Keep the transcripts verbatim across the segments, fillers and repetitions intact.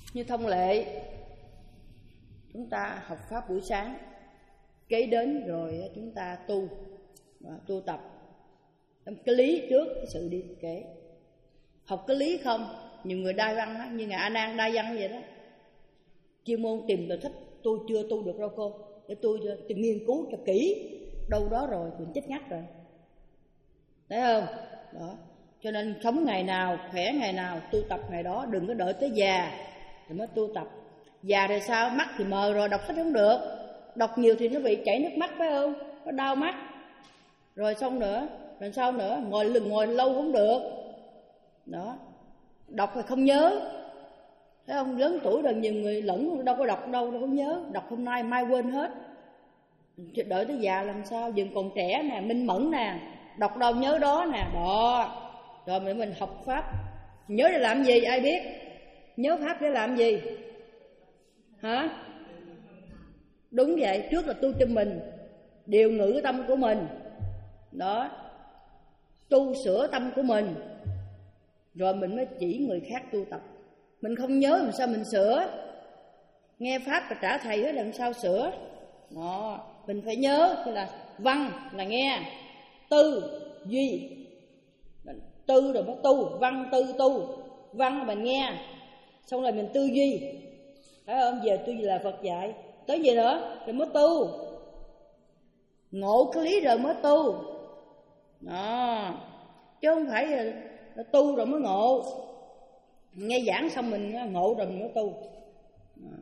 Như thông lệ, chúng ta học pháp buổi sáng, kế đến rồi chúng ta tu, tu tập. Cái lý trước, cái sự đi kể. Học cái lý không, nhiều người đa văn đó, như Ngài A Nan đa văn vậy đó. Chuyên môn tìm tờ sách, tôi chưa tu được đâu cô, để tôi, tôi nghiên cứu cho kỹ. Đâu đó rồi, mình chết ngắt rồi. Thấy không? Đó. Cho nên sống ngày nào, khỏe ngày nào, tu tập ngày đó, đừng có đợi tới già rồi mới tu tập. Già rồi sao? Mắt thì mờ rồi, đọc sách không được. Đọc nhiều thì nó bị chảy nước mắt phải không? Nó đau mắt. Rồi xong nữa, rồi sao nữa? Ngồi lưng ngồi lâu không được. Đó. Đọc thì không nhớ. Thấy không? Lớn tuổi rồi nhiều người lẫn đâu có đọc đâu, đâu có nhớ. Đọc hôm nay mai quên hết. Đợi tới già làm sao? Dừng còn trẻ nè, minh mẫn nè, đọc đâu nhớ đó nè. Đó. Rồi mình mình học pháp. Nhớ để làm gì ai biết? Nhớ pháp để làm gì? Hả? Đúng vậy, trước là tu cho mình, điều ngữ tâm của mình. Đó. Tu sửa tâm của mình, rồi mình mới chỉ người khác tu tập. Mình không nhớ làm sao mình sửa? Nghe pháp và trả thầy hết làm sao sửa? Đó. Mình phải nhớ, tức là văn là nghe, tư duy. Tư rồi mới tu, văn tư tu. Văn là mình nghe, xong rồi mình tư duy. Phải không? Giờ tư duy là Phật dạy. Tới gì nữa? Rồi mới tu. Ngộ cái lý rồi mới tu. Đó. Chứ không phải là tu rồi mới ngộ. Nghe giảng xong mình ngộ rồi mình mới tu. Đó.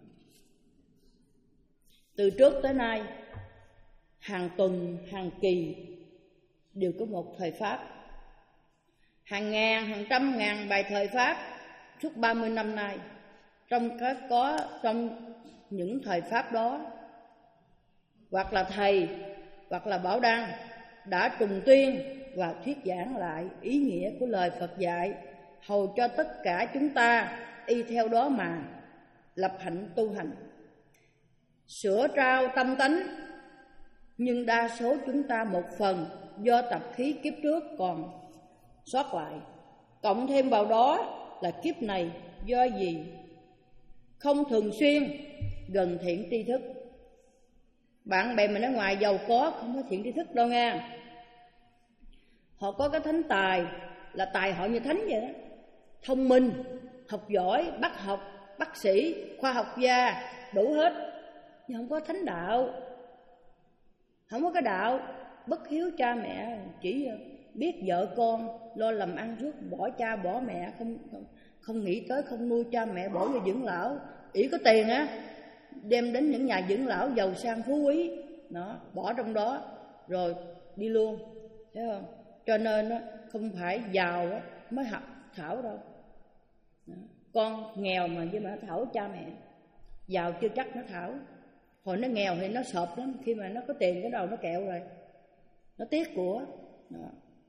Từ trước tới nay, hàng tuần, hàng kỳ đều có một thời pháp. Hàng ngàn, hàng trăm ngàn bài thời pháp suốt ba mươi năm nay. Trong cái có trong những thời pháp đó, hoặc là thầy, hoặc là Bảo Đăng đã trùng tuyên và thuyết giảng lại ý nghĩa của lời Phật dạy, hầu cho tất cả chúng ta y theo đó mà lập hạnh tu hành, sửa trao tâm tánh. Nhưng đa số chúng ta một phần do tập khí kiếp trước còn sót lại, cộng thêm vào đó là kiếp này do gì không thường xuyên gần thiện tri thức. Bạn bè mình ở ngoài giàu có không có thiện tri thức đâu nha. Họ có cái thánh tài, là tài họ như thánh vậy đó, thông minh, học giỏi, bác học, bác sĩ, khoa học gia, đủ hết, nhưng không có thánh đạo. Không có cái đạo, bất hiếu cha mẹ, chỉ biết vợ con, lo làm ăn suốt, bỏ cha bỏ mẹ, không không, không nghĩ tới, không nuôi cha mẹ, bỏ về dưỡng lão. Ỷ có tiền á, đem đến những nhà dưỡng lão giàu sang phú quý, đó, bỏ trong đó rồi đi luôn, thấy không? Cho nên đó, không phải giàu đó, mới học thảo đâu. Đó. Con nghèo mà với mà thảo cha mẹ, giàu chưa chắc nó thảo. Hồi nó nghèo thì nó sộp lắm, khi mà nó có tiền cái đầu nó kẹo rồi, nó tiếc của. Đó.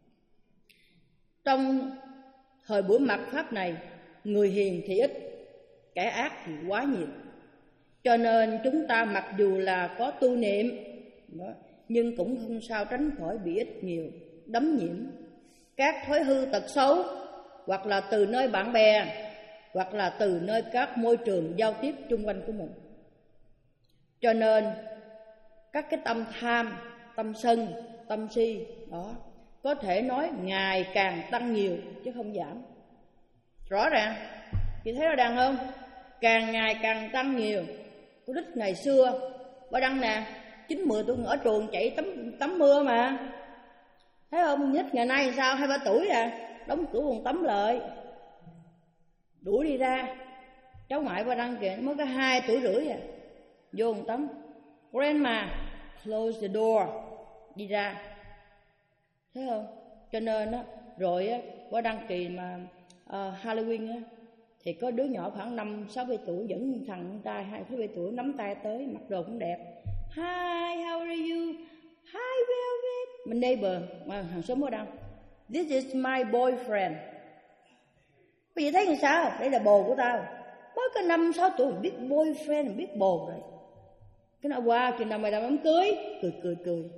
Trong thời buổi mạt pháp này, người hiền thì ít, kẻ ác thì quá nhiều. Cho nên chúng ta mặc dù là có tu niệm đó, nhưng cũng không sao tránh khỏi bị ít nhiều đấm nhiễm các thói hư tật xấu, hoặc là từ nơi bạn bè, hoặc là từ nơi các môi trường giao tiếp xung quanh của mình. Cho nên các cái tâm tham, tâm sân, tâm si đó có thể nói ngày càng tăng nhiều chứ không giảm. Rõ ràng, chị thấy rõ ràng không? Càng ngày càng tăng nhiều. Cô Đích ngày xưa, Bà Đăng nè, chín mười tuổi ở trường chạy tắm tắm mưa mà. Thấy không? Nhích ngày nay sao, hai ba tuổi à, đóng cửa phòng tắm lại, đuổi đi ra. Cháu ngoại Bà Đăng kìa, mới có hai tuổi rưỡi à, vô phòng tắm, grandma, close the door, đi ra. Thấy không? Cho nên á, rồi á, Bà Đăng kỳ mà uh, Halloween á, thì có đứa nhỏ khoảng năm sáu bảy tuổi dẫn thằng con trai hai sáu bảy tuổi nắm tay tới, mặc đồ cũng đẹp. Hi, how are you? Hi, Velvet. My neighbor, mà hàng xóm Bà Đăng. This is my boyfriend. Bây giờ thấy làm sao? Đây là bồ của tao. Mới có năm sáu tuổi biết boyfriend, biết bồ rồi. Cái nào qua wow, chừng nào mày làm đám cưới, cười cười cười.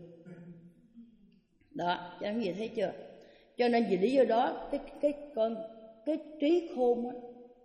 Đó, cho anh gì thấy chưa? Cho nên vì lý do đó cái cái con cái trí khôn á,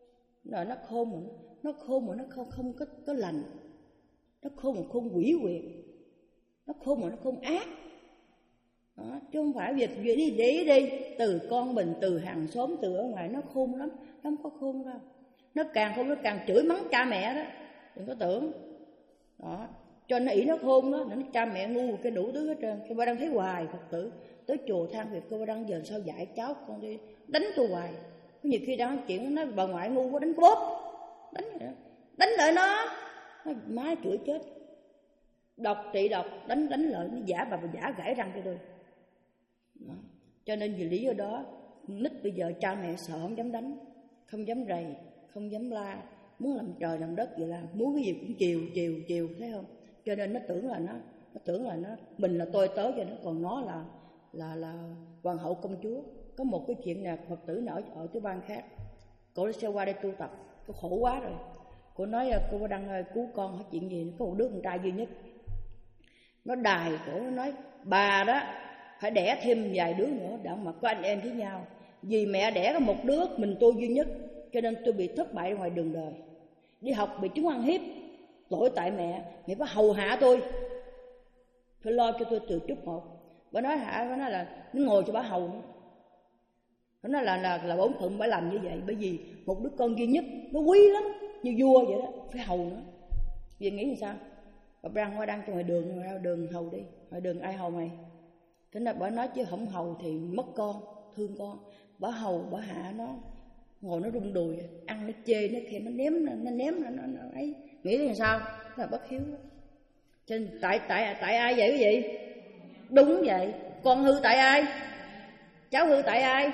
Rồi nó khôn mà nó khôn mà nó không không có có lành, nó khôn mà không quỷ quyệt, nó khôn mà nó không ác. Đó, chứ không phải việc gì đi để đi từ con mình, từ hàng xóm, từ ở ngoài, nó khôn lắm, nó không có khôn đâu. Nó càng không nó càng chửi mắng cha mẹ đó, đừng có tưởng. Đó, cho nó ý nó khôn đó, nó cha mẹ ngu cái đủ thứ hết trơn. Cô Ba đang thấy hoài Phật tử tới chùa than việc cô Ba đang giờ sao dạy cháu con đi đánh tôi hoài. Có nhiều khi đang chuyện nó bà ngoại ngu quá đánh bóp, đánh đánh lại nó, nó má chửi chết. Độc trị độc, đánh đánh lại nó giả bà bà giả gãy răng cho tôi. Đó. Cho nên vì lý do đó nít bây giờ cha mẹ sợ không dám đánh, không dám rầy, không dám la, muốn làm trời làm đất vậy làm, muốn cái gì cũng chiều chiều chiều, thấy không? Cho nên nó tưởng là nó nó tưởng là nó mình là tôi tớ cho nó, còn nó là là là hoàng hậu công chúa. Có một cái chuyện là Phật tử ở ở cái bang khác, cô sẽ qua đây tu tập, cô khổ quá rồi, cô nói cô đang ơi cứu con hết chuyện gì, có một đứa con trai duy nhất, nó đài cổ nó nói bà đó phải đẻ thêm vài đứa nữa để mà có anh em với nhau, vì mẹ đẻ có một đứa mình tôi duy nhất, cho nên tôi bị thất bại ngoài đường đời, đi học bị chúng ăn hiếp, lỗi tại mẹ, mẹ phải hầu hạ tôi, phải lo cho tôi từ chút một. Bà nói hả, bà nói là nó ngồi cho bà hầu, nó nói là là là bổn phận phải làm như vậy, bởi vì một đứa con duy nhất nó quý lắm, như vua vậy đó, phải hầu nó. Vì nghĩ làm sao? Bà đang qua đang trong ngoài đường, ngoài đường hầu đi, ngoài đường ai hầu mày? Thế là bà nói chứ không hầu thì mất con, thương con. Bà hầu, bà hạ nó, ngồi nó rung đùi, ăn nó chê, nó khen, nó ném, nó ném, nó, nó, nó ấy. Nghĩ làm sao? Đó là bất hiếu đó. Cho nên tại, tại, tại ai vậy quý vị? Đúng vậy, con hư tại ai? Cháu hư tại ai?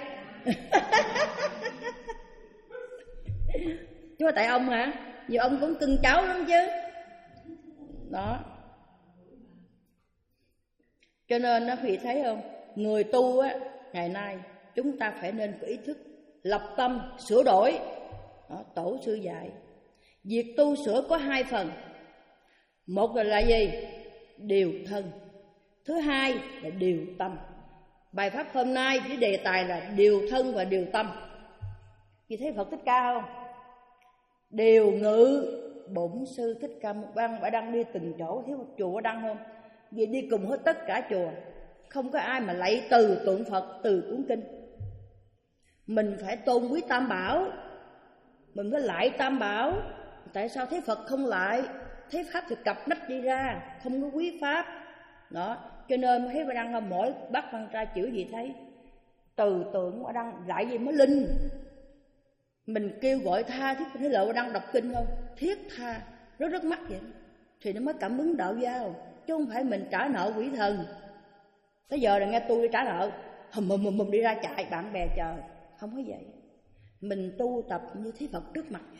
Chứ mà tại ông hả? Vì ông cũng cưng cháu lắm chứ. Đó. Cho nên nó vì thấy không, người tu á, ngày nay chúng ta phải nên có ý thức lập tâm sửa đổi. Đó, tổ sư dạy việc tu sửa có hai phần. Một là, là gì? Điều thân. Thứ hai là điều tâm. Bài pháp hôm nay với đề tài là điều thân và điều tâm. Vì thấy Phật Thích Ca không? Điều ngự Bổn Sư Thích Ca Mâu Ni, bà đang đi từng chỗ, thiếu một chùa đăng không? Vì đi cùng hết tất cả chùa, không có ai mà lạy từ tượng Phật, từ cuốn kinh. Mình phải tôn quý Tam Bảo, mình phải lạy Tam Bảo. Tại sao thấy Phật không lại? Thấy Pháp thì cặp nách đi ra, không có quý Pháp. Đó, cho nên thấy bà đăng là mỗi bác văn tra chữ gì thấy từ tượng bà đăng lại gì mới linh. Mình kêu gọi tha thiết, thấy lợi bà đăng đọc kinh không? Thiết tha, rất rất mắc vậy. Thì nó mới cảm ứng đạo giao, chứ không phải mình trả nợ quỷ thần. Tới giờ là nghe tôi đi trả nợ, hùm hùm hùm đi ra chạy bạn bè chờ. Không có vậy. Mình tu tập như thấy Phật trước mặt.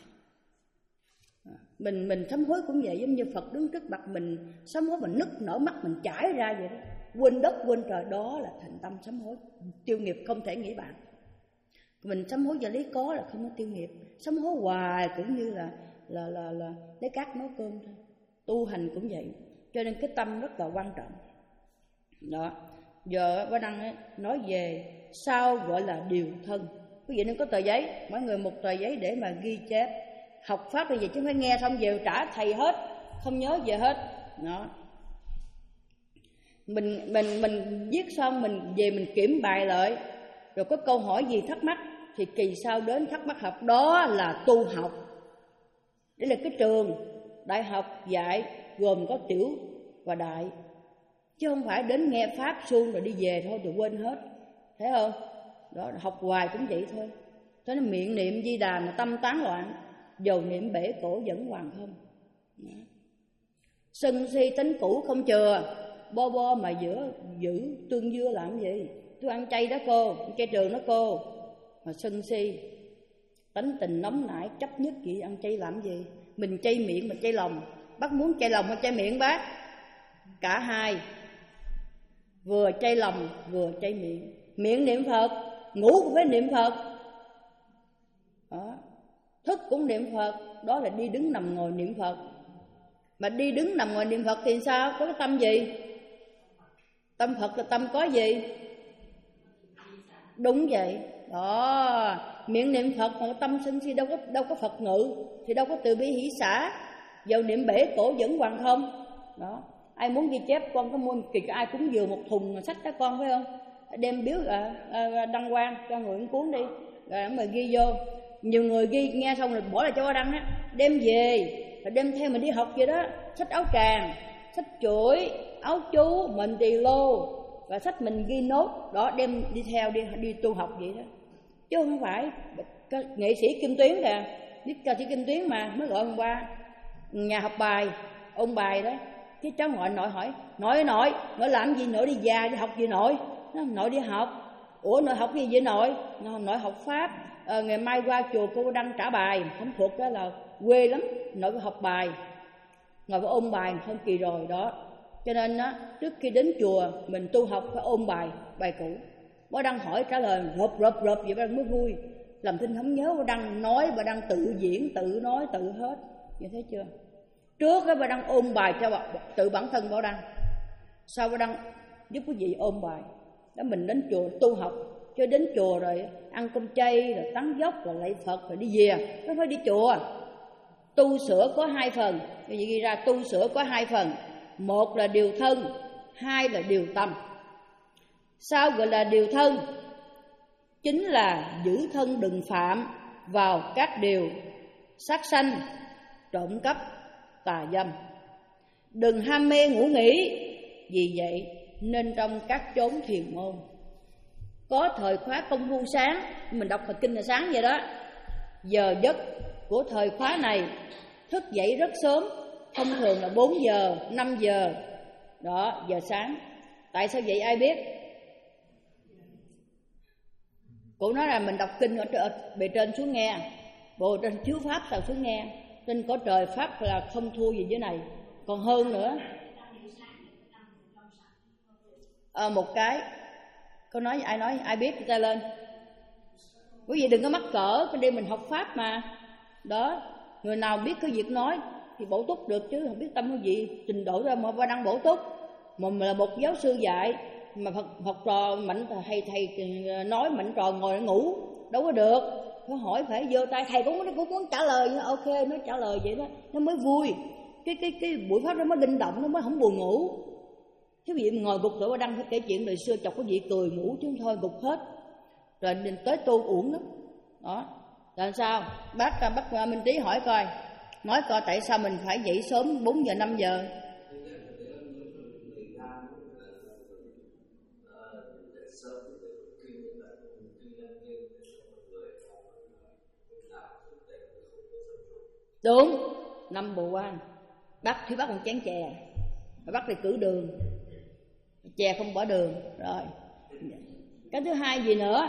Mình mình sám hối cũng vậy, giống như Phật đứng trước mặt mình, sám hối mình nức nở mắt mình chảy ra vậy đó. Quên đất quên trời, đó là thành tâm sám hối. Tiêu nghiệp không thể nghĩ bạn. Mình sám hối và lấy có là không có tiêu nghiệp. Sám hối hoài cũng như là là là là lấy cát nấu cơm thôi. Tu hành cũng vậy. Cho nên cái tâm rất là quan trọng. Đó. Giờ bác Đăng nói về sao gọi là điều thân. Quý vị nên có tờ giấy, mỗi người một tờ giấy để mà ghi chép. Học pháp là gì chứ không phải nghe xong về trả thầy hết, không nhớ về hết. Đó. Mình mình mình viết xong mình về mình kiểm bài lại, rồi có câu hỏi gì thắc mắc thì kỳ sau đến thắc mắc học, đó là tu học. Đây là cái trường đại học dạy gồm có tiểu và đại, chứ không phải đến nghe pháp suông rồi đi về thôi rồi quên hết, thấy không? Đó, học hoài cũng vậy thôi. Thế nên miệng niệm Di Đà mà tâm tán loạn, dầu niệm bể cổ vẫn hoàng không. Đó. Sân si tính cũ không chừa, bo bo mà giữa giữ tương dưa làm gì? Tôi ăn chay đó cô, ăn chay trường đó cô, mà sân si tánh tình nóng nảy chấp nhất gì, ăn chay làm gì? Mình chay miệng mình chay lòng. Bác muốn chay lòng hay chay miệng bác? Cả hai, vừa chay lòng vừa chay miệng. Miệng niệm Phật, ngủ cũng phải niệm Phật. Đó. Thức cũng niệm Phật, đó là đi đứng nằm ngồi niệm Phật. Mà đi đứng nằm ngồi niệm Phật thì sao? Có cái tâm gì? Tâm Phật là tâm có gì? Đúng vậy. Đó, miệng niệm Phật mà tâm sân si đâu có đâu có Phật ngự thì đâu có từ bi hỷ xả. Giờ niệm bể cổ vẫn hoàng không. Đó, ai muốn ghi chép con có mua kỳ ai cúng dường một thùng sách đó con, phải không? Đem biếu à, à, đăng quang cho người cuốn đi rồi mà ghi vô. Nhiều người ghi nghe xong rồi bỏ lại cho đăng á, đem về rồi đem theo mình đi học vậy đó. Sách áo tràng, sách chuỗi, áo chú, mệnh tỳ lô và sách mình ghi nốt đó, đem đi theo đi đi tu học vậy đó. Chứ không phải nghệ sĩ Kim Tuyến nè, biết ca sĩ Kim Tuyến mà mới gọi hôm qua nhà học bài ôn bài đó. Cái cháu ngoại nội hỏi nội nội nội làm gì? Nội đi già đi học gì nội? Nó, nội đi học. Ủa nội học gì vậy nội? Nội học pháp. À, ngày mai qua chùa cô Đăng trả bài không thuộc, đó là quê lắm. Nội phải học bài, ngồi phải ôn bài hơn kỳ rồi đó. Cho nên á, trước khi đến chùa mình tu học phải ôn bài, bài cũ. Bác Đăng hỏi trả lời rộp rộp rộp vậy bác Đăng mới vui. Làm thinh không nhớ bác Đăng nói, bác Đăng tự diễn, tự nói, tự hết. Vậy thấy chưa? Trước á bác Đăng ôn bài cho bà, tự bản thân bác Đăng. Sau bác Đăng giúp quý vị ôn bài. Đó mình đến chùa tu học. Chứ đến chùa rồi ăn cơm chay, rồi tán dốc, rồi lạy Phật, rồi đi về. Nó phải đi chùa. Tu sửa có hai phần. Quý vị ghi ra tu sửa có hai phần. Một là điều thân, hai là điều tâm. Sao gọi là điều thân? Chính là giữ thân đừng phạm vào các điều sát sanh, trộm cắp, tà dâm. Đừng ham mê ngủ nghỉ. Vì vậy nên trong các chốn thiền môn có thời khóa công phu sáng, mình đọc Phật kinh là sáng vậy đó. Giờ giấc của thời khóa này thức dậy rất sớm, thông thường là bốn giờ, năm giờ đó, giờ sáng. Tại sao vậy ai biết? Cụ nói là mình đọc kinh ở bề trên xuống nghe, bộ trên chiếu pháp sao xuống nghe. Trên có trời pháp là không thua gì dưới này, còn hơn nữa. À, một cái câu nói ai nói ai biết ta lên. Quý vị đừng có mắc cỡ, cái đêm mình học pháp mà. Đó, người nào biết cái việc nói thì bổ túc được, chứ không biết tâm cái gì trình độ ra mà Đăng bổ túc. Mà mình là một giáo sư dạy mà Phật, học trò mạnh thầy thầy nói mạnh trò ngồi ngủ đâu có được. Phải hỏi, phải giơ tay, thầy cũng cũng muốn trả lời, ok nó trả lời vậy đó, nó mới vui. Cái cái cái buổi pháp đó mới linh động, nó mới không buồn ngủ. Thế vị ngồi gục rồi Đăng phải kể chuyện đời xưa chọc cái vị cười ngủ chứ thôi gục hết. Rồi tới tu uổng lắm. Đó. Làm sao? Bác bác Minh Trí hỏi coi, nói coi tại sao mình phải dậy sớm bốn giờ năm giờ? Đúng, năm bù quan. Bác thì bác một chén chè, bác thì cử đường, chè không bỏ đường. Rồi cái thứ hai gì nữa?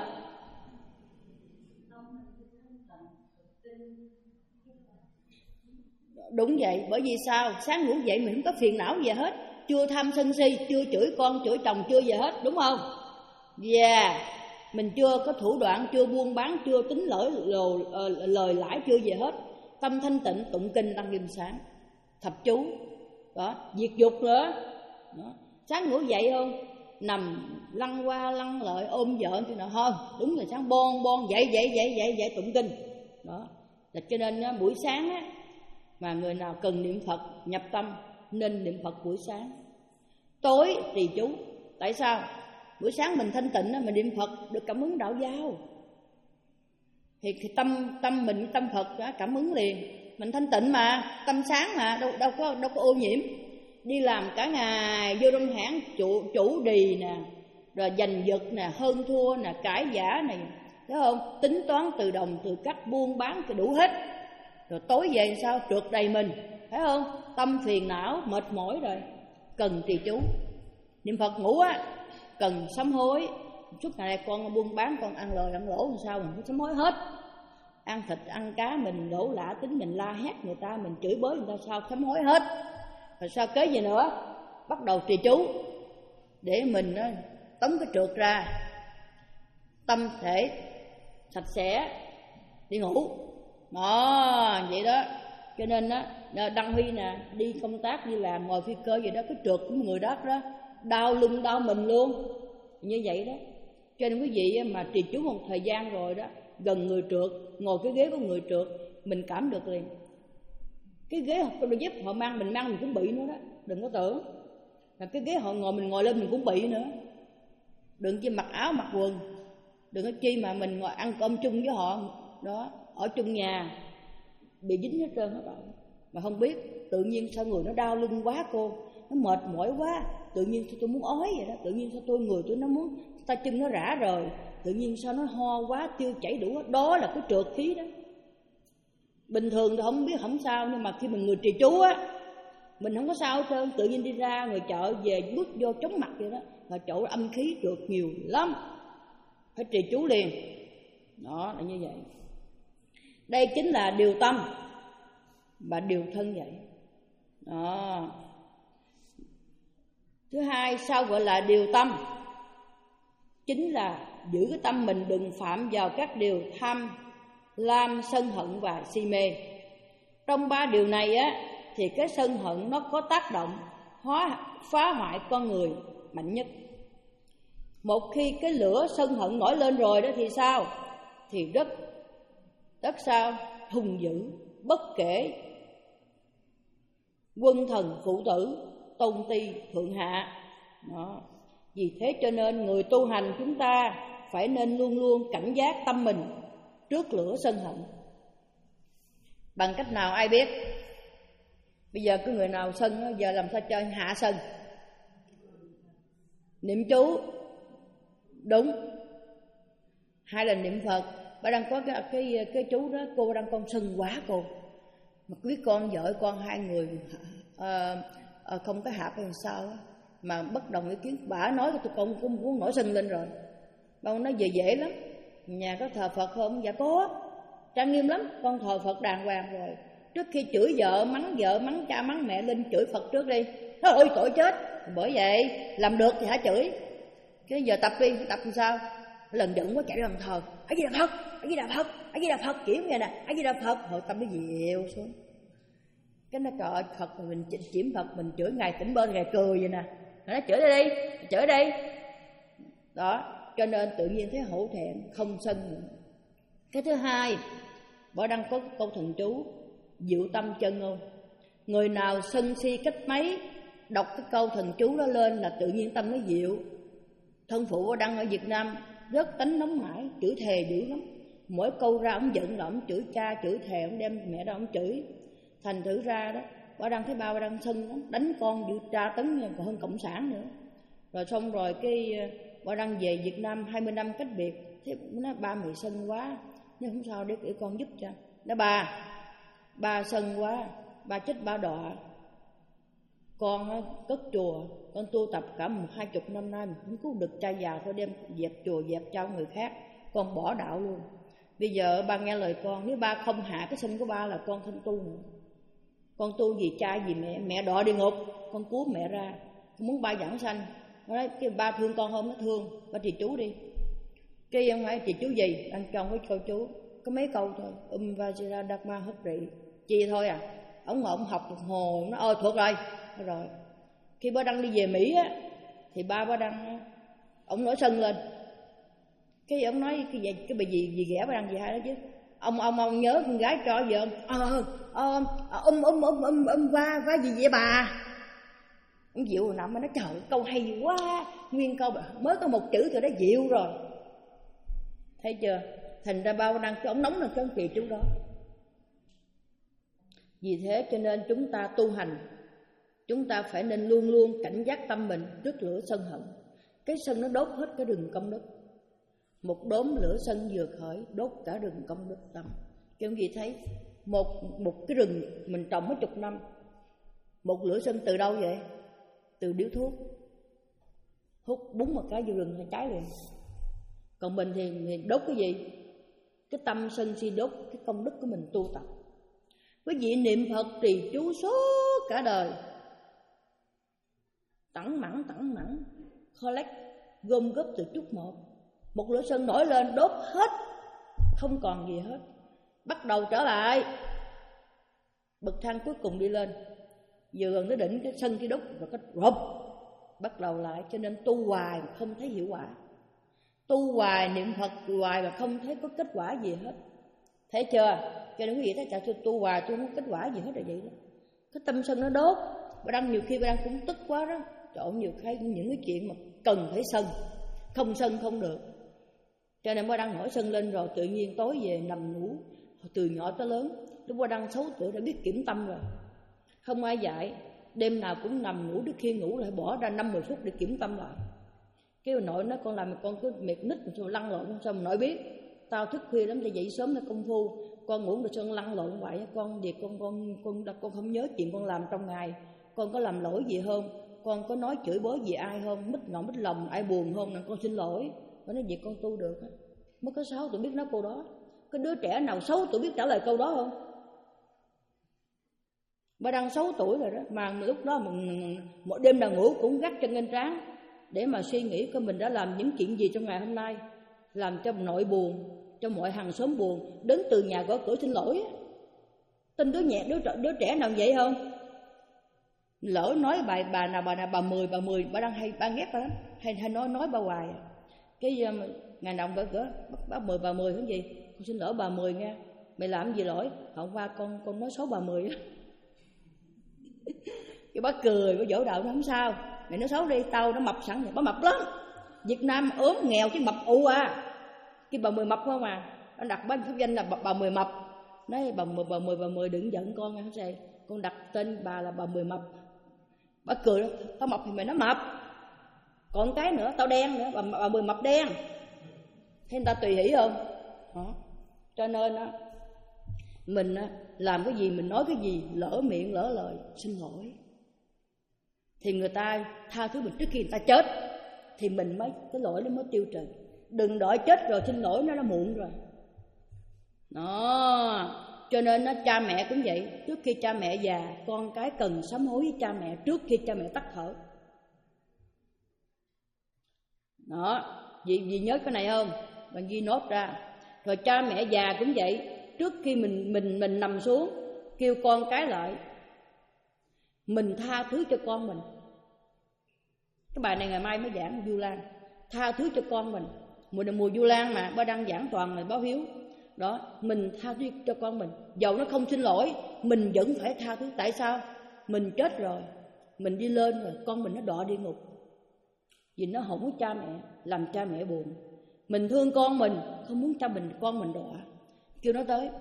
Đúng vậy, bởi vì sao? Sáng ngủ dậy mình không có phiền não gì hết, chưa tham sân si, chưa chửi con chửi chồng, chưa gì hết, đúng không? Dạ yeah. Mình chưa có thủ đoạn, chưa buôn bán, chưa tính lỗi lời, lời lãi, chưa gì hết. Tâm thanh tịnh, tụng kinh đăng nghiêm sáng, thập chú đó, diệt dục nữa đó. Sáng ngủ dậy không nằm lăn qua lăn lại ôm vợ thì nào thôi, đúng là sáng bon bon dậy dậy dậy dậy dậy tụng kinh đó. Là cho nên á, buổi sáng á, mà người nào cần niệm Phật nhập tâm nên niệm Phật buổi sáng. Tối trì chú. Tại sao? Buổi sáng mình thanh tịnh á, mình niệm Phật được cảm ứng đạo giao. Thì, thì tâm tâm mình tâm Phật đó, cảm ứng liền. Mình thanh tịnh mà, tâm sáng mà, đâu đâu có đâu có ô nhiễm. Đi làm cả ngày vô trong hãng chủ chủ đì nè, rồi giành giật nè, hơn thua nè, cãi giả này, thấy không? Tính toán từ đồng từ cắt, buôn bán cái đủ hết. Rồi tối về sao trượt đầy mình, thấy không? Tâm phiền não, mệt mỏi rồi, cần trì chú. Niệm Phật ngủ á, cần sám hối. Suốt ngày này con buôn bán, con ăn lời ăn lỗ làm sao mình phải sám hối hết. Ăn thịt ăn cá mình lỗ lã tính, mình la hét người ta, mình chửi bới người ta, sao sám hối hết. Rồi sao kế gì nữa? Bắt đầu trì chú để mình đó, tống cái trượt ra, tâm thể sạch sẽ đi ngủ đó, vậy đó. Cho nên đó, Đăng Huy nè, đi công tác đi làm ngồi phi cơ vậy đó, cái trượt của người đó đó đau lưng đau mình luôn như vậy đó. Cho nên quý vị mà trì chú một thời gian rồi đó, gần người trượt, ngồi cái ghế của người trượt, mình cảm được liền. Cái ghế đôi dép họ mang, mình mang mình cũng bị nữa đó, đừng có tưởng. Và cái ghế họ ngồi mình ngồi lên mình cũng bị nữa. Đừng chỉ mặc áo mặc quần, đừng có chi mà mình ngồi ăn cơm chung với họ đó, ở chung nhà bị dính hết trơn hết rồi mà không biết. Tự nhiên sao người nó đau lưng quá cô, nó mệt mỏi quá, tự nhiên sao tôi muốn ói vậy đó, tự nhiên sao tôi người tôi nó muốn tay chân nó rã rồi, tự nhiên sao nó ho quá, tiêu chảy đủ hết. Đó là cái trượt khí đó. Bình thường thì không biết không sao, nhưng mà khi mình người trì chú á, mình không có sao hết trơn. Tự nhiên đi ra người chợ về bước vô chóng mặt vậy đó, mà chỗ âm khí trượt nhiều lắm, phải trì chú liền. Đó là như vậy. Đây chính là điều tâm và điều thân vậy. Đó. Thứ hai sao gọi là điều tâm? Chính là giữ cái tâm mình đừng phạm vào các điều tham, lam, sân hận và si mê. Trong ba điều này á thì cái sân hận nó có tác động hóa phá hoại con người mạnh nhất. Một khi cái lửa sân hận nổi lên rồi đó thì sao? Thì rất rất sao? Hung dữ, bất kể quân thần phụ tử, tôn ti thượng hạ. Đó. Vì thế cho nên người tu hành chúng ta phải nên luôn luôn cảnh giác tâm mình trước lửa sân hận. Bằng cách nào ai biết? Bây giờ có người nào sân, giờ làm sao cho hạ sân? Niệm chú, đúng. Hay là niệm Phật. Bà đang có cái, cái, cái chú đó, cô đang con sân quá cô. Mà biết con vợ con hai người à, à, không có hạp hay sao á, mà bất đồng ý kiến. Bà nói tụi con cũng muốn nổi sân lên rồi. Bà nói về dễ lắm, nhà có thờ Phật không? Dạ có, trang nghiêm lắm, con thờ Phật đàng hoàng rồi. Trước khi chửi vợ, mắng vợ, mắng cha, mắng mẹ, lên chửi Phật trước đi. Trời ơi tội chết. Bởi vậy làm được thì hả chửi. Cái giờ tập đi, tập làm sao? Lần giận quá chạy ra làm thờ. Ở gì là Phật, ở gì là Phật, ở gì là Phật, kiểu nghe nè, ở gì là Phật. Hồi tâm nó dịu xuống. Cái nó trời ơi, Phật mình chiếm Phật, mình chửi ngày tỉnh bơ ngày cười vậy nè. Nó chửi đây đi, chửi đây. Đó, cho nên tự nhiên thấy hổ thẹn, không sân nữa. Cái thứ hai, Bảo Đăng có câu thần chú Diệu tâm chân ngôn. Người nào sân si cách mấy, đọc cái câu thần chú đó lên là tự nhiên tâm nó dịu. Thân phụ Bảo Đăng ở Việt Nam rất tánh nóng nảy, chửi thề dữ lắm. Mỗi câu ra ông giận là ông chửi cha, chửi thề, ông đem mẹ đó ông chửi. Thành thử ra đó, Bảo Đăng thấy ba Bảo Đăng sân lắm, đánh con dữ tra tấn còn hơn cộng sản nữa. Rồi xong rồi cái Bảo Đăng về Việt Nam hai mươi năm cách biệt. Thế nó ba mày sân quá, nhưng không sao, để, để con giúp cho. Nó ba, ba sân quá, ba chết ba đọa. Con cất chùa, con tu tập cả một hai chục năm nay, không cứu được cha già thôi, đem dẹp chùa dẹp cho người khác, con bỏ đạo luôn. Bây giờ ba nghe lời con, nếu ba không hạ cái sân của ba là con không tu nữa. Con tu vì cha vì mẹ, mẹ đọa địa ngục, con cứu mẹ ra, con muốn ba giảng sanh. Nó nói cái ba thương con không? Nó thương, ba trì chú đi. Cái ông hỏi trì chú gì? Đang cho với câu chú, có mấy câu thôi. Um vajra dharma hấp rị, chi thôi à. Ông ngồi ông học một hồi, nó ơi thuộc rồi. Rồi khi ba Đăng đi về Mỹ á, thì ba ba Đăng ông nổi sân lên. Cái ông nói cái gì cái bà gì gì ghẻ ba Đăng gì hay đó chứ. Ông ông ông nhớ con gái cho gì không? Ờ ờ um um um um um va va gì vậy bà? Ông Diệu rồi nằm mà nó trời câu hay quá, nguyên câu mới có một chữ rồi đó Diệu rồi. Thấy chưa? Thành ra bao Đăng cái ông nóng lên cái ông kỳ chú đó. Vì thế cho nên chúng ta tu hành, chúng ta phải nên luôn luôn cảnh giác tâm mình trước lửa sân hận. Cái sân nó đốt hết cái rừng công đức. Một đốm lửa sân vừa khởi đốt cả rừng công đức tâm. Cái ông gì thấy một một cái rừng mình trồng mấy chục năm, một lửa sân từ đâu vậy? Từ điếu thuốc, hút búng một cái vô rừng hay cháy liền. Còn mình thì, thì đốt cái gì? Cái tâm sân si đốt cái công đức của mình tu tập. Quý vị niệm Phật trì chú suốt cả đời, tẳng mẳng tẳng mẳng collect gom góp từ chút một. Một lửa sân nổi lên đốt hết, không còn gì hết. Bắt đầu trở lại bậc thang cuối cùng đi lên, vừa gần tới đỉnh cái sân cái đốt rồi cái rộp bắt đầu lại. Cho nên tu hoài không thấy hiệu quả. tu hoài niệm Phật hoài mà không thấy có kết quả gì hết, thấy chưa? Cho nên quý vị thấy chả tôi tu hoài tôi không có kết quả gì hết là vậy đó. Cái tâm sân nó đốt. Bà Đăng nhiều khi bà Đăng cũng tức quá đó, trộn nhiều khi những cái chuyện mà cần phải sân, không sân không được. Cho nên bà Đăng nổi sân lên rồi tự nhiên tối về nằm ngủ, từ nhỏ tới lớn. Lúc bà Đăng sáu tuổi đã biết kiểm tâm rồi, không ai dạy, đêm nào cũng nằm ngủ, trước khi ngủ lại bỏ ra năm mười phút để kiểm tâm lại. Cái bà nội nói con làm con cứ mệt nít rồi lăn lộn, sao mà nội biết tao thức khuya lắm, thì dậy sớm để công phu, con ngủ rồi sơn lăn lộn vậy. Con việc con con con con không nhớ chuyện con làm trong ngày, con có làm lỗi gì không, con có nói chửi bới gì ai không, mít ngọn mít lòng ai buồn không, nên con xin lỗi. Con nói việc con tu được. Mới có sáu tuổi biết nói câu đó. Cái đứa trẻ nào sáu tuổi biết trả lời câu đó không? Bà Đăng sáu tuổi rồi đó, mà lúc đó một đêm nào ngủ cũng gác chân lên trán để mà suy nghĩ coi mình đã làm những chuyện gì trong ngày hôm nay, làm cho nội buồn, cho mọi hàng xóm buồn, đến từ nhà gõ cửa xin lỗi. Tin đứa nhẹ đứa, đứa trẻ nào vậy không? Lỡ nói bài bà nào bà nào bà mười bà mười bà Đăng hay bà ghét bà lắm, hay hay nói nói bà hoài. Cái um, ngày nào gõ cửa bà mười bà mười cái gì? Con xin lỗi bà mười nha. Mày làm gì lỗi? Hôm qua con con nói xấu bà mười á. Cái bác cười, bác dỗ đầu nó không sao. Mày nói xấu đi, tao nó mập sẵn rồi, bác mập lắm. Việt Nam ốm nghèo chứ mập ụ à. Cái bà mười mập không à. Nó đặt bác pháp danh là bà, bà mười mập. Nói bà mười bà mười bà mười đừng giận con nha, không sao. Con đặt tên bà là bà mười mập. Bác cười đó, tao mập thì mày nói mập. Còn cái nữa, tao đen nữa, bà, bà mười mập đen. Thế người ta tùy hỷ không? Đó. Cho nên á, mình á, làm cái gì, mình nói cái gì, lỡ miệng lỡ lời, xin lỗi, thì người ta tha thứ mình trước khi người ta chết, thì mình mới, cái lỗi nó mới tiêu trừ. Đừng đợi chết rồi xin lỗi, nó đã muộn rồi. Đó. Cho nên á, cha mẹ cũng vậy. Trước khi cha mẹ già, con cái cần sám hối với cha mẹ trước khi cha mẹ tắt thở. Đó. Dì, dì nhớ cái này không? Bạn ghi nốt ra. Rồi cha mẹ già cũng vậy. Trước khi mình mình mình nằm xuống, kêu con cái lại, mình tha thứ cho con mình. Cái bài này ngày mai mới giảng Vu Lan. Tha thứ cho con mình. Mùa này mùa Vu Lan mà, ba đang giảng toàn là báo hiếu. Đó, mình tha thứ cho con mình. Dầu nó không xin lỗi, mình vẫn phải tha thứ. Tại sao? Mình chết rồi, mình đi lên rồi, con mình nó đọa địa ngục. Vì nó không có cha mẹ, làm cha mẹ buồn. Mình thương con mình, không muốn cha mình con mình đọa. Kêu nó tới.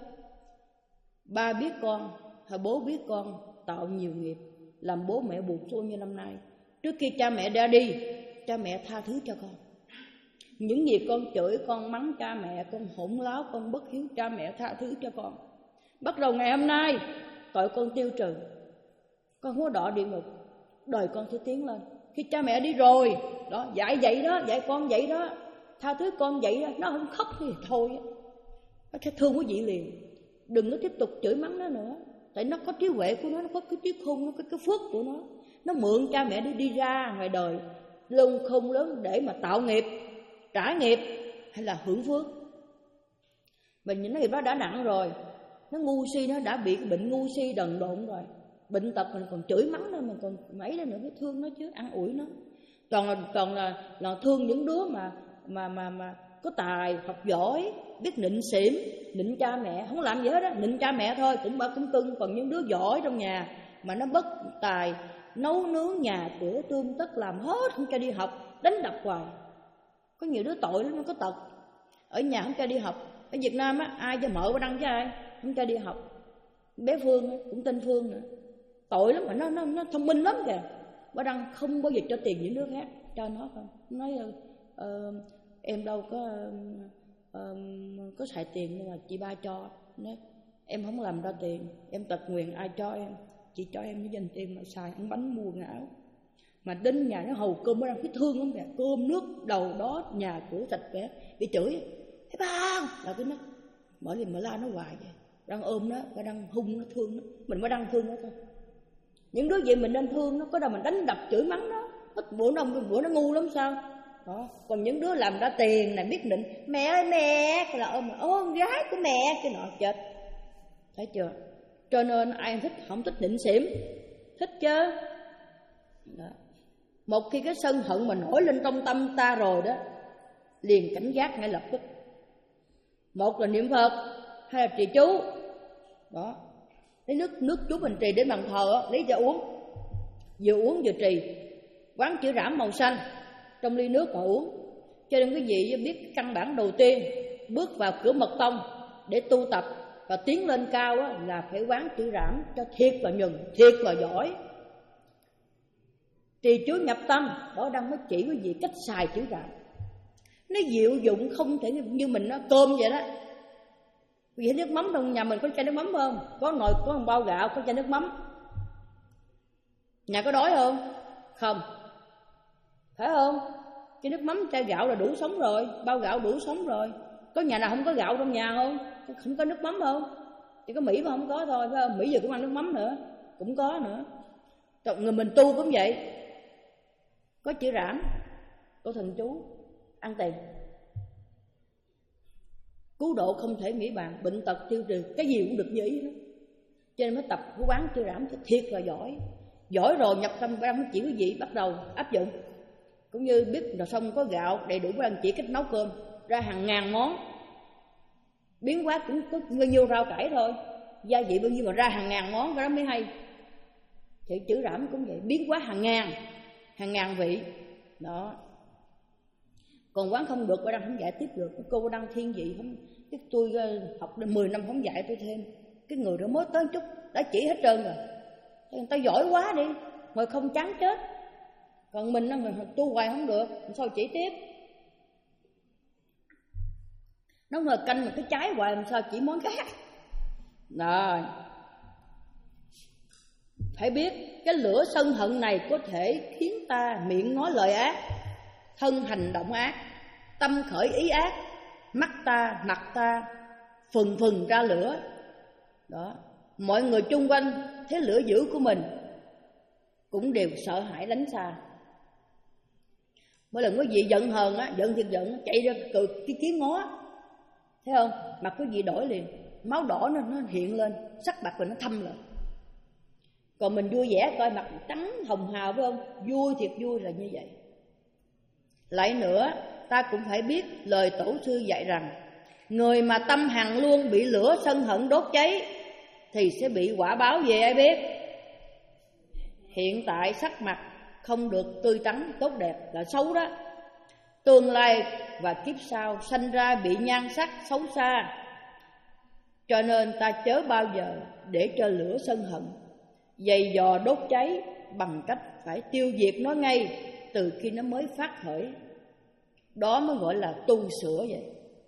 Ba biết con, hay bố biết con tạo nhiều nghiệp, làm bố mẹ buồn xôi như năm nay. Trước khi cha mẹ ra đi, cha mẹ tha thứ cho con. Những gì con chửi, con mắng cha mẹ, con hỗn láo, con bất hiếu, cha mẹ tha thứ cho con. Bắt đầu ngày hôm nay, tội con tiêu trừ, con không có đọa địa ngục, đời con sẽ tiến lên. Khi cha mẹ đi rồi, đó, dạy vậy đó, dạy con vậy đó, tha thứ con vậy đó, nó không khóc thì thôi, nó sẽ thương quý vị liền. Đừng có tiếp tục chửi mắng nó nữa, tại nó có trí huệ của nó, nó có cái trí khôn, nó có cái phước của nó. Nó mượn cha mẹ đi đi ra ngoài đời lông không lớn để mà tạo nghiệp, trả nghiệp hay là hưởng phước. Mình những cái nghiệp đó đã nặng rồi, nó ngu si, nó đã bị cái bệnh ngu si đần độn rồi. Bệnh tật mình còn chửi mắng nó, mình còn mấy đó nữa mới thương nó chứ, ăn ủi nó. Còn là, còn là, là thương những đứa mà mà mà mà có tài, học giỏi, biết nịnh xỉm, nịnh cha mẹ, không làm gì hết á, nịnh cha mẹ thôi cũng ba cũng cưng. Còn những đứa giỏi trong nhà mà nó bất tài, nấu nướng nhà cửa tươm tất làm hết, không cho đi học, đánh đập hoài. Có nhiều đứa tội lắm, nó có tật, ở nhà không cho đi học. Ở Việt Nam á, ai cho mợ ba Đăng với ai không cho đi học. Bé Phương cũng tên Phương nữa, tội lắm mà nó nó nó thông minh lắm kìa. Ba Đăng không bao giờ cho tiền những đứa khác, cho nó không. Nói uh, em đâu có uh, có xài tiền, nhưng mà chị ba cho. Nói em không làm ra tiền, em tật nguyền ai cho em, chị cho em nó dành tiền mà xài, ăn bánh mua quần áo. Mà đến nhà nó hầu cơm, Ba Đăng thấy thương lắm kìa, cơm nước đầu đó, nhà cửa sạch sẽ, bị chửi thấy ba là cái nó mở liền mở la nó hoài vậy. Đang ôm nó, Ba Đăng hung nó, thương nó, mình mới Đăng thương nó thôi. Những đứa vậy mình nên thương nó, có đâu mình đánh đập chửi mắng nó, bữa nó bữa nó ngu lắm sao đó. Còn những đứa làm ra tiền này biết nịnh mẹ ơi mẹ, cái là ôm ô con gái của mẹ, cái nọ chết, thấy chưa? Cho nên ai thích không thích nịnh xỉm, thích chứ đó. Một khi cái sân hận mà nổi lên trong tâm ta rồi đó, liền cảnh giác ngay lập tức. Một là niệm Phật, hai là trì chú. Đó, lấy nước nước chú mình trì đến bàn thờ lấy ra uống, vừa uống vừa trì, quán chữ Rảm màu xanh trong ly nước mà uống. Cho nên quý vị biết căn bản đầu tiên bước vào cửa mật tông để tu tập và tiến lên cao là phải quán chữ Rảm cho thiệt là nhuần, thiệt là giỏi. Trì chú nhập tâm, đó đang mới chỉ quý vị cách xài chữ Rảm. Nó diệu dụng không thể như mình nó cơm vậy đó. Quý vị nước mắm trong nhà mình có chai nước mắm không? Có nồi, có một bao gạo, có chai nước mắm. Nhà có đói không? Không. Phải không? Chai nước mắm, chai gạo là đủ sống rồi, bao gạo đủ sống rồi. Có nhà nào không có gạo trong nhà không? Không có nước mắm không? Chỉ có Mỹ mà không có thôi, phải không? Mỹ giờ cũng ăn nước mắm nữa, cũng có nữa. Còn người mình tu cũng vậy. Có chữ Rảm, có thần chú, ăn tiền. Cứu độ không thể nghĩ bàn, bệnh tật tiêu trừ, cái gì cũng được như ý đó. Cho nên mới tập cái quán chữ Rảm cho thiệt là giỏi. Giỏi rồi nhập tâm đang mới chỉ quý vị bắt đầu áp dụng. Cũng như biết là xong có gạo đầy đủ đang chỉ cách nấu cơm ra hàng ngàn món. Biến hóa cũng có bao nhiêu rau cải thôi, gia vị bao nhiêu mà ra hàng ngàn món, cái đó mới hay. Thì chữ Rảm cũng vậy, biến hóa hàng ngàn, hàng ngàn vị. Đó. Còn quán không được, cô đang không dạy tiếp được. Cô đang thiên vị không, cái tôi học đến mười năm không dạy tôi thêm. Cái người đó mới tới chút đã chỉ hết trơn rồi. Người ta giỏi quá đi, mà không chán chết. Còn mình mình tu hoài không được, sao chỉ tiếp? Nó ngồi canh mà cái trái hoài làm sao chỉ món khác. Rồi, phải biết cái lửa sân hận này có thể khiến ta miệng nói lời ác, thân hành động ác, tâm khởi ý ác, mắt ta, mặt ta phừng phừng ra lửa. Đó, mọi người chung quanh thấy lửa dữ của mình cũng đều sợ hãi lánh xa. Mỗi lần có gì giận hờn á, giận thiệt giận, chạy ra cự cái kiến ngó, thấy không? Mặt có gì đổi liền, máu đỏ nó, nó hiện lên, sắc bạc và nó thâm lên. Còn mình vui vẻ coi mặt trắng hồng hào phải không? Vui thiệt vui là như vậy. Lại nữa, ta cũng phải biết lời tổ sư dạy rằng người mà tâm hằng luôn bị lửa sân hận đốt cháy thì sẽ bị quả báo gì ai biết? Hiện tại sắc mặt không được tươi tắn tốt đẹp là xấu đó. Tương lai và kiếp sau sanh ra bị nhan sắc xấu xa. Cho nên ta chớ bao giờ để cho lửa sân hận dày dò đốt cháy bằng cách phải tiêu diệt nó ngay từ khi nó mới phát khởi. Đó mới gọi là tu sửa vậy.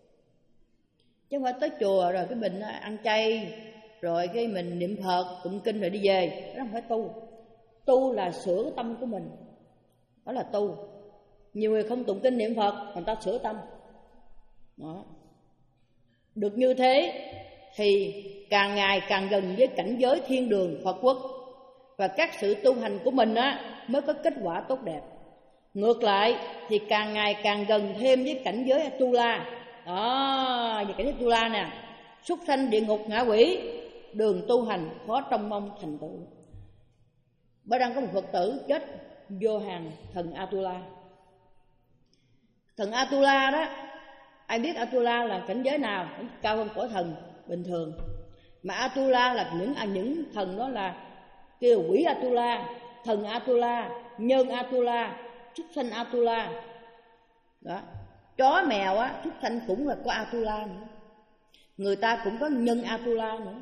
Chứ không phải tới chùa rồi cái mình ăn chay, rồi cái mình niệm Phật, tụng kinh rồi đi về. Đó không phải tu. Tu là sửa cái tâm của mình. Đó là tu. Nhiều người không tụng kinh niệm Phật, người ta sửa tâm. Đó. Được như thế thì càng ngày càng gần với cảnh giới thiên đường Phật quốc, và các sự tu hành của mình á mới có kết quả tốt đẹp. Ngược lại thì càng ngày càng gần thêm với cảnh giới Atula. Đó, về cảnh giới Atula nè, súc sanh địa ngục ngạ quỷ, đường tu hành khó trông mong thành tựu. Bởi đang có một Phật tử chết vô hàng thần Atula. Thần Atula đó, ai biết Atula là cảnh giới nào? Cao hơn cõi thần bình thường. Mà Atula là những à, những thần đó là kêu quỷ Atula, thần Atula, nhân Atula, súc sanh Atula. Đó, chó mèo á, súc sanh cũng là có Atula nữa. Người ta cũng có nhân Atula nữa.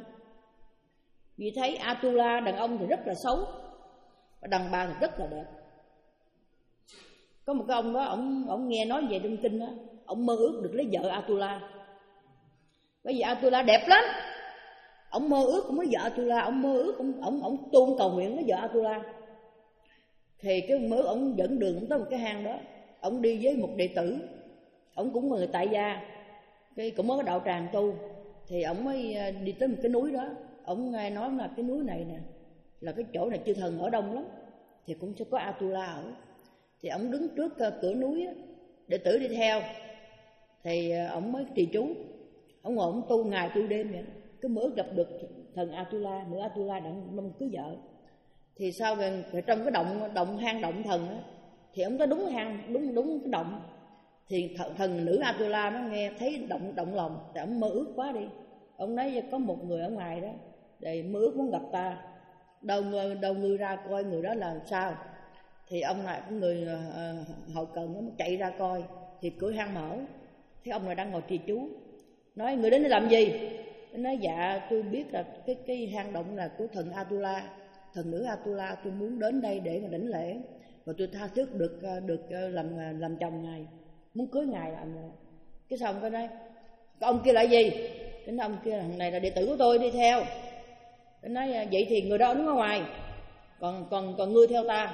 Vì thấy Atula đàn ông thì rất là xấu, và đàn bà thì rất là đẹp. Có một cái ông đó, ông ông nghe nói về trong kinh đó, ông mơ ước được lấy vợ Atula. Bởi vì Atula đẹp lắm. Ông mơ ước ông lấy vợ Atula, ông mơ ước ông ông ông tu cầu nguyện lấy vợ Atula. Thì cái mơ ông dẫn đường ông tới một cái hang đó, ông đi với một đệ tử, ông cũng là người tại gia, cái cũng có đạo tràng tu, thì ông mới đi tới một cái núi đó, ông nghe nói là cái núi này nè là cái chỗ này chư thần ở đông lắm, thì cũng sẽ có Atula ở. Thì ông đứng trước cửa núi á, đệ tử đi theo, thì ông mới trì chú, ông ngồi ông tu ngày tu đêm vậy. Cứ mới gặp được thần Atula, nữ Atula đang mong cưới vợ. Thì sau rồi trong cái động động hang động thần á, thì ông có đúng hang đúng đúng cái động, Thì thần, thần nữ Atula nó nghe thấy động động lòng, thì ông mơ ước quá đi. Ông nói có một người ở ngoài đó, để mơ ước muốn gặp ta. Đâu đâu ngươi ra coi người đó là sao. Thì ông này cái người uh, hậu cận nó chạy ra coi, thì cửa hang mở, thấy ông này đang ngồi trì chú. Nói người đến để làm gì? Nói dạ tôi biết là cái cái hang động là của thần Atula, thần nữ Atula, tôi muốn đến đây để mà đảnh lễ, và tôi tha thiết được được làm làm chồng ngài, muốn cưới ngài làm. Cái xong cái nói cái ông kia là gì? Cái ông kia thằng này là đệ tử của tôi đi theo. Cái nói vậy thì người đó đứng ở ngoài, còn còn còn ngươi theo ta.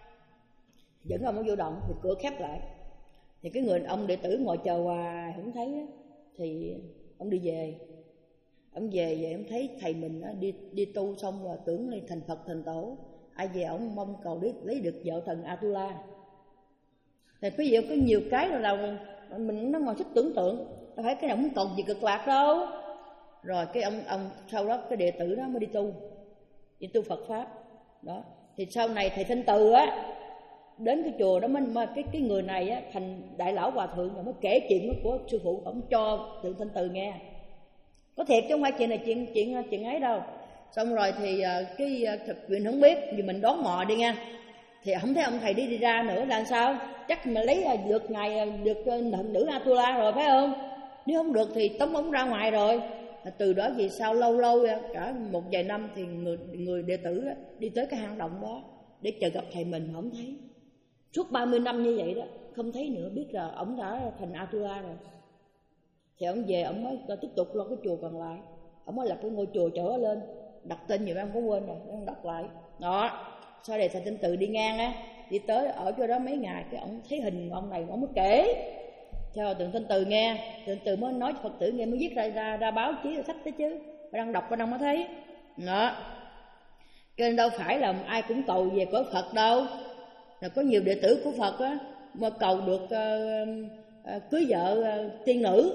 Dẫn ông nó vô động thì cửa khép lại. Thì cái người ông đệ tử ngồi chờ hoài không thấy, thì ông đi về. Ông về về ông thấy thầy mình đi đi tu xong rồi tưởng lên thành Phật thành tổ. Ai về ông mong cầu để lấy được vợ thần Atula. Thì quý vị có nhiều cái rồi là mình nó ngồi thích tưởng tượng, đâu phải cái nào muốn cầu gì cực lạc đâu. Rồi cái ông ông sau đó cái đệ tử đó mới đi tu, đi tu Phật pháp đó. Thì sau này thầy Thanh Từ á đến cái chùa đó mới, mới cái cái người này á thành đại lão hòa thượng, rồi mới kể chuyện của sư phụ ông cho Thượng Thanh Từ nghe. Có thiệt chứ không phải chuyện này chuyện chuyện chuyện ấy đâu. Xong rồi thì cái thực chuyện không biết, vì mình đón mò đi nha. Thì không thấy ông thầy đi đi ra nữa là sao? Chắc mà lấy được ngày được thần nữ Atula rồi phải không? Nếu không được thì tống ống ra ngoài rồi. Từ đó vì sao lâu lâu cả một vài năm thì người người đệ tử đi tới cái hang động đó để chờ gặp thầy mình mà không thấy. Suốt ba mươi năm như vậy đó, không thấy nữa, biết là ông đã thành Atula rồi. Thì ông về ông mới tiếp tục lo cái chùa còn lại. Ông mới lập cái ngôi chùa trở lên, đặt tên nhiều em có quên rồi, ông đọc lại. Đó, sau này thầy Thanh Từ đi ngang á, đi tới ở chỗ đó mấy ngày, cái ông thấy hình ông này, ông mới kể cho Thượng Thanh Từ nghe. Thượng Từ mới nói cho Phật tử nghe, mới viết ra ra, ra báo chí ra sách đấy chứ. Bà đang đọc bà đang mới thấy. Đó. Cho nên đâu phải là ai cũng cầu về cõi Phật đâu. Là có nhiều đệ tử của Phật á mà cầu được uh, uh, cưới vợ uh, tiên nữ.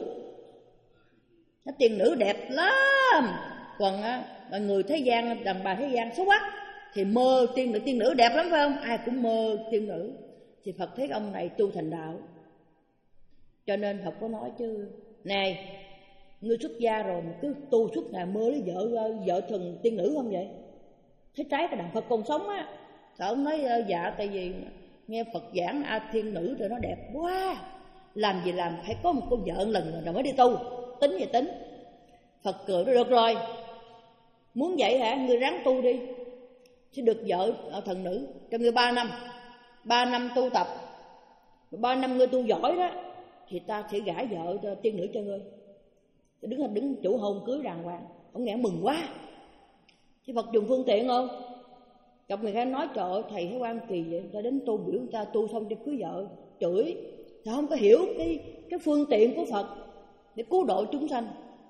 Nó tiên nữ đẹp lắm. Còn uh, người thế gian, đàn bà thế gian xấu quá thì mơ tiên nữ, tiên nữ đẹp lắm phải không? Ai cũng mơ tiên nữ. Thì Phật thấy ông này tu thành đạo. Cho nên Phật có nói chứ, này, ngươi xuất gia rồi mà cứ tu suốt ngày mơ lấy vợ vợ thần tiên nữ không vậy? Thấy trái cái đàn Phật còn sống á. Sao ông nói dạ tại vì nghe Phật giảng A Thiên Nữ rồi nó đẹp quá, làm gì làm phải có một cô vợ lần rồi mới đi tu, tính gì tính. Phật cười nó được rồi, muốn vậy hả, ngươi ráng tu đi, sẽ được vợ thần nữ cho ngươi ba năm, ba năm tu tập, ba năm ngươi tu giỏi đó thì ta sẽ gả vợ cho tiên nữ cho ngươi. Đứng đứng chủ hôn cưới đàng hoàng. Ông nghe mừng quá. Chứ Phật dùng phương tiện không? Gặp người khác nói trời ơi thầy thấy quan kỳ vậy, người ta đến tu biểu người ta tu xong cho cưới vợ, chửi. Thầy không có hiểu cái cái phương tiện của Phật để cứu độ chúng sanh.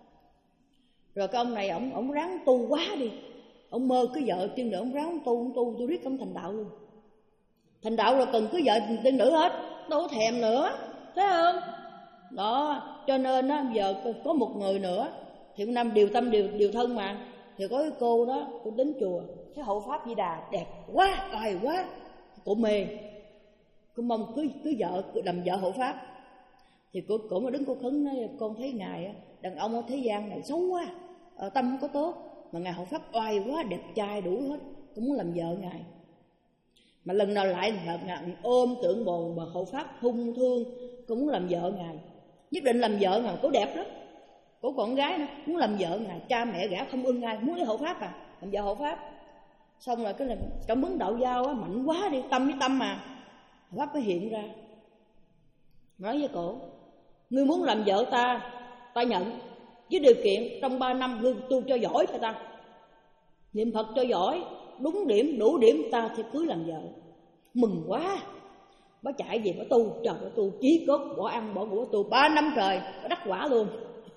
Rồi cái ông này ông ông ráng tu quá đi, ông mơ cưới vợ tiên nữ, ông ráng tu, ông tu tu riết ông thành đạo luôn. Thành đạo rồi cần cưới vợ tiên nữ hết, đâu có thèm nữa, thấy không? Đó, cho nên á giờ có một người nữa thì năm điều tâm điều điều thân mà, thì có cái cô đó, cô đến chùa, cái hộ pháp Di Đà đẹp quá, oai quá, cô mê, cô mong cưới cưới vợ, làm vợ hộ pháp. Thì cô cổ mà đứng cô khấn nói, con thấy ngài đàn ông ở thế gian này xấu quá, ở tâm không có tốt, mà ngài hộ pháp oai quá, đẹp trai đủ hết, cô muốn làm vợ ngài. Mà lần nào lại là ngài ôm tượng bồn mà hộ pháp hung thương, cô muốn làm vợ ngài, nhất định làm vợ ngài, cô đẹp lắm. Cô con gái nữa, muốn làm vợ ngài, cha mẹ gả không ưng ai, muốn lấy hộ pháp à, làm vợ hộ pháp. Xong rồi cái là cảm ứng đạo giao á, mạnh quá đi, tâm với tâm mà. Hộ pháp mới hiện ra, nói với cổ, ngươi muốn làm vợ ta, ta nhận, với điều kiện trong ba năm ngươi tu cho giỏi cho ta, niệm Phật cho giỏi, đúng điểm, đủ điểm ta sẽ cưới làm vợ. Mừng quá, bà chạy về bà tu, trời bà tu chí cốt, bỏ ăn bỏ ngủ tu ba năm trời, bà đắc quả luôn.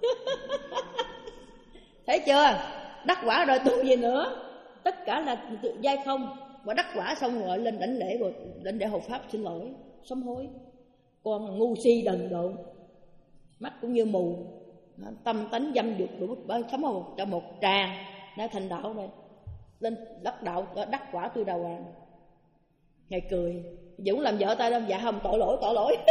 Thấy chưa, đắc quả rồi tu gì nữa, tất cả là giai không. Và đắc quả xong rồi lên đảnh lễ, rồi đảnh lễ hộ pháp xin lỗi, sám hối. Con ngu si đần độn, mắt cũng như mù, tâm tánh dâm dục đủ sám hối cho một tràng đã thành đạo rồi, lên đắc đạo đắc quả tu đà hoàng. Ngài cười, Dũng làm vợ ta đâu? Dạ không, tội lỗi, tội lỗi.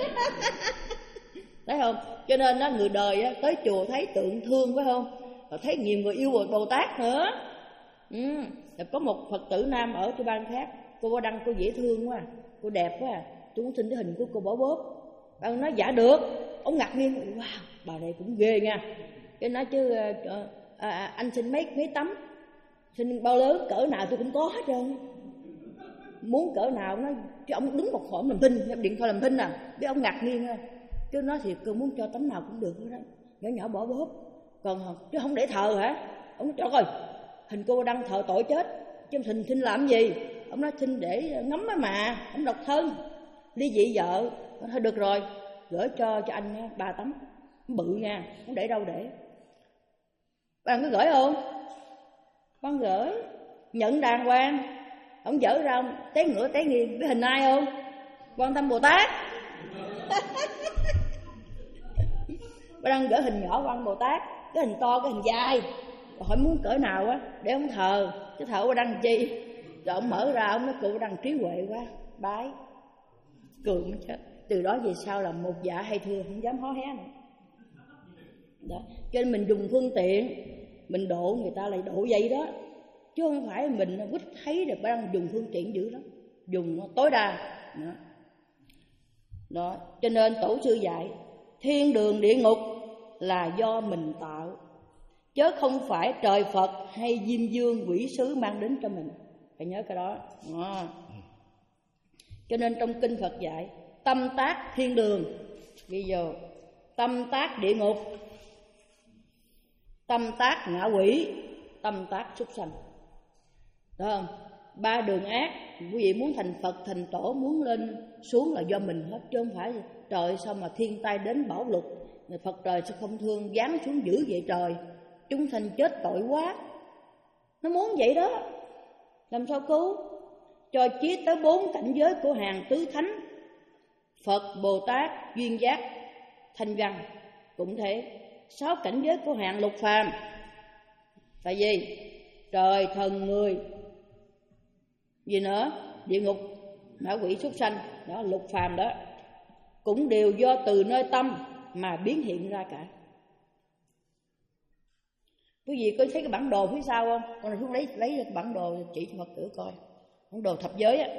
Thấy không? Cho nên đó, người đời á, tới chùa thấy tượng thương phải không? Rồi thấy nhiều người yêu Bồ Tát nữa. Ừ. Rồi có một Phật tử nam ở cái ban khác, cô Ba Đăng cô dễ thương quá, cô đẹp quá, tôi muốn xin cái hình của cô bỏ bóp. Ông nói dạ được. Ông ngạc nhiên, wow, bà này cũng ghê nha. Cái nói chứ à, à, anh xin mấy mấy tấm, xin bao lớn cỡ nào tôi cũng có hết trơn. Muốn cỡ nào nó, chứ ông đứng một khỏi làm thinh, điện thoại làm thinh à, biết ông ngạc nhiên thôi. Chứ nói thì cô muốn cho tấm nào cũng được đó, nhỏ nhỏ bỏ bóp. Còn chứ không để thờ hả? Ông nói trời ơi, hình cô Đăng thờ tội chết, chứ thình thinh làm gì? Ông nói thinh để ngắm á mà, ông độc thân, ly dị vợ. Thôi được rồi, gửi cho cho anh nha, ba tấm bự nha, không để đâu để. Bạn có gửi không? Con gửi, nhận đàng hoàng. Ông dở ra ông té ngửa té nghiêng, biết hình ai không? Quan Tâm Bồ Tát. Bà đang gửi hình nhỏ Quan Bồ Tát, cái hình to, cái hình dài. Rồi hỏi muốn cỡ nào á để ông thờ, chứ thờ Bà Đăng chi. Rồi ông mở ra, ông nói cô Bà Đăng trí huệ quá, bái. Cười mới chết. Từ đó về sau là một dạ hay thưa, không dám hó hé nữa. Đó. Cho nên mình dùng phương tiện, mình độ người ta lại độ vậy đó, chứ không phải mình quýt thấy được Bà Đăng dùng phương tiện dữ lắm, dùng tối đa đó. Đó. Cho nên tổ sư dạy thiên đường địa ngục là do mình tạo, chứ không phải trời Phật hay Diêm Vương quỷ sứ mang đến cho mình. Phải nhớ cái đó, đó. Cho nên trong kinh Phật dạy tâm tác thiên đường ghi vô, tâm tác địa ngục, tâm tác ngạ quỷ, tâm tác súc sanh. Đó không? Ba đường ác, quý vị muốn thành Phật, thành Tổ, muốn lên xuống là do mình hết, chứ không phải trời sao mà thiên tai đến bão lụt, Phật trời sẽ không thương giáng xuống dữ vậy trời, chúng sanh chết tội quá. Nó muốn vậy đó, làm sao cứu? Cho chiết tới bốn cảnh giới của hàng tứ thánh, Phật, Bồ Tát, Duyên Giác, Thanh Văn cũng thế. Sáu cảnh giới của hàng lục phàm. Tại vì trời, thần, người, gì nữa, địa ngục, ngạ quỷ, súc sanh, đó lục phàm đó, cũng đều do từ nơi tâm mà biến hiện ra cả. Quý vị có thấy cái bản đồ phía sau không? Con này xuống lấy lấy cái bản đồ chỉ cho Phật tử coi. Bản đồ thập giới á.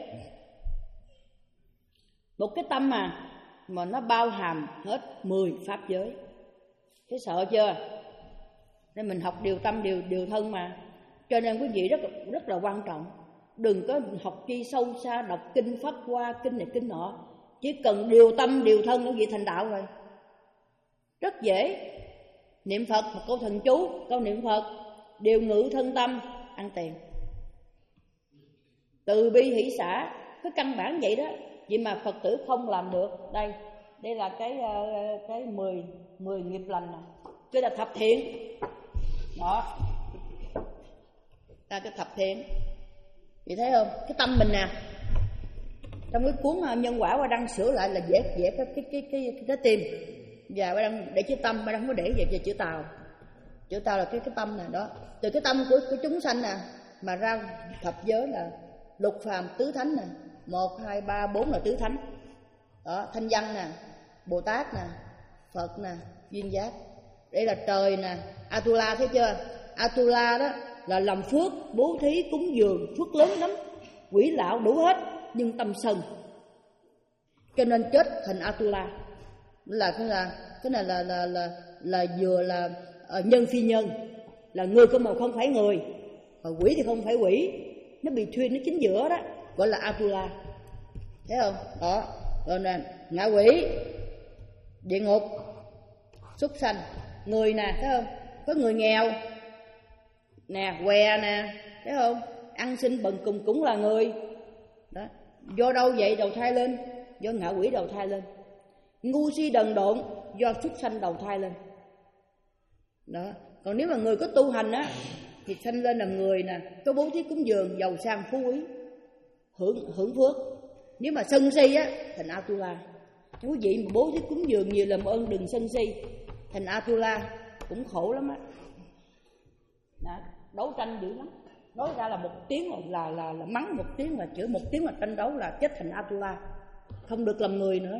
Một cái tâm mà mà nó bao hàm hết mười pháp giới. Thế sợ chưa? Nên mình học điều tâm, điều điều thân mà. Cho nên quý vị rất rất là quan trọng. Đừng có học chi sâu xa, đọc kinh Pháp Hoa, kinh này kinh nọ. Chỉ cần điều tâm, điều thân quý vị thành đạo rồi. Rất dễ. Niệm Phật một câu thần chú, câu niệm Phật, điều ngự thân tâm, ăn tiền. Từ bi hỷ xả, cái căn bản vậy đó. Vậy mà Phật tử không làm được. Đây, đây là cái cái mười mười nghiệp lành này. Cái là thập thiện. Đó. Là cái thập thiện. Chị thấy không? Cái tâm mình nè. Trong cái cuốn Nhân Quả Ba Đăng sửa lại là dễ dễ cái cái cái cái trái tim. Và Ba Đăng để chữ tâm, Ba Đăng không có để về về chữ Tàu. Chữ Tàu là cái cái tâm này đó. Từ cái tâm của, của chúng sanh nè mà ra thập giới là lục phàm tứ thánh nè, một hai ba bốn là tứ thánh. Đó, Thanh Văn nè, Bồ Tát nè, Phật nè, Duyên Giác. Đây là trời nè, Atula, thấy chưa? Atula đó là làm phước, bố thí, cúng dường, phước lớn lắm, quỷ lão đủ hết, nhưng tâm sân, cho nên chết thành Atula. Là cái là cái này là là là là vừa là uh, nhân phi nhân, là người của một không phải người, còn quỷ thì không phải quỷ, nó bị thuyên nó chính giữa đó, gọi là Atula, thấy không? Đó, rồi nè, ngạ quỷ, địa ngục, súc sanh, người nè, thấy không? Có người nghèo nè, què nè, thấy không? Ăn xin bần cùng cũng là người. Đó, do đâu vậy đầu thai lên? Do ngạ quỷ đầu thai lên. Ngu si đần độn do súc sanh đầu thai lên. Đó, còn nếu mà người có tu hành á thì sanh lên làm người nè, có bố thí cúng dường, giàu sang phú quý, hưởng hưởng phước. Nếu mà sân si á thành Atula. Quý vị mà bố thí cúng dường nhiều làm ơn đừng sân si, thành Atula cũng khổ lắm á. Đó, đấu tranh dữ lắm. nói ra là một tiếng là là là mắng, một tiếng là chửi, một tiếng là tranh đấu là chết thành Atula, không được làm người nữa.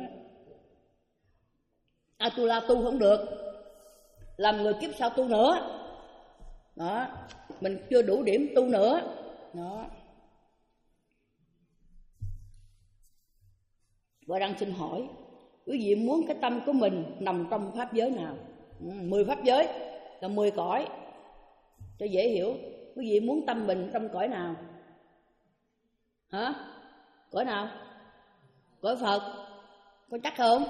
Atula tu không được, làm người kiếp sau tu nữa. Đó, mình chưa đủ điểm tu nữa. Đó. Và đang xin hỏi quý vị muốn cái tâm của mình nằm trong pháp giới nào? Ừ, mười pháp giới là mười cõi, cho dễ hiểu. Quý vị muốn tâm mình trong cõi nào? Hả? Cõi nào? Cõi Phật. Có chắc không?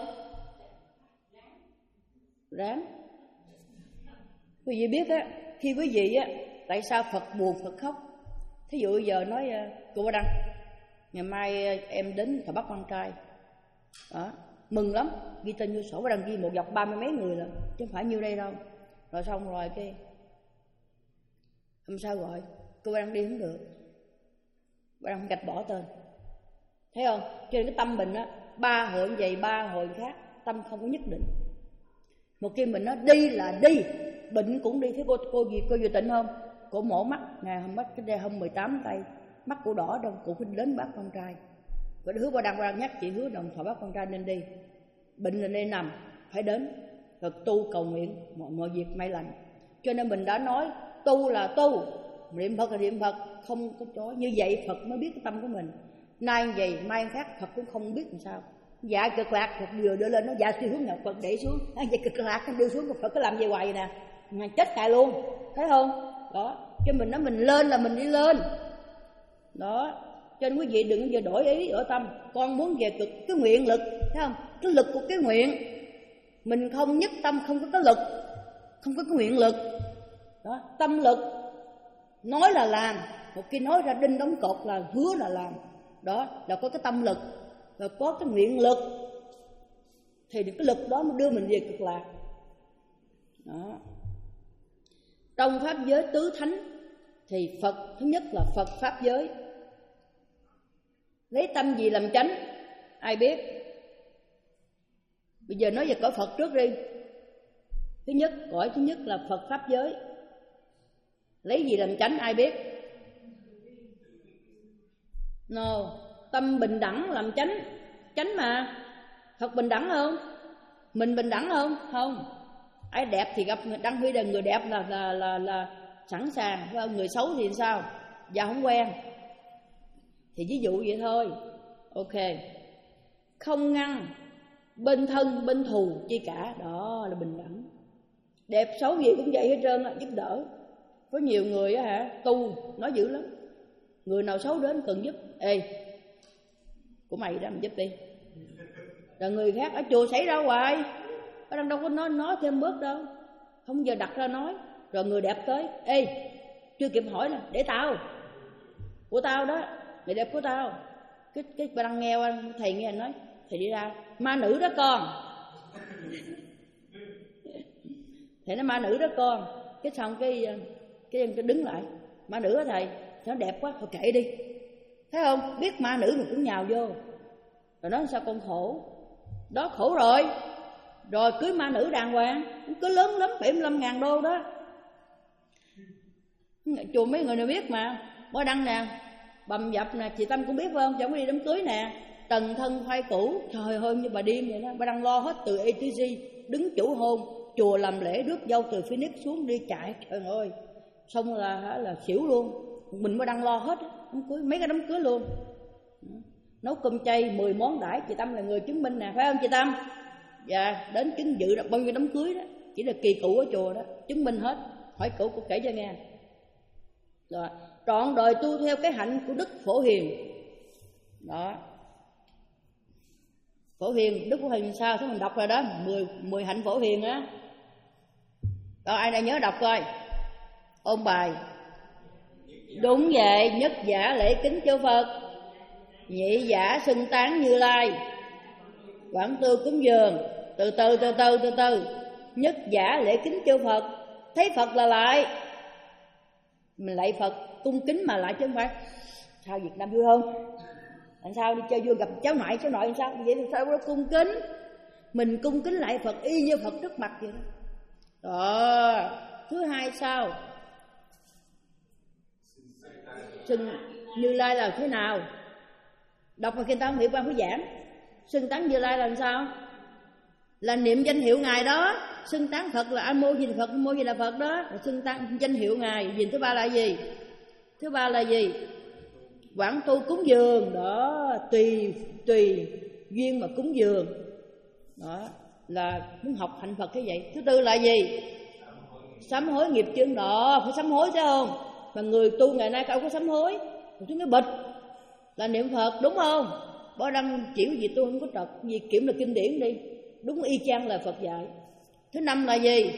Ráng. Quý vị biết á, khi quý vị á, tại sao Phật buồn Phật khóc? Thí dụ giờ nói cô Ba Đăng, ngày mai em đến Thọ Bắc Quan Trai. Đó, mừng lắm, ghi tên vô sổ. Ba Đăng ghi một dọc ba mươi mấy người là, chứ không phải nhiêu đây đâu. Rồi xong rồi cái hôm sau gọi cô Ba Đăng đi không được, Ba Đăng gạch bỏ tên. Thấy không? Cho nên cái tâm mình á, ba hội vậy ba hội khác, tâm không có nhất định. Một khi mình nói đi là đi, bệnh cũng đi. Thế cô cô gì cô vừa tỉnh không? Cô mổ mắt ngày hôm mắt cái đây hôm mười tám tay, mắt cô đỏ đâu, cô phải đến Bác Con Trai. Cô hứa Ba Đăng, Ba Đăng nhắc chị hứa đồng Thọ Bác Con Trai nên đi. Bệnh là nên nằm, phải đến. Rồi tu cầu nguyện mọi, mọi việc may lành. Cho nên mình đã nói tu là tu, niệm Phật là niệm Phật, không có chối. Như vậy Phật mới biết cái tâm của mình. Nay vậy mai khác Phật cũng không biết làm sao. Dạ cực lạc Phật vừa đưa lên nó dạ đi hướng nào Phật để xuống. À, vậy cực lạc nó đưa xuống Phật cứ làm vậy hoài vậy nè, mà chết cài luôn, thấy không? Đó, cho mình nói mình lên là mình đi lên. Đó, cho nên quý vị đừng giờ đổi ý ở tâm. Con muốn về cực cái nguyện lực, thấy không? Cái lực của cái nguyện, mình không nhất tâm, không có cái lực, không có cái nguyện lực. Đó, tâm lực nói là làm, một khi nói ra đinh đóng cột là hứa là làm. Đó là có cái tâm lực, rồi có cái nguyện lực, thì cái lực đó mới đưa mình về cực lạc. Đó. Trong pháp giới tứ thánh thì Phật thứ nhất là Phật pháp giới. Lấy tâm gì làm chánh? Ai biết? Bây giờ nói về cõi Phật trước đi. Thứ nhất, cõi thứ nhất là Phật pháp giới. Lấy gì làm chánh? Ai biết? No, tâm bình đẳng làm chánh. Chánh mà. Phật bình đẳng không? Mình bình đẳng không? Không. Ai đẹp thì gặp Đăng Huy là người đẹp là là là, là sẵn sàng, phải không? Người xấu thì sao? Dạ không quen. Thì ví dụ vậy thôi. Ok. Không ngăn bên thân bên thù chi cả, đó là bình đẳng. Đẹp xấu gì cũng vậy hết trơn á, giúp đỡ. Có nhiều người á hả, tu nói dữ lắm. Người nào xấu đến cần giúp, ê của mày đó mình giúp đi. Rồi người khác ở chùa xảy ra hoài, ở đâu đâu có nói nói thêm bước đâu, không giờ đặt ra nói. Rồi người đẹp tới, ê chưa kịp hỏi là để tao, của tao đó, người đẹp của tao. Cái cái bà đang nghe thầy nghe nói, thầy đi ra ma nữ đó con. Thầy nói ma nữ đó con. Cái xong cái cái cái đứng lại, ma nữ đó thầy, nó đẹp quá, thôi kệ đi. Thấy không? Biết ma nữ mà cũng nhào vô. Rồi nói sao con khổ. Đó khổ rồi. Rồi cưới ma nữ đàng hoàng, cứ lớn lắm bảy mươi lăm ngàn đô đó. Chùa mấy người nào biết mà. Bó Đăng nè, bầm dập nè, chị Tâm cũng biết phải không? Chẳng có đi đám cưới nè. Tần thân khoai cũ, trời ơi như bà điên vậy đó. Bó Đăng lo hết từ a tê giê, đứng chủ hôn, chùa làm lễ rước dâu từ Phoenix xuống đi chạy, trời ơi. Xong là là xỉu luôn. Mình mới đang lo hết đám cưới, mấy cái đám cưới luôn. Nấu cơm chay mười món đãi, chị Tâm là người chứng minh nè, phải không chị Tâm? Dạ, đến chứng dự bao nhiêu đám cưới đó, chỉ là kỳ cụ ở chùa đó, chứng minh hết. Hỏi cụ cô kể cho nghe. Rồi, trọn đời tu theo cái hạnh của Đức Phổ Hiền. Đó. Phổ Hiền, Đức Phổ Hiền sao? Thế mình đọc rồi đó, mười, mười hạnh Phổ Hiền á. Rồi ai đã nhớ đọc coi. Ôn bài. Đúng vậy, nhất giả lễ kính chư Phật, nhị giả xưng tán Như Lai, quảng tư cúng dường. Từ từ từ từ từ từ. Nhất giả lễ kính chư Phật, thấy Phật là lại. Mình lạy Phật cung kính mà lại chứ không phải sao Việt Nam vui không? Làm sao đi chơi vui gặp cháu ngoại cháu nội làm sao? Vậy thì sao nó cung kính? Mình cung kính lại Phật y như Phật trước mặt vậy đó. Đó. Thứ hai sao? Xưng Như Lai là thế nào? Đọc mà khi ta không hiểu quan phải giảng. Xưng tán Như Lai là làm sao? Là niệm danh hiệu Ngài đó. Xưng tán Phật là A Mô Di Đà Phật, A Mô Di Đà Phật đó, là xưng tán danh hiệu Ngài. Nhìn thứ ba là gì? Thứ ba là gì? Quảng tu cúng dường đó, tùy tùy duyên mà cúng dường. Đó là muốn học hạnh Phật cái vậy. Thứ tư là gì? Sám hối nghiệp chướng đó, phải sám hối chứ không? Mà người tu ngày nay đâu có sám hối. Một cái bịch là niệm Phật, đúng không? Bỏ đăng chịu gì tôi không có trật, gì kiểm là kinh điển đi, đúng y chang là Phật dạy. Thứ năm là gì?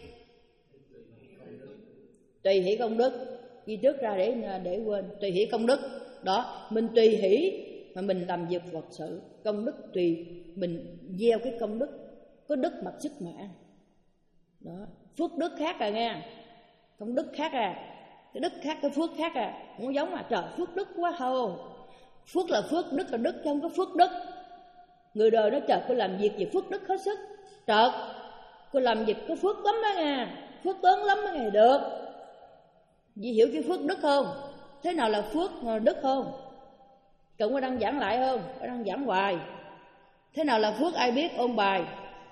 Tùy hỷ công đức. Ghi trước ra để để quên. Tùy hỷ công đức đó, mình tùy hỷ mà mình làm việc Phật sự. Công đức tùy mình gieo cái công đức, có đức mặc sức mà ăn đó. Phước đức khác à nghe, công đức khác à, cái đức khác, cái phước khác à, không có giống mà. Trời, phước đức quá hầu. Phước là phước, đức là đức, chứ không có phước đức. Người đời nó trời cô làm việc gì phước đức hết sức. Trời, cô làm việc có phước lắm đó nha, phước lớn lắm đó nghe được. Dì hiểu cái phước đức không? Thế nào là phước đức không? Cậu có đang giảng lại không? Có đang giảng hoài. Thế nào là phước ai biết, ôn bài.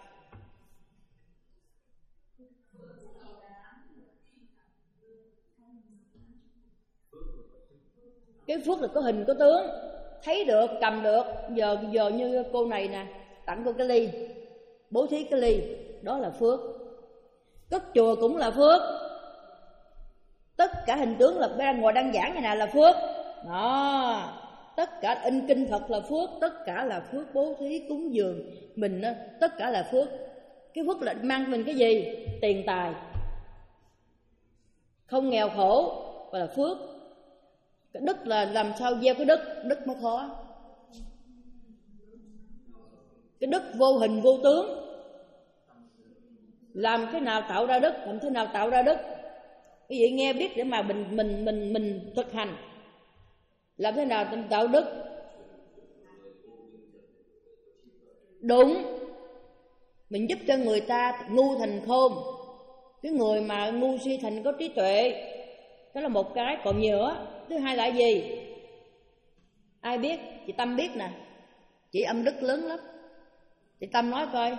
Cái phước là có hình có tướng, thấy được, cầm được. Giờ giờ như cô này nè, tặng cô cái ly, bố thí cái ly, đó là phước. Cất chùa cũng là phước. Tất cả hình tướng là đang ngồi đang giảng này nè là phước. Đó, tất cả in kinh Phật là phước, tất cả là phước. Bố thí cúng dường mình tất cả là phước. Cái phước là mang mình cái gì? Tiền tài, không nghèo khổ gọi là phước. Cái đức là làm sao gieo cái đức, đức mới khó. Cái đức vô hình vô tướng. Làm thế nào tạo ra đức, làm thế nào tạo ra đức. Cái gì nghe biết để mà mình mình mình mình thực hành. Làm thế nào mình tạo đức? Đúng. Mình giúp cho người ta ngu thành khôn. Cái người mà ngu si thành có trí tuệ. Đó là một cái, còn nhiều á. Thứ hai là gì? Ai biết? Chị Tâm biết nè. Chị âm đức lớn lắm. Chị Tâm nói coi.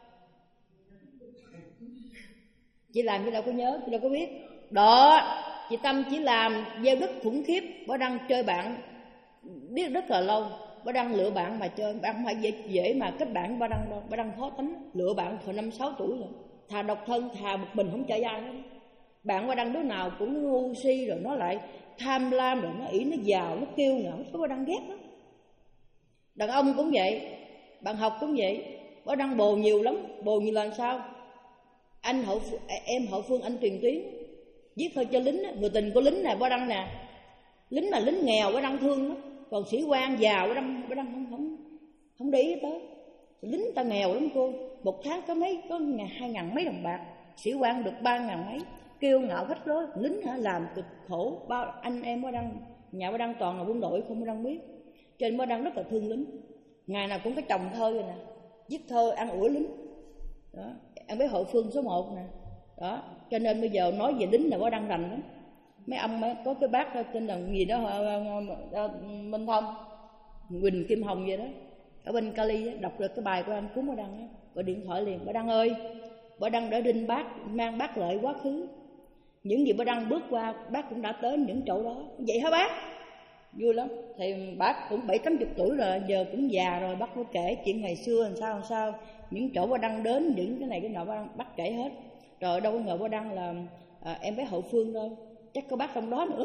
Chị làm chị đâu có nhớ, chị đâu có biết. Đó, chị Tâm chỉ làm gieo đức khủng khiếp. Bà đang chơi bạn biết rất là lâu. Bà đang lựa bạn mà chơi. Bạn không phải dễ, dễ mà kết bạn bà đang đâu. Bà đang khó tính. Lựa bạn hồi năm sáu tuổi rồi. Thà độc thân, thà một mình không chơi ai hết. Bạn bà đang đứa nào cũng ngu si rồi nó lại tham lam, rồi nó ỷ, nó giàu, nó kiêu ngạo, nó đang ghét lắm. Đàn ông cũng vậy, bạn học cũng vậy. Bà đang bồ nhiều lắm. Bồ nhiều là sao? Anh hậu em hậu phương anh Tuyền Tuyến viết thơ cho lính, người tình của lính nè, bà đăng nè. Lính mà lính nghèo bà đăng thương lắm. Còn sĩ quan giàu bà đăng bà đăng không không không để ý tới. Lính ta nghèo lắm cô, một tháng có mấy có hai ngàn mấy đồng bạc, sĩ quan được ba ngàn mấy, kêu ngạo hết lối. Lính hả làm cực khổ. Bao anh em bà đăng, nhà bà đăng toàn là quân đội không bà đăng biết. Cho nên bà đăng rất là thương lính. Ngày nào cũng có chồng thơ rồi nè, viết thơ ăn ủi lính. Đó, em biết Hậu Phương số một nè. Đó, cho nên bây giờ nói về lính là có đăng rành lắm. Mấy ông mới có cái bác đó, tên là gì đó, Minh Thông, Quỳnh Kim Hồng vậy đó, ở bên Cali đó, đọc được cái bài của anh cúng bà đăng á, gọi điện thoại liền. Bà Đăng ơi, bà Đăng đã đinh bác, mang bác lợi quá khứ. Những gì bà Đăng bước qua, bác cũng đã tới những chỗ đó. Vậy hả bác? Vui lắm. Thì bác cũng bảy tám chục tuổi rồi, giờ cũng già rồi, bác có kể chuyện ngày xưa làm sao làm sao. Những chỗ bà Đăng đến, những cái này cái nọ bà Đăng, bác kể hết. Rồi đâu có ngờ bà Đăng là à, em bé Hậu Phương đâu, chắc có bác trong đó nữa.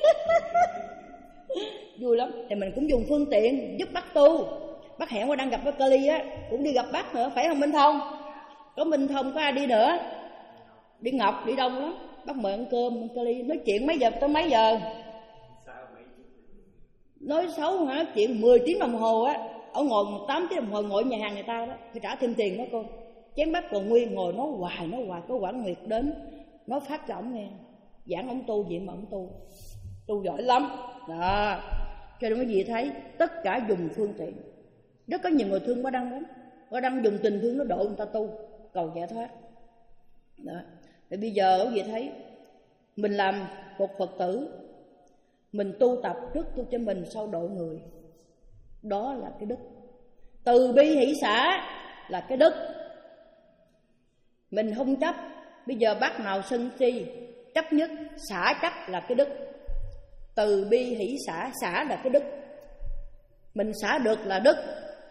Vui lắm. Thì mình cũng dùng phương tiện giúp bác tu. Bác hẹn bà Đăng gặp bác Cali á, cũng đi gặp bác nữa, phải không Minh Thông? Có Minh Thông, có ai đi nữa? Đi Ngọc, đi đông lắm. Bác mời ăn cơm, ăn Cali, nói chuyện mấy giờ tới mấy giờ? Nói xấu hả? Chuyện mười tiếng đồng hồ á. Ở ngồi tám tiếng đồng hồ ngồi nhà hàng người ta đó, phải trả thêm tiền đó cô. Chén bát còn nguyên, ngồi nói hoài, nói hoài. Có Quảng Nguyệt đến, nói phát cho ổng nghe. Giảng ổng tu gì mà ổng tu. Tu giỏi lắm. Đó. Cho nên cái gì thấy, tất cả dùng phương tiện. Rất có nhiều người thương bà Đăng lắm. Bà Đăng dùng tình thương nó độ người ta tu, cầu giải thoát. Đó. Thì bây giờ quý vị thấy, mình làm một Phật tử, Mình tu tập trước tu cho mình, sau độ người. Đó là cái đức. Từ bi hỷ xả là cái đức. Mình không chấp. Bây giờ bác nào sân si chấp nhất, xả chấp là cái đức. Từ bi hỷ xả, xả là cái đức. Mình xả được là đức.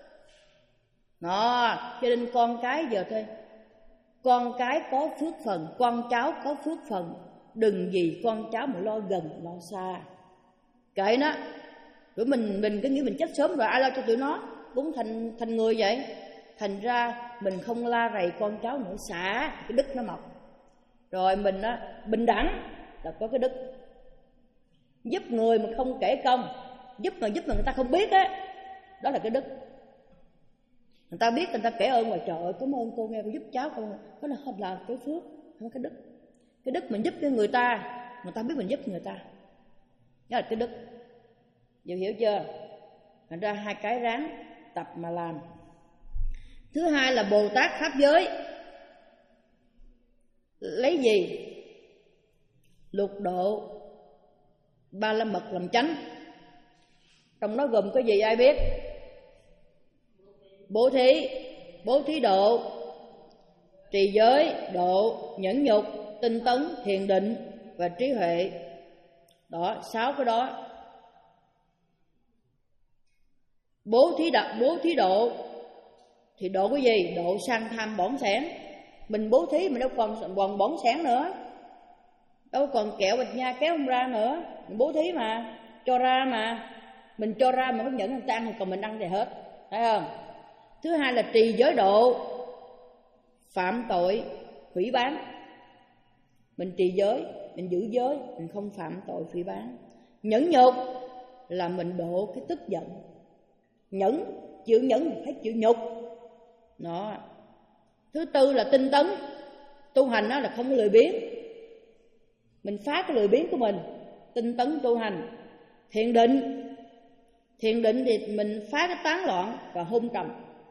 Đó, cho nên con cái giờ thôi, con cái có phước phần, con cháu có phước phần. Đừng vì con cháu mà lo gần lo xa, kệ nó. Rồi mình mình cứ nghĩ mình chết sớm rồi ai lo cho tụi nó, cũng thành thành người vậy. Thành ra mình không la rầy con cháu nữa, xả cái đức nó mọc. Rồi mình á, bình đẳng là có cái đức. Giúp người mà không kể công, giúp mà giúp mà người ta không biết á, đó, đó là cái đức. Người ta biết, người ta kể ơn, mà trời ơi cảm ơn cô nghe cô giúp cháu con, đó là không là cái phước, không cái đức. Cái đức mình giúp cho người ta, người ta biết mình giúp người ta, đó là cái đức. Giờ hiểu chưa? Thành ra hai cái ráng tập mà làm. Thứ hai là Bồ Tát Pháp giới. Lấy gì? Lục độ Ba La Mật làm chánh. Trong đó gồm cái gì ai biết? Bố thí, bố thí độ, trì giới, độ, nhẫn nhục, tinh tấn, thiền định và trí huệ. Đó, sáu cái đó. Bố thí đạo, bố thí độ thì độ cái gì? Độ sang tham bỏng sẻn. Mình bố thí mình đâu còn còn bỏng sẻn nữa, đâu còn kẹo bạch nha kéo không ra nữa. Mình bố thí mà, cho ra mà. Mình cho ra mà có nhận người ta ăn, còn mình ăn thì hết, thấy không? Thứ hai là trì giới độ, phạm tội phỉ báng. Mình trì giới, mình giữ giới, mình không phạm tội phỉ báng. Nhẫn nhục là mình độ cái tức giận. Nhẫn, chịu nhẫn phải chịu nhục. Đó. Thứ tư là tinh tấn. Tu hành đó là không có lười biếng. Mình phá cái lười biếng của mình, tinh tấn tu hành. Thiền định, thiền định thì mình phá cái tán loạn và hôn trầm.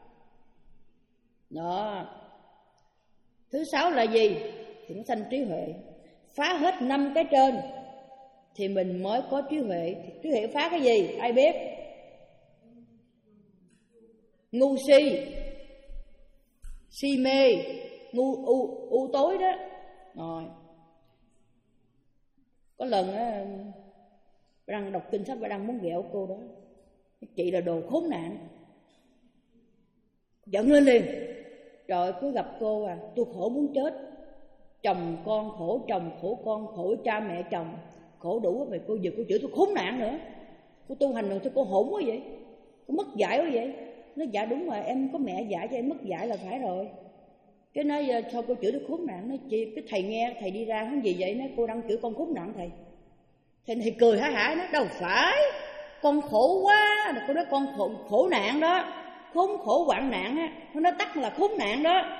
Đó. Thứ sáu là gì? Thì nó sanh trí huệ. Phá hết năm cái trên thì mình mới có trí huệ. Trí huệ phá cái gì? Ai biết? Ngu si, si mê, ngu u, u tối đó. Rồi. Có lần á, bà đang đọc kinh sách, bà đang muốn ghẹo cô đó. Chị là đồ khốn nạn. Giận lên liền. Trời ơi, cứ gặp cô à, tôi khổ muốn chết. Chồng con khổ, chồng khổ con khổ, cha mẹ chồng khổ đủ rồi. Cô giờ cô chửi tôi khốn nạn nữa. Cô tu hành rồi tôi cô hỗn quá vậy, cô mất dạy quá vậy. Nó dạ đúng rồi, em có mẹ dạy cho em mất dạy là phải rồi. Cái nói sao cô chửi tôi khốn nạn? Nói chị, cái thầy nghe thầy đi ra không gì vậy? Nói cô đang chửi con khốn nạn thầy. Thầy thầy cười hả hả, nó đâu phải, con khổ quá. Cô nói con khổ, khổ nạn đó, khốn khổ hoạn nạn á, nó nói tắt là khốn nạn đó.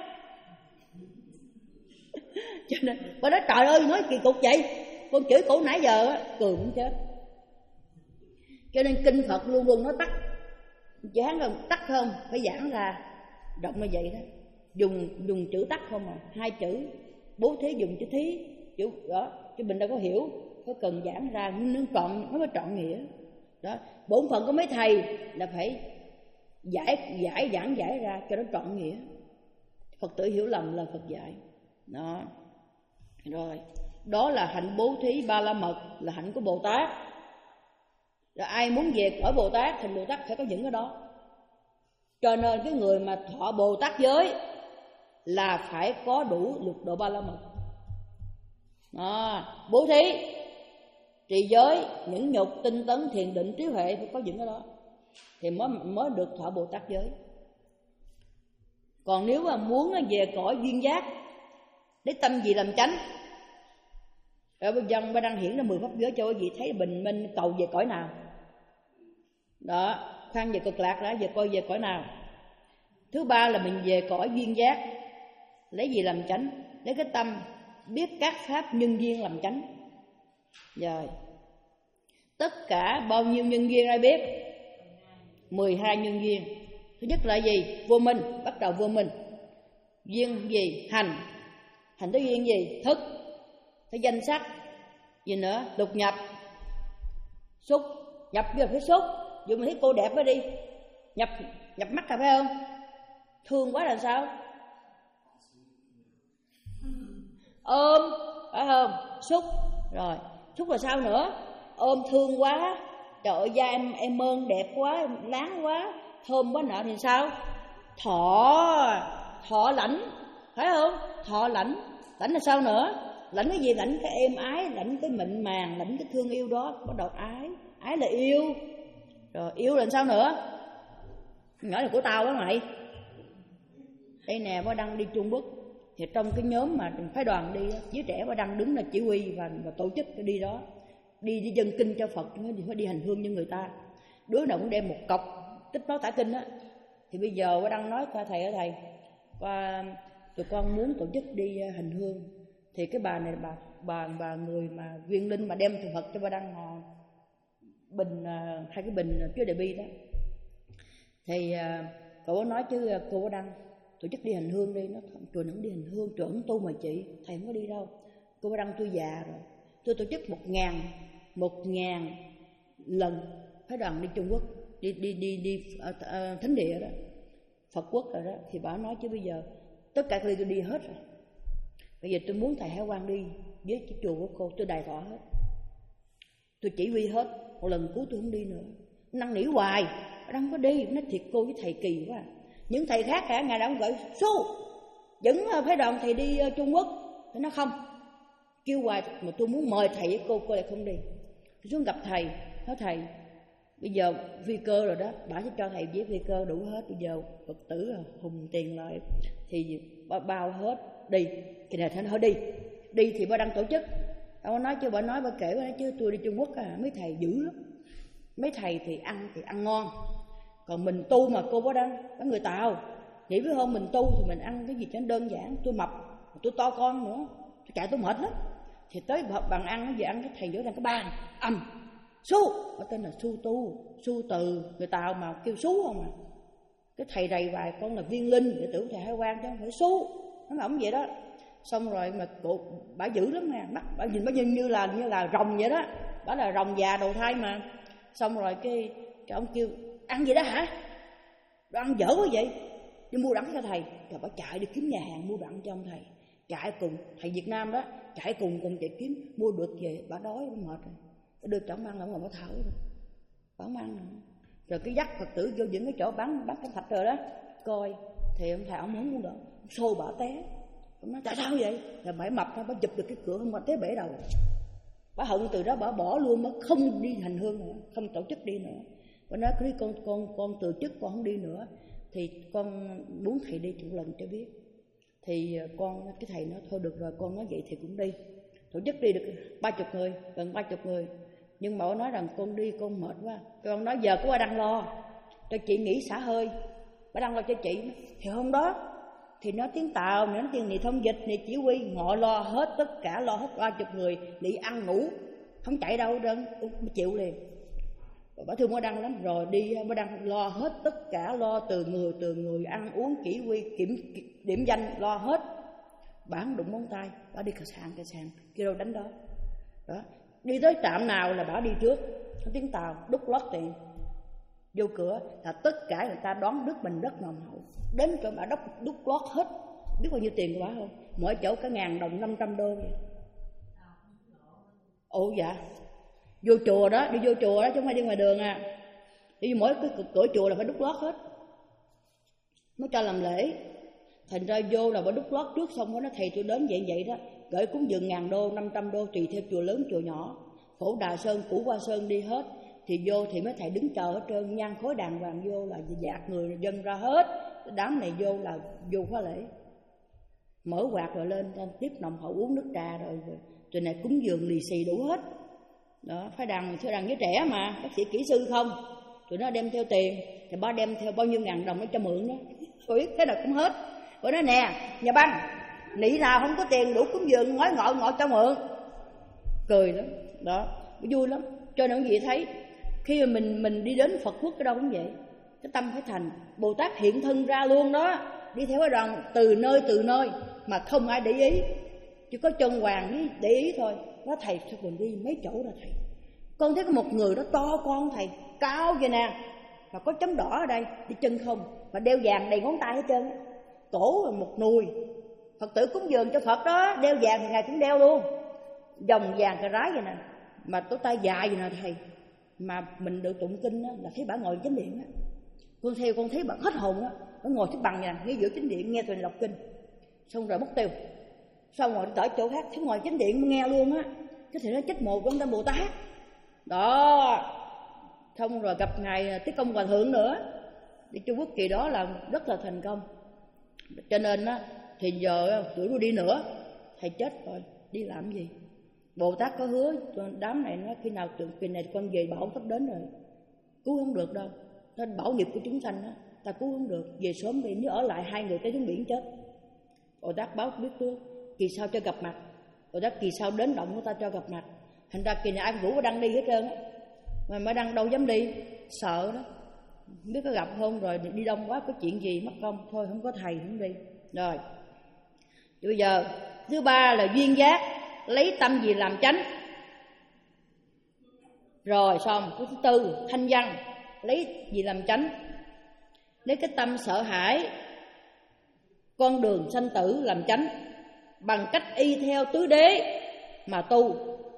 Cho nên bà nói trời ơi nói kỳ cục vậy, con chửi cổ nãy giờ á, cười muốn chết. Cho nên kinh Phật luôn luôn nói tắt, giảng là tắt không, phải giảng ra động như vậy đó. Dùng dùng chữ tắt không à, hai chữ bố thí dùng chữ thí, chữ đó, chứ mình đâu có hiểu, có cần giảng ra nó trọn, nó mới trọn nghĩa. Đó, bổn phận của mấy thầy là phải giải giải giảng giải ra cho nó trọn nghĩa. Phật tử hiểu lầm là Phật dạy. Đó. Rồi, đó là hạnh bố thí ba la mật, là hạnh của Bồ Tát. Rồi ai muốn về cõi Bồ Tát, thành Bồ Tát phải có những cái đó. Cho nên cái người mà thọ Bồ Tát giới là phải có đủ lục độ ba la mật. Đó, bố thí, trì giới, nhẫn nhục, tinh tấn, thiền định, trí huệ, phải có những cái đó thì mới mới được thọ Bồ Tát giới. Còn nếu mà muốn về cõi duyên giác, lấy tâm gì làm chánh, ở bên dân ba đang hiển ra mười pháp giới cho quý vị thấy bình minh cầu về cõi nào. Đó, khoan về cực lạc đã, giờ coi về cõi nào. Thứ ba là mình về cõi duyên giác, lấy gì làm chánh? Lấy cái tâm biết các pháp nhân duyên làm chánh. Rồi, tất cả bao nhiêu nhân duyên ai biết? mười hai nhân duyên. Thứ nhất là gì? Vô minh, bắt đầu vô minh. Duyên gì? Hành. Hành tới duyên gì? Thức. Tới danh sắc. Gì nữa? Lục nhập. Xúc, nhập vô phải xúc. Dù mình thấy cô đẹp quá đi, nhập nhập mắt là phải không? Thương quá là sao? Ôm, phải không? Xúc, rồi xúc là sao nữa? Ôm thương quá, trời ơi da em em ơn đẹp quá, láng quá, thơm quá nọ thì sao? Thọ, thọ lãnh, phải không? Thọ lãnh, lãnh là sao nữa? Lãnh cái gì? Lãnh cái êm ái, lãnh cái mịn màng, lãnh cái thương yêu đó, bắt đầu ái, ái là yêu. Rồi yêu là sao nữa? Nhỏ là của tao đó mày. Đây nè, Ba Đăng đi Trung Quốc thì trong cái nhóm mà phái đoàn đi, giới trẻ Ba Đăng đứng là chỉ huy và, và tổ chức đi đó, đi đi dân kinh cho Phật, thì phải đi hành hương như người ta. Đứa nào cũng đem một cọc tích báo tả kinh á. Thì bây giờ Ba Đăng nói qua thầy ơi thầy, qua tụi con muốn tổ chức đi hành hương, thì cái bà này bà bà bà người mà Viên Linh mà đem thực vật cho Ba Đăng mà bình hai cái bình chứa đại bi đó, thì cậu nói chứ cô Ba Đăng tổ chức đi hành hương đi. Nó trường không đi hành hương, trường không tu mà chị, thầy không có đi đâu. Cô Ba Đăng tôi già rồi, tôi tổ chức một ngàn một ngàn lần phái đoàn đi Trung Quốc, đi đi đi đi ở, ở thánh địa đó, Phật quốc rồi đó. Thì bà nói chứ bây giờ tất cả tôi đi hết rồi, bây giờ tôi muốn thầy Hải Quang đi với cái chùa của cô, tôi đài thọ hết, tôi chỉ huy hết, một lần cuối tôi không đi nữa. Năn nỉ hoài, nó không có đi. Nó thiệt cô với thầy kỳ quá. Những thầy khác cả ngày nào cũng gọi su dẫn phái đoàn thầy đi Trung Quốc, thì nó không kêu hoài. Mà tôi muốn mời thầy với cô, cô lại không đi. Tôi xuống gặp thầy, nói thầy bây giờ phi cơ rồi đó, bà sẽ cho thầy vé phi cơ đủ hết. Bây giờ Phật tử hùng tiền lại thì bao hết đi. Cái này thầy nói đi, đi thì bà Đăng tổ chức. Bà nói chứ, bà nói bà kể bà nói chứ tôi đi Trung Quốc à, mấy thầy dữ lắm. Mấy thầy thì ăn thì ăn ngon, còn mình tu mà cô Ba Đăng, có người Tàu nghĩ với không, mình tu thì mình ăn cái gì cho nó đơn giản. Tôi mập, tôi to con nữa, tôi chạy tôi mệt lắm. Thì tới bằng ăn nó về ăn cái thầy vô đang cái bàn ầm su, có tên là su tu, su từ người Tàu mà kêu su không à. Cái thầy rầy vài con là Viên Linh để tưởng thầy Hải Quang chứ không phải su, nó ổng vậy đó. Xong rồi mà cô bả dữ lắm nè, mắt bả nhìn bả như, như là như là rồng vậy đó, bả là rồng già đầu thai mà. Xong rồi cái cái ông kêu ăn gì đó hả, đồ ăn dở quá vậy, đi mua đắng cho thầy. Rồi bả chạy đi kiếm nhà hàng mua đắng cho ông thầy, chạy cùng thầy Việt Nam đó, chạy cùng cùng chạy kiếm mua được về. Bả đói bả mệt rồi, bả đưa cho ông ăn, ông bả thở rồi bả không ăn nữa. Rồi cái dắt Phật tử vô những cái chỗ bán bán cái thạch rồi đó coi, thì ông thầy ông không muốn nữa, xô bả té. Ông nói tại sao vậy? Là bả mập thôi, bả chụp được cái cửa không, bả té bể đầu. Bả hận từ đó bả bỏ luôn, bả không đi hành hương nữa, không tổ chức đi nữa. Bả nói cứ con con con từ chức, con không đi nữa. Thì con muốn thầy đi một lần cho biết. Thì con cái thầy nói thôi được rồi, con nói vậy thì cũng đi. Tổ chức đi được ba chục người, gần ba chục người. Nhưng mà ông nói rằng con đi con mệt quá. Con nói giờ có Ba Đăng lo cho chị nghỉ xả hơi, Ba Đăng lo cho chị. Thì hôm đó thì nói tiếng Tàu, nói tiếng này thông dịch, này chỉ huy, họ lo hết tất cả, lo hết ba chục người, đi ăn ngủ, không chạy đâu đơn, cũng chịu liền. Bà thương Ba Đăng lắm, rồi đi Ba Đăng lo hết tất cả, lo từ người từ người, ăn uống, chỉ huy, kiểm điểm danh, lo hết. Bà không đụng móng tay, bà đi cà sàng cà sàng, kêu đâu đánh đó. Đó, đi tới trạm nào là bà đi trước, nói tiếng Tàu, đút lót tiền. Vô cửa là tất cả người ta đón nước mình rất nồng hậu. Đến chỗ bà đốc đút lót hết. Biết bao nhiêu tiền của bà không? Mỗi chỗ cả ngàn đồng, năm trăm đô vậy. Ồ dạ. Vô chùa đó, đi vô chùa đó chứ không phải đi ngoài đường à. Đi mỗi cái cửa chùa là phải đút lót hết mới cho làm lễ. Thành ra vô là bà đút lót trước, xong đó nó thầy tôi đến vậy vậy đó, gửi cúng dường ngàn đô, năm trăm đô tùy theo chùa lớn chùa nhỏ. Phổ Đà Sơn, Củ Hoa Sơn đi hết. Thì vô thì mấy thầy đứng chờ hết trơn, nhang khối đàng hoàng vô là dạt người dân ra hết. Đám này vô là vô khóa lễ, mở quạt rồi lên tiếp nồng hậu, uống nước trà rồi, rồi tụi này cúng dường lì xì đủ hết đó. Phải đàn thưa đàn với trẻ mà bác sĩ kỹ sư không, tụi nó đem theo tiền thì ba đem theo bao nhiêu ngàn đồng để cho mượn đó, biết thế nào cũng hết. Bữa nói nè nhà băng, nị nào không có tiền đủ cúng dường ngói ngọ ngọ cho mượn, cười lắm đó, vui lắm. Cho nên quý vị thấy khi mà mình mình đi đến Phật quốc cái đâu cũng vậy, cái tâm phải thành. Bồ Tát hiện thân ra luôn đó, đi theo cái đoàn từ nơi từ nơi mà không ai để ý, chỉ có chân hoàng để ý thôi. Nói thầy sao còn đi mấy chỗ rồi thầy, Con thấy có một người đó to con thầy, cao vậy nè, và có chấm đỏ ở đây, đi chân không, và đeo vàng đầy ngón tay hết trơn, cổ một nùi. Phật tử cúng dường cho Phật đó, đeo vàng thì Ngài cũng đeo luôn, vòng vàng cà rái vậy nè, mà tố tay dài vậy nè thầy. Mà mình được tụng kinh đó, là thấy bà ngồi chánh điện đó. Con theo con thấy bà hết hồn đó, bà ngồi xếp bằng nè, ngay giữa chánh điện nghe tụi đọc kinh, xong rồi mất tiêu. Xong rồi tới chỗ khác, thấy ngồi chánh điện nghe luôn á. Cái thì nó chết một trong tam Bồ Tát đó. Xong rồi gặp ngài Tiết Công Hòa Thượng nữa, đi Trung Quốc kỳ đó là rất là thành công. Cho nên á thì giờ tuổi tôi đi nữa, thầy chết rồi đi làm gì? Bồ Tát có hứa đám này nó khi nào trường kỳ này con về bão sắp đến rồi, cứu không được đâu. Nên bảo nghiệp của chúng sanh á, ta cứu không được, về sớm đi, nếu ở lại hai người tới xuống biển chết. Bồ Tát báo biết trước, kỳ sau cho gặp mặt. Bồ Tát kỳ sau đến động của ta cho gặp mặt. Thành ra kỳ này ai rủ có đăng đi hết trơn á, mà mới đăng đâu dám đi, sợ đó, không biết có gặp không, rồi đi đông quá có chuyện gì mất công, thôi không có thầy không đi. Rồi bây giờ thứ ba là duyên giác, lấy tâm gì làm chánh. Rồi xong. Thứ tư thanh văn, lấy gì làm chánh? Lấy cái tâm sợ hãi con đường sanh tử làm chánh, bằng cách y theo tứ đế mà tu.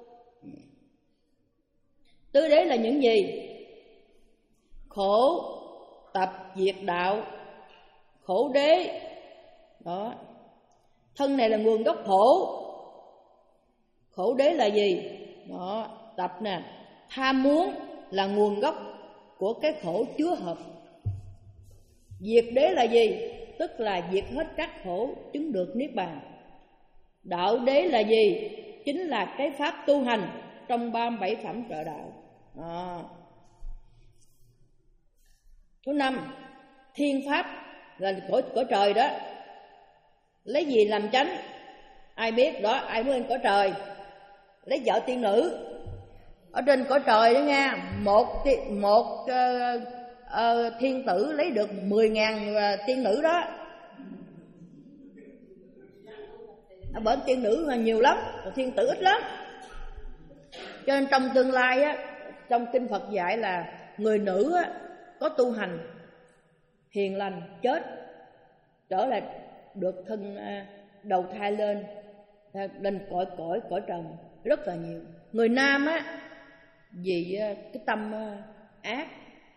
Tứ đế là những gì? Khổ, tập, diệt đạo, khổ đế đó. Thân này là nguồn gốc khổ. Khổ đế là gì? Đó, tập nè. Tham muốn là nguồn gốc của cái khổ chứa hợp. Diệt đế là gì? Tức là diệt hết các khổ, chứng được niết bàn. Đạo đế là gì? Chính là cái pháp tu hành trong ba mươi bảy phẩm trợ đạo. À. Thứ năm, thiên pháp là cõi cõi trời đó. Lấy gì làm chánh? Ai biết đó, ai muốn lên cõi trời? Lấy vợ tiên nữ. Ở trên cõi trời đó nha, một một uh, uh, thiên tử lấy được mười ngàn uh, tiên nữ đó. Ở bên tiên nữ là nhiều lắm, còn thiên tử ít lắm. Cho nên trong tương lai á, trong kinh Phật dạy là người nữ á, có tu hành hiền lành chết trở lại được thân đầu thai lên lên cõi cõi cõi trần rất là nhiều. Người nam á, vì cái tâm ác,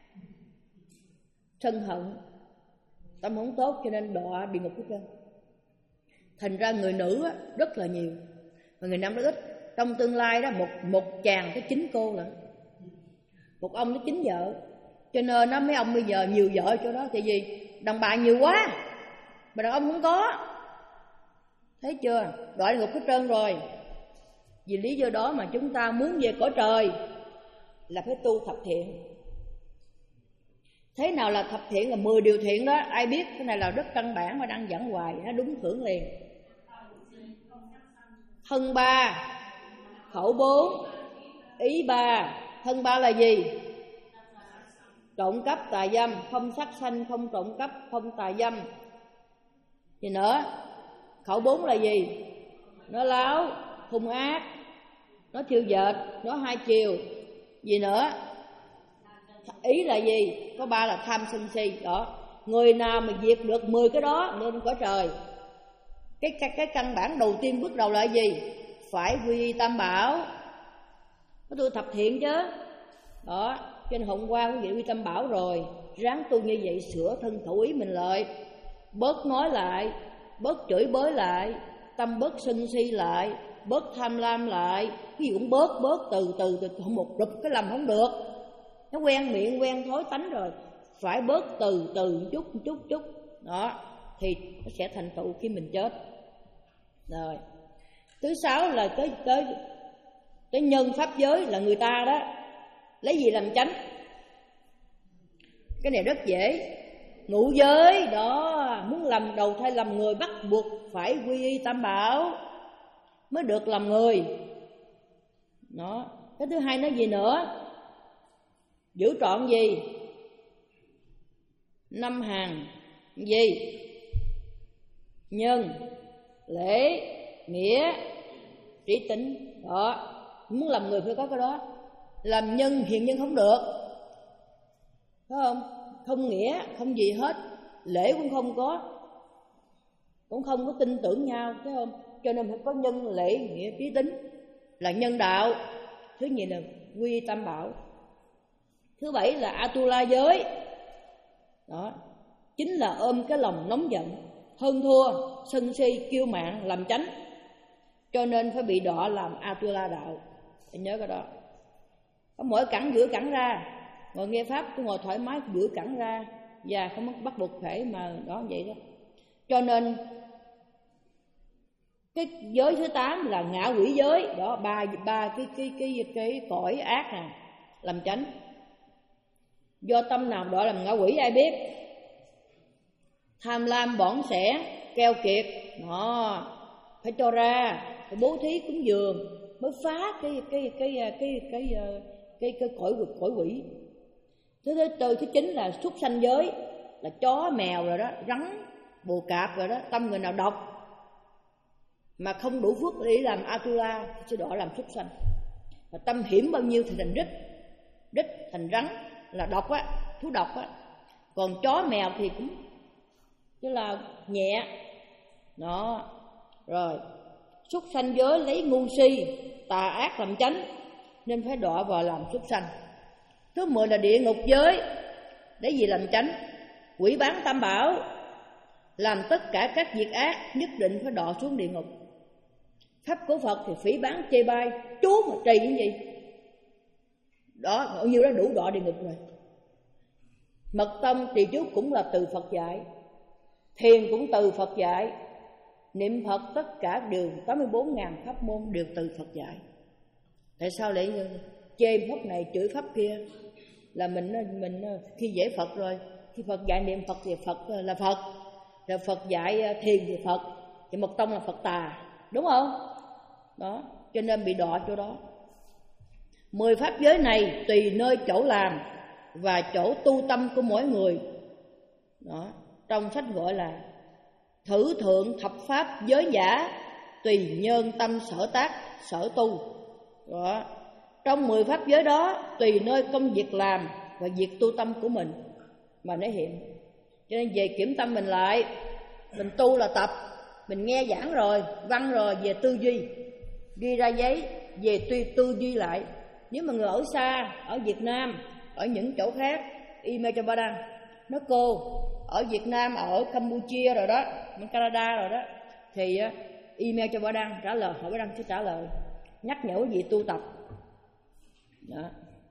sân hận, tâm không tốt cho nên đọa địa ngục hết trơn. Thành ra người nữ á, rất là nhiều, mà người nam rất ít. Trong tương lai đó, một một chàng tới chín cô lận, một ông tới chín vợ. Cho nên đó, mấy ông bây giờ nhiều vợ chỗ đó thì gì? Đàn bà nhiều quá, mà đàn ông không có. Thấy chưa? Đọa địa ngục hết trơn rồi. Vì lý do đó mà chúng ta muốn về cõi trời là phải tu thập thiện. Thế nào là thập thiện? Là mười điều thiện đó. Ai biết? Cái này là rất căn bản mà đang giảng hoài, nó đúng thưởng liền. Thân ba, khẩu bốn, ý ba. Thân ba là gì? Trộm cắp, tà dâm. Không sát sanh, không trộm cắp, không tà dâm. Gì nữa? Khẩu bốn là gì? Nó láo, hung ác, nó thiêu dệt, nó hai chiều. Gì nữa? Ý là gì? Có ba là tham sân si đó. Người nào mà diệt được mười cái đó lên cõi trời. Cái, cái cái căn bản đầu tiên bước đầu là gì? Phải quy tam bảo. Nó tu thập thiện chứ. Đó, cho nên hôm qua quý vị quy tam bảo rồi, ráng tu như vậy, sửa thân khẩu ý mình lại, bớt nói lại, bớt chửi bới lại, tâm bớt sân si lại, bớt tham lam lại. Cái gì cũng bớt bớt từ từ từ không một đục cái làm không được. Nó quen miệng quen thói tánh rồi, phải bớt từ từ chút chút chút đó thì nó sẽ thành tựu khi mình chết. Rồi thứ sáu là tới tới tới nhân pháp giới, là người ta đó lấy gì làm chánh? Cái này rất dễ. Ngũ giới đó, muốn làm đầu thai làm người bắt buộc phải quy y tam bảo mới được làm người. Đó. Cái thứ hai nó gì nữa? Giữ trọn gì? Năm hàng gì? Nhân, lễ, nghĩa, trí tính. Đó, muốn làm người phải có cái đó. làm nhân hiền nhân không được, phải không? Không nghĩa, không gì hết, lễ cũng không có, cũng không có tin tưởng nhau, thấy không? Cho nên phải có nhân lễ nghĩa trí tính là nhân đạo. Thứ nhì là quy tam bảo. Thứ bảy là Atula giới. Đó, chính là ôm cái lòng nóng giận, hơn thua, sân si, kiêu mạn, làm chánh, cho nên phải bị đọa làm Atula đạo. Phải nhớ cái đó. Có mỗi cẳng giữa cẳng ra, ngồi nghe pháp cứ ngồi thoải mái giữa cẳng ra, và không bắt buộc phải mà đó vậy đó. Cho nên cái giới thứ tám là ngạ quỷ giới. Đó, ba ba cái cái cái cái, cái cõi ác nè, làm chánh. Do tâm nào đó làm ngạ quỷ ai biết? Tham lam, bỏng sẻ, keo kiệt, đó, phải cho ra, phải bố thí cúng dường mới phá cái cái cái cái cái cái cái, cái cõi cõi quỷ. Thứ thứ tư, thứ chín là súc sanh giới, là chó mèo rồi đó, rắn bồ cạp rồi đó. Tâm người nào độc mà không đủ phước để làm Atula sẽ đọa làm súc sanh. Và tâm hiểm bao nhiêu thì thành rít, rít thành rắn là độc á, thú độc á. Còn chó mèo thì cũng chứ là nhẹ. Đó. Rồi, súc sanh giới lấy ngu si, tà ác làm chánh, nên phải đọa vào làm súc sanh. Thứ mười là địa ngục giới, để gì làm chánh? Quỷ bán tam bảo, làm tất cả các việc ác, nhất định phải đọa xuống địa ngục. Pháp của Phật thì phỉ bán chê bai, chú mà trì cái gì đó, bao nhiêu đó đủ đọa địa ngục rồi. Mật tông trì chú cũng là từ Phật dạy, thiền cũng từ Phật dạy, niệm Phật tất cả đều tám mươi bốn ngàn pháp môn đều từ Phật dạy. Tại sao lại chê pháp này chửi pháp kia? Là mình mình khi dễ Phật rồi, khi Phật dạy niệm Phật thì Phật là Phật, rồi Phật dạy thiền thì Phật, thì Mật tông là Phật tà, đúng không? Đó, cho nên bị đọa chỗ đó. Mười pháp giới này tùy nơi chỗ làm và chỗ tu tâm của mỗi người. Đó, trong sách gọi là thử thượng thập pháp giới giả, tùy nhân tâm sở tác sở tu. Đó, trong mười pháp giới đó tùy nơi công việc làm và việc tu tâm của mình mà nó hiện. Cho nên về kiểm tâm mình lại, mình tu là tập, mình nghe giảng rồi, văn rồi, về tư duy, ghi ra giấy, về tư, tư duy lại. Nếu mà người ở xa, ở Việt Nam, ở những chỗ khác, email cho Ba Đăng, nói cô ở Việt Nam, ở Campuchia rồi đó, ở Canada rồi đó, thì email cho Ba Đăng trả lời, hỏi Ba Đăng sẽ trả lời, nhắc nhở quý vị tu tập. Đó.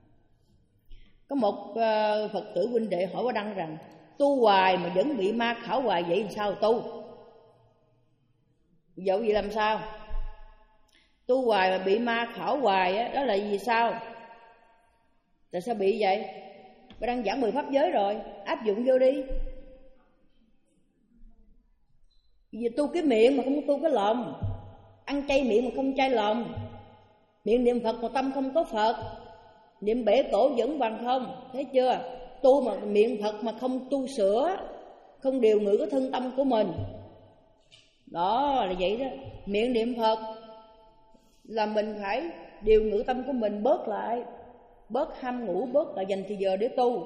Có một uh, Phật tử huynh đệ hỏi Ba Đăng rằng tu hoài mà vẫn bị ma khảo hoài, vậy làm sao tu? Dẫu vậy làm sao? Tu hoài mà bị ma khảo hoài á, đó là vì sao? Tại sao bị vậy? Ba Đăng giảng mười pháp giới rồi, áp dụng vô đi. Vì tu cái miệng mà không tu cái lòng, ăn chay miệng mà không chay lòng, miệng niệm Phật mà tâm không có Phật, niệm bể cổ vẫn bằng không. Thấy chưa? Tu mà miệng Phật mà không tu sửa, không điều ngự cái thân tâm của mình. Đó là vậy đó. Miệng niệm Phật là mình phải điều ngự tâm của mình bớt lại, bớt ham ngủ, bớt lại dành thời giờ để tu.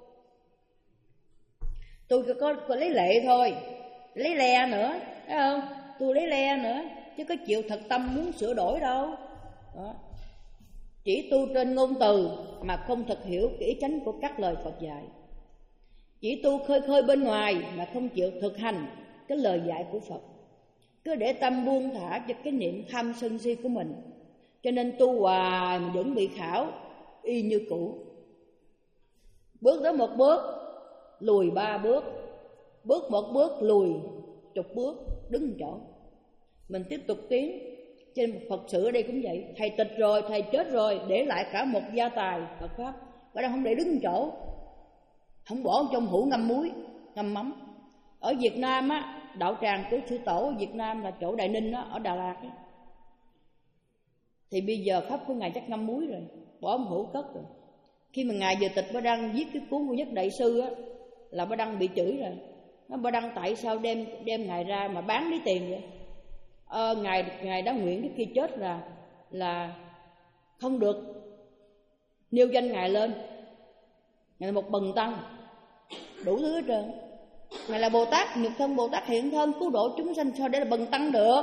Tôi có, có lấy lệ thôi, lấy le nữa, thấy không? Tôi lấy le nữa, chứ có chịu thật tâm muốn sửa đổi đâu. Đó. Chỉ tu trên ngôn từ mà không thực hiểu cái ý chánh của các lời Phật dạy. Chỉ tu khơi khơi bên ngoài mà không chịu thực hành cái lời dạy của Phật. Cứ để tâm buông thả cho cái niệm tham sân si của mình. Cho nên tu hoài mà vẫn bị khảo y như cũ. Bước đó một bước, lùi ba bước. Bước một bước, lùi chục bước, đứng một chỗ. Mình tiếp tục tiến. Cho nên Phật sự ở đây cũng vậy. Thầy tịch rồi, thầy chết rồi, để lại cả một gia tài Phật Pháp. Ở đây không để đứng một chỗ, không bỏ trong hũ ngâm muối, ngâm mắm. Ở Việt Nam á, đạo tràng của sư tổ ở Việt Nam là chỗ Đại Ninh đó, ở Đà Lạt ấy. Thì bây giờ Pháp của Ngài chắc ngâm muối rồi, bỏ một hũ cất rồi. Khi mà Ngài vừa tịch Ba Đăng viết cái cuốn của Nhất Đại Sư á, là Ba Đăng bị chửi rồi. Nó Ba Đăng tại sao đem đem Ngài ra mà bán lấy tiền vậy? Ờ, Ngài Ngài đã nguyện trước khi chết là là không được nêu danh Ngài lên. Ngài là một bần tăng, đủ thứ hết trơn. Ngài là Bồ Tát, nhục thân Bồ Tát hiện thân cứu độ chúng sanh, sao để là bần tăng được?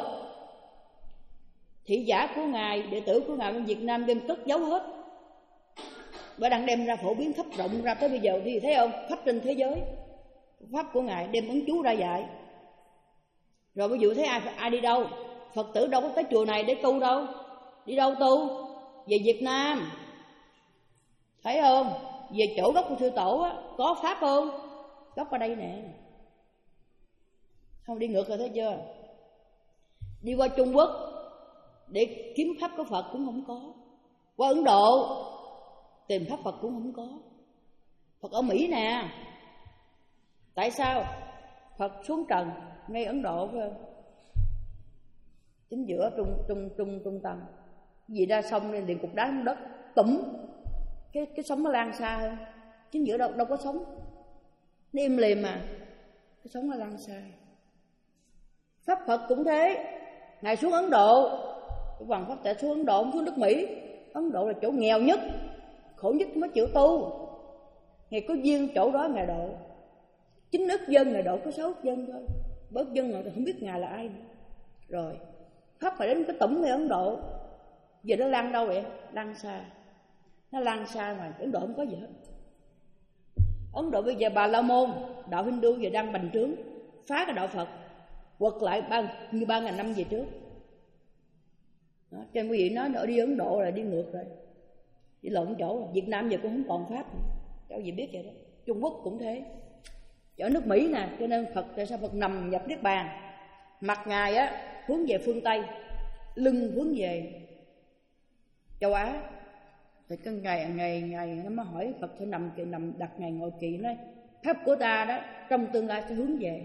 Thị giả của Ngài, đệ tử của Ngài bên Việt Nam đem cất giấu hết, và đang đem ra phổ biến khắp rộng ra tới bây giờ thì thấy không? Khắp trên thế giới, pháp của Ngài đem ấn chú ra dạy. Rồi ví dụ thấy ai ai đi đâu, Phật tử đâu có tới chùa này để tu đâu, đi đâu tu? Về Việt Nam, thấy không? Về chỗ gốc của sư tổ á, có pháp không? Gốc ở đây nè, không đi ngược rồi thấy chưa? Đi qua Trung Quốc để kiếm pháp của Phật cũng không có, qua Ấn Độ tìm pháp Phật cũng không có. Phật ở Mỹ nè, tại sao? Phật xuống trần ngay Ấn Độ phải không? Chính giữa trung trung trung trung tâm, vì ra sông nên liền cục đá xuống đất tủm, cái cái sóng nó lan xa hơn. Chính giữa đâu đâu có sóng, nó im lìm mà, cái sóng nó lan xa. Pháp Phật cũng thế, Ngài xuống Ấn Độ, cái hoàng pháp tại xuống Ấn Độ, không xuống nước Mỹ. Ấn Độ là chỗ nghèo nhất, khổ nhất mới chịu tu. Ngài có duyên chỗ đó Ngài độ. Chín ức dân Ngài độ có sáu ức dân thôi, bớt dân rồi không biết Ngài là ai nữa. Rồi Pháp phải đến cái tủng người Ấn Độ, giờ nó lan đâu vậy? Lan xa, nó lan xa mà Ấn Độ không có gì hết. Ấn Độ bây giờ Bà La Môn, đạo Hindu giờ đang bành trướng, phá cái đạo Phật, quật lại bao như ba ngàn năm về trước. Đó, cho nên quý vị nói nó đi Ấn Độ là đi ngược rồi, đi lộn chỗ. Việt Nam giờ cũng không còn pháp nữa, cho gì biết vậy đó. Trung Quốc cũng thế, ở nước Mỹ nè, cho nên Phật tại sao Phật nằm nhập niết bàn, mặt Ngài á hướng về phương Tây, lưng hướng về châu Á. Thì cái ngày ngày ngày nó mới hỏi Phật sẽ nằm kỳ nằm đặt Ngài ngồi kỳ, nói pháp của ta đó trong tương lai sẽ hướng về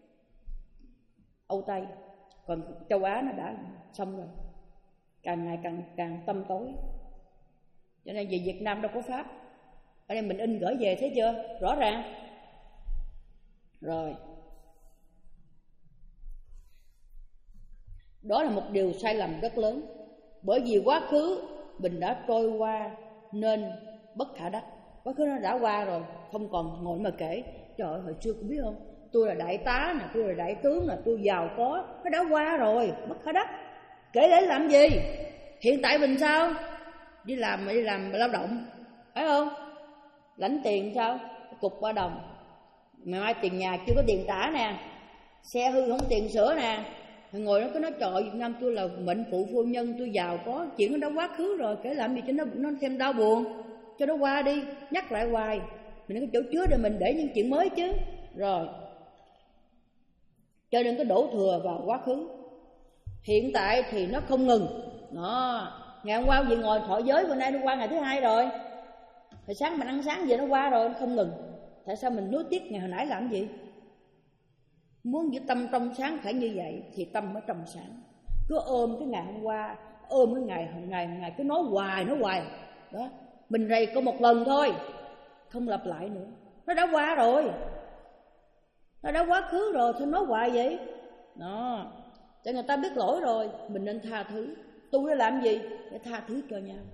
Âu Tây, còn châu Á nó đã xong rồi, càng ngày càng càng tăm tối. Cho nên về Việt Nam đâu có pháp, ở đây mình in gửi về, thấy chưa? Rõ ràng rồi. Đó là một điều sai lầm rất lớn, bởi vì quá khứ mình đã trôi qua nên bất khả đắc. Quá khứ nó đã qua rồi, không còn ngồi mà kể. Trời ơi, hồi xưa cũng biết không, tôi là đại tá nè, tôi là đại tướng nè, tôi giàu có, nó đã qua rồi, bất khả đắc. Kể để làm gì? Hiện tại mình sao? Đi làm đi làm lao động, phải không? Lãnh tiền sao? Cục ba đồng, ngày mai tiền nhà chưa có tiền trả nè, xe hư không tiền sửa nè. Ngồi nó cứ nói trời, Việt Nam tôi là mệnh phụ phu nhân, tôi giàu có, chuyện nó đã quá khứ rồi, kể làm gì cho nó nó thêm đau buồn, cho nó qua đi, nhắc lại hoài. Mình có chỗ chứa để mình để những chuyện mới chứ. Rồi cho nên có đổ thừa vào quá khứ. Hiện tại thì nó không ngừng. Đó, ngày hôm qua gì ngồi thọ giới, bữa nay nó qua ngày thứ hai rồi. Hồi sáng mình ăn sáng giờ nó qua rồi, nó không ngừng. Tại sao mình nuối tiếc ngày hồi nãy làm gì? Muốn giữ tâm trong sáng phải như vậy thì tâm mới trong sáng. Cứ ôm cái ngày hôm qua, ôm cái ngày hôm ngày ngày cứ nói hoài nói hoài. Đó, mình rầy có một lần thôi, không lặp lại nữa. Nó đã qua rồi, nó đã quá khứ rồi, thôi nói hoài vậy. Đó, cho người ta biết lỗi rồi, mình nên tha thứ. Tu để làm gì? Để tha thứ cho nhau.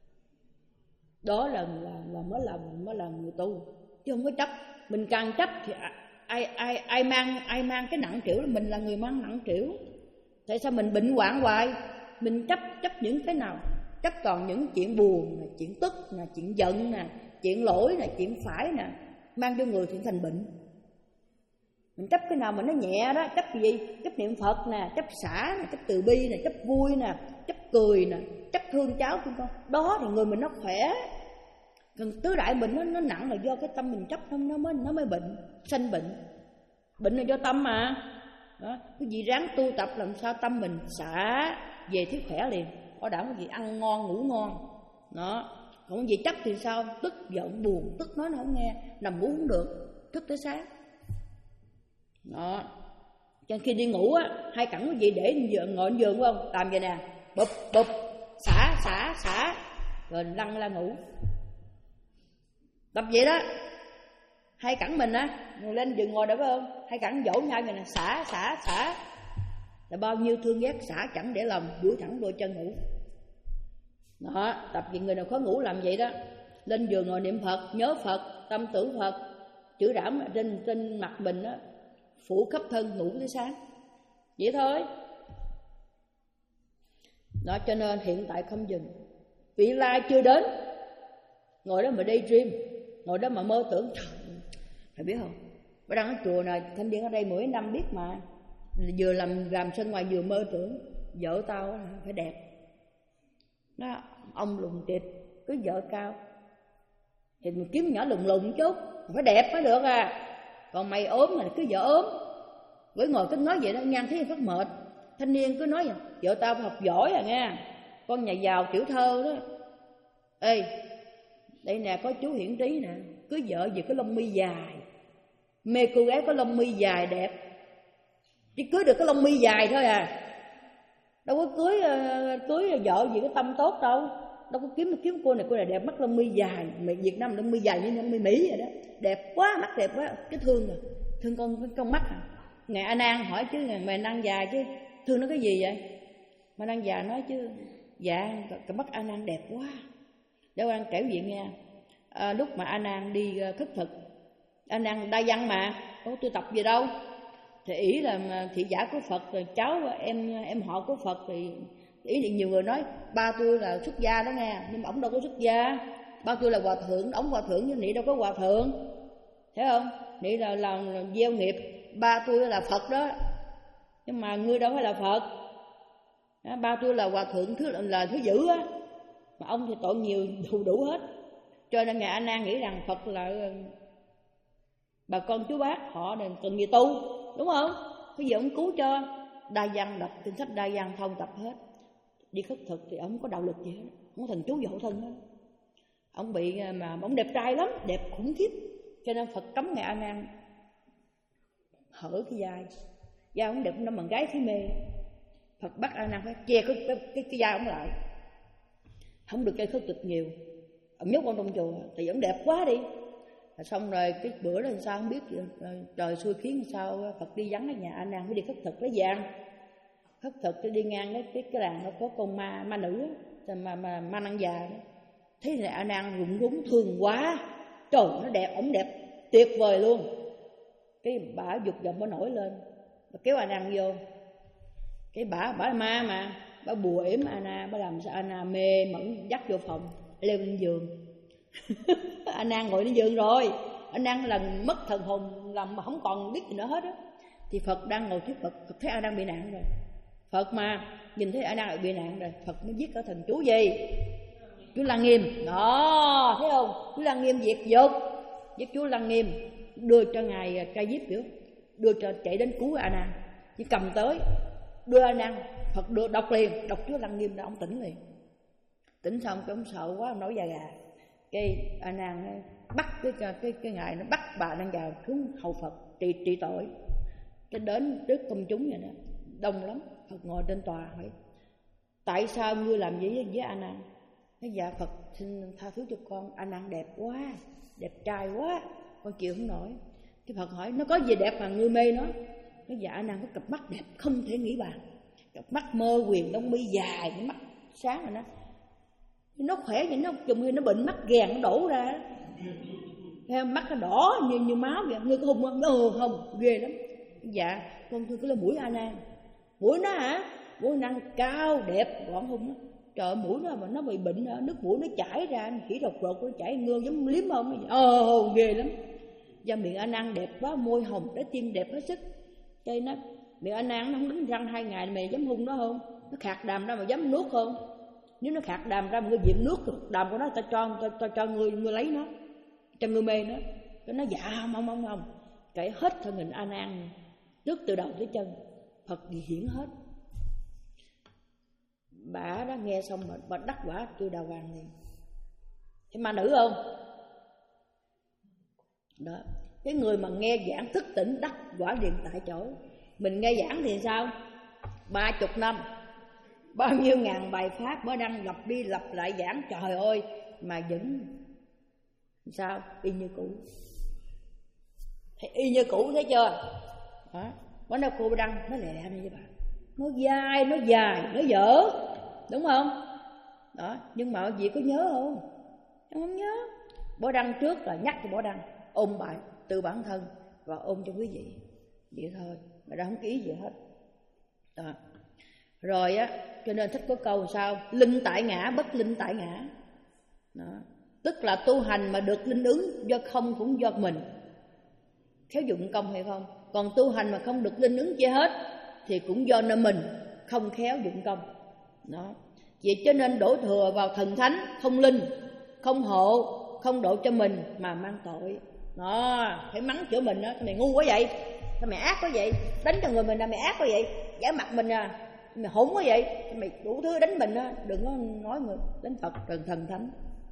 Đó là là, là mới là mới là người tu, chứ không có chấp. Mình càng chấp thì ai ai ai mang ai mang cái nặng trĩu, mình là người mang nặng trĩu. Tại sao mình bệnh hoạn hoài? Mình chấp chấp những cái nào? Chấp toàn những chuyện buồn, chuyện tức, chuyện giận nè, chuyện lỗi nè, chuyện phải nè, mang vô người thì thành bệnh. Mình chấp cái nào mà nó nhẹ đó, chấp gì? Chấp niệm Phật nè, chấp xả nè, chấp từ bi nè, chấp vui nè, chấp cười nè, chấp thương cháu thương con. Đó thì người mình nó khỏe. Còn tứ đại bệnh nó, nó nặng là do cái tâm mình chấp, nó mới nó mới bệnh, sanh bệnh. Bệnh là do tâm mà. Đó, cái gì ráng tu tập làm sao tâm mình xả về thiếu khỏe liền. Có đảm cái gì ăn ngon ngủ ngon. Đó, còn cái gì chấp thì sao? Tức giận buồn, tức nói nó không nghe, nằm ngủ không được, thức tới sáng. Đó, cho nên khi đi ngủ á, hai cẳng cái gì để giường, ngồi trên giường phải không? Làm vậy nè, bụp bụp, xả xả xả, rồi lăn la ngủ. Tập vậy đó, hai cẳng mình á, ngồi lên giường ngồi đó phải không? Hai cẳng dỗ nhau vậy nè, xả xả xả, là bao nhiêu thương ghét xả chẳng để lòng, duỗi thẳng đôi chân ngủ. Đó, tập gì người nào khó ngủ làm vậy đó. lên giường ngồi niệm Phật, nhớ Phật, tâm tưởng Phật, chữ đảm trên trên mặt mình đó, phủ khắp thân, ngủ tới sáng, vậy thôi. Đó, cho nên hiện tại không dừng, vị lai chưa đến, ngồi đó mà daydream, ngồi đó mà mơ tưởng. Trời, phải biết không? Ở đang ở chùa này, thanh niên ở đây mỗi năm biết mà, vừa làm làm sân ngoài vừa mơ tưởng vợ tao phải đẹp. Đó, ông lùn tịt, cưới vợ cao thì mình kiếm nhỏ lùn lùn chút, phải đẹp mới được à. Còn mày ốm mà cứ vợ ốm, với ngồi cứ nói vậy đó, ngang thấy phát mệt. Thanh niên cứ nói vậy, vợ tao học giỏi à nghe, con nhà giàu tiểu thơ đó. Ê, đây nè, có chú Hiển Trí nè, cưới vợ gì có lông mi dài, mê cô gái có lông mi dài đẹp, chỉ cưới được cái lông mi dài thôi à, đâu có cưới uh, cưới vợ gì có tâm tốt đâu, đâu có kiếm kiếm cô này cô này đẹp, mắt lông mi dài, mày Việt Nam lông mi dài như lông mi Mỹ vậy đó, đẹp quá, mắt đẹp quá, cái thương rồi, thương con con mắt à. Ngày A Nan hỏi chứ, ngày mày Nan dài chứ thương nó cái gì vậy? Mà Nan già nói chứ, dạ cái mắt A Nan đẹp quá. Để An kể chuyện nha. À, lúc mà A Nan đi khất thực, A Nan đa văn mà, có tu tập gì đâu, thì ý là thị giả của Phật, rồi cháu em em họ của Phật, thì ý thì nhiều người nói ba tôi là xuất gia đó nghe, nhưng mà ổng đâu có xuất gia. Ba tôi là hòa thượng, ổng hòa thượng nhưng nị đâu có hòa thượng, thấy không? Nị là làm gieo nghiệp. Ba tôi là Phật đó, nhưng mà ngươi đâu phải là Phật. Đó, ba tôi là hòa thượng thứ là thứ dữ á, mà ông thì tội nhiều đủ đủ hết. Cho nên ngài A Nan nghĩ rằng Phật là bà con chú bác họ nên cần gì tu, đúng không? Cái gì ông cứu cho. Đa văn đọc kinh sách đa văn thông tập hết. Đi khất thực thì ông không có đạo lực gì hết, không có thần chú hộ thân hết. Ông bị mà ông đẹp trai lắm, đẹp khủng khiếp, cho nên Phật cấm ngài A Nan hở cái vai, vai ông đẹp nó bằng gái phía mê. Phật bắt A Nan phải che cái cái cái, cái vai ông lại, không được chơi khất thực nhiều. Ông nhốt con trong chùa thì ông đẹp quá đi. Rồi xong rồi cái bữa đó làm sao không biết, trời xui khiến sao Phật đi vắng ở nhà A Nan, mới đi khất thực lấy vàng. Khất thực tôi đi ngang cái cái, cái làng nó có con ma ma nữ đó, mà mà ma năng già đó. Thấy là A Nan rụng rúng thương quá, trời nó đẹp, ổng đẹp tuyệt vời luôn. Cái bả dục vọng nó nổi lên, bà kéo A Nan vô. Cái bả bả là ma mà, bả bùa yểm A Nan, bả làm sao A Nan mê mẩn, dắt vô phòng leo lên giường. A Nan ngồi lên giường rồi, A Nan lần mất thần hồn, làm mà không còn biết gì nữa hết á. Thì Phật đang ngồi trước Phật, Phật thấy A Nan bị nạn rồi. Phật mà nhìn thấy A Nan bị nạn rồi, Phật mới viết ở thần chú gì? Chú Lăng Nghiêm đó, thấy không? Chú Lăng Nghiêm diệt dục, viết chú Lăng Nghiêm đưa cho ngài Ca Diếp biểu, đưa cho chạy đến cứu A Nan, chỉ cầm tới đưa A Nan, Phật đưa đọc liền, đọc chú Lăng Nghiêm ra ông tỉnh liền. Tỉnh xong cái ông sợ quá, ông nổi da gà. Cái A Nan bắt cái cái cái ngài nó bắt bà đang già xuống hầu Phật trị trị tội. Cái đến trước công chúng vậy đó, đông lắm. Phật ngồi trên tòa hỏi: tại sao ngươi làm gì với A Nan? Nói dạ Phật xin tha thứ cho con, A Nan đẹp quá, đẹp trai quá, con chịu không nổi. Cái Phật hỏi: nó có gì đẹp mà ngươi mê nó? Nói dạ A Nan có cặp mắt đẹp không thể nghĩ bàn, cặp mắt mơ quyền, lông mi dài, cái mắt sáng rồi đó. Nó khỏe vậy, nó chùm khi nó bệnh mắt ghèn nó đổ ra, mắt nó đỏ như như máu vậy. Ngươi có hung không? Ừ không, ghê lắm. Dạ con thưa cái là mũi A Nan. Mũi nó hả? Mũi năng cao đẹp gọn hung á. Trời, mũi nó mà nó bị bệnh, nước mũi nó chảy ra, chỉ độc rột nó chảy ngơ giống liếm không. Ờ ghê lắm. Da miệng A Nan đẹp quá, môi hồng trái tim đẹp hết sức. Cây nó miệng A Nan nó không đứng răng hai ngày, mày dám hung nó không? Nó khạc đàm ra mà dám nuốt không? Nếu nó khạc đàm ra một cái diện nước đàm của nó, ta cho ta cho, cho người người lấy nó, cho người mê nó. Cái nó dạ không không không không. Kể hết thân hình A Nan trước từ đầu tới chân, Phật gì hiển hết. Bà đã nghe xong mà bà đắc quả tôi đào vàng liền. Thấy ma nữ không? Đó, cái người mà nghe giảng thức tỉnh đắc quả liền tại chỗ. Mình nghe giảng thì sao? Ba chục năm, bao nhiêu ngàn bài pháp mới đang lặp đi lặp lại giảng, trời ơi, mà vẫn sao? Y như cũ. Thấy y như cũ thấy chưa? Đó, bữa nào cô đăng nó lẹ này với bà, nó dài, nó dài, nó dở, đúng không? Đó, nhưng mà chị có nhớ không? Em không nhớ. Bó Đăng trước là nhắc cho Bó Đăng ôn bài từ bản thân và ôn cho quý vị, vậy thôi, mà đã không ký gì hết. Đó. Rồi á, cho nên thích có câu sao linh tại ngã bất linh tại ngã. Đó. Tức là tu hành mà được linh ứng do không cũng do mình, khéo dụng công hay không. Còn tu hành mà không được linh ứng gì hết thì cũng do nơi mình không khéo dụng công. Đó. Vậy cho nên đổ thừa vào thần thánh không linh, không hộ, không độ cho mình mà mang tội. Đó, phải mắng chửi mình đó, mày ngu quá vậy, sao mày ác quá vậy, đánh cho người mình là mày ác quá vậy, giả mặt mình à, mày hỗn quá vậy, mày đủ thứ đánh mình đó, đừng có nói người đánh Phật thần thần thánh.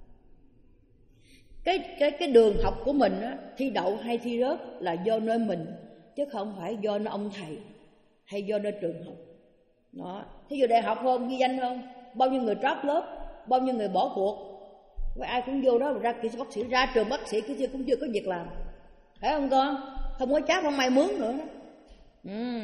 Cái cái cái đường học của mình á, thi đậu hay thi rớt là do nơi mình, chứ không phải do nơi ông thầy hay do nơi trường học. Đó, thí dụ đại học không, ghi danh không, bao nhiêu người drop lớp, bao nhiêu người bỏ cuộc. Với ai cũng vô đó ra kỹ sư bác sĩ, ra trường bác sĩ cái chưa cũng chưa có việc làm, phải không con? Không có cháp không ai mướn nữa. Ừ.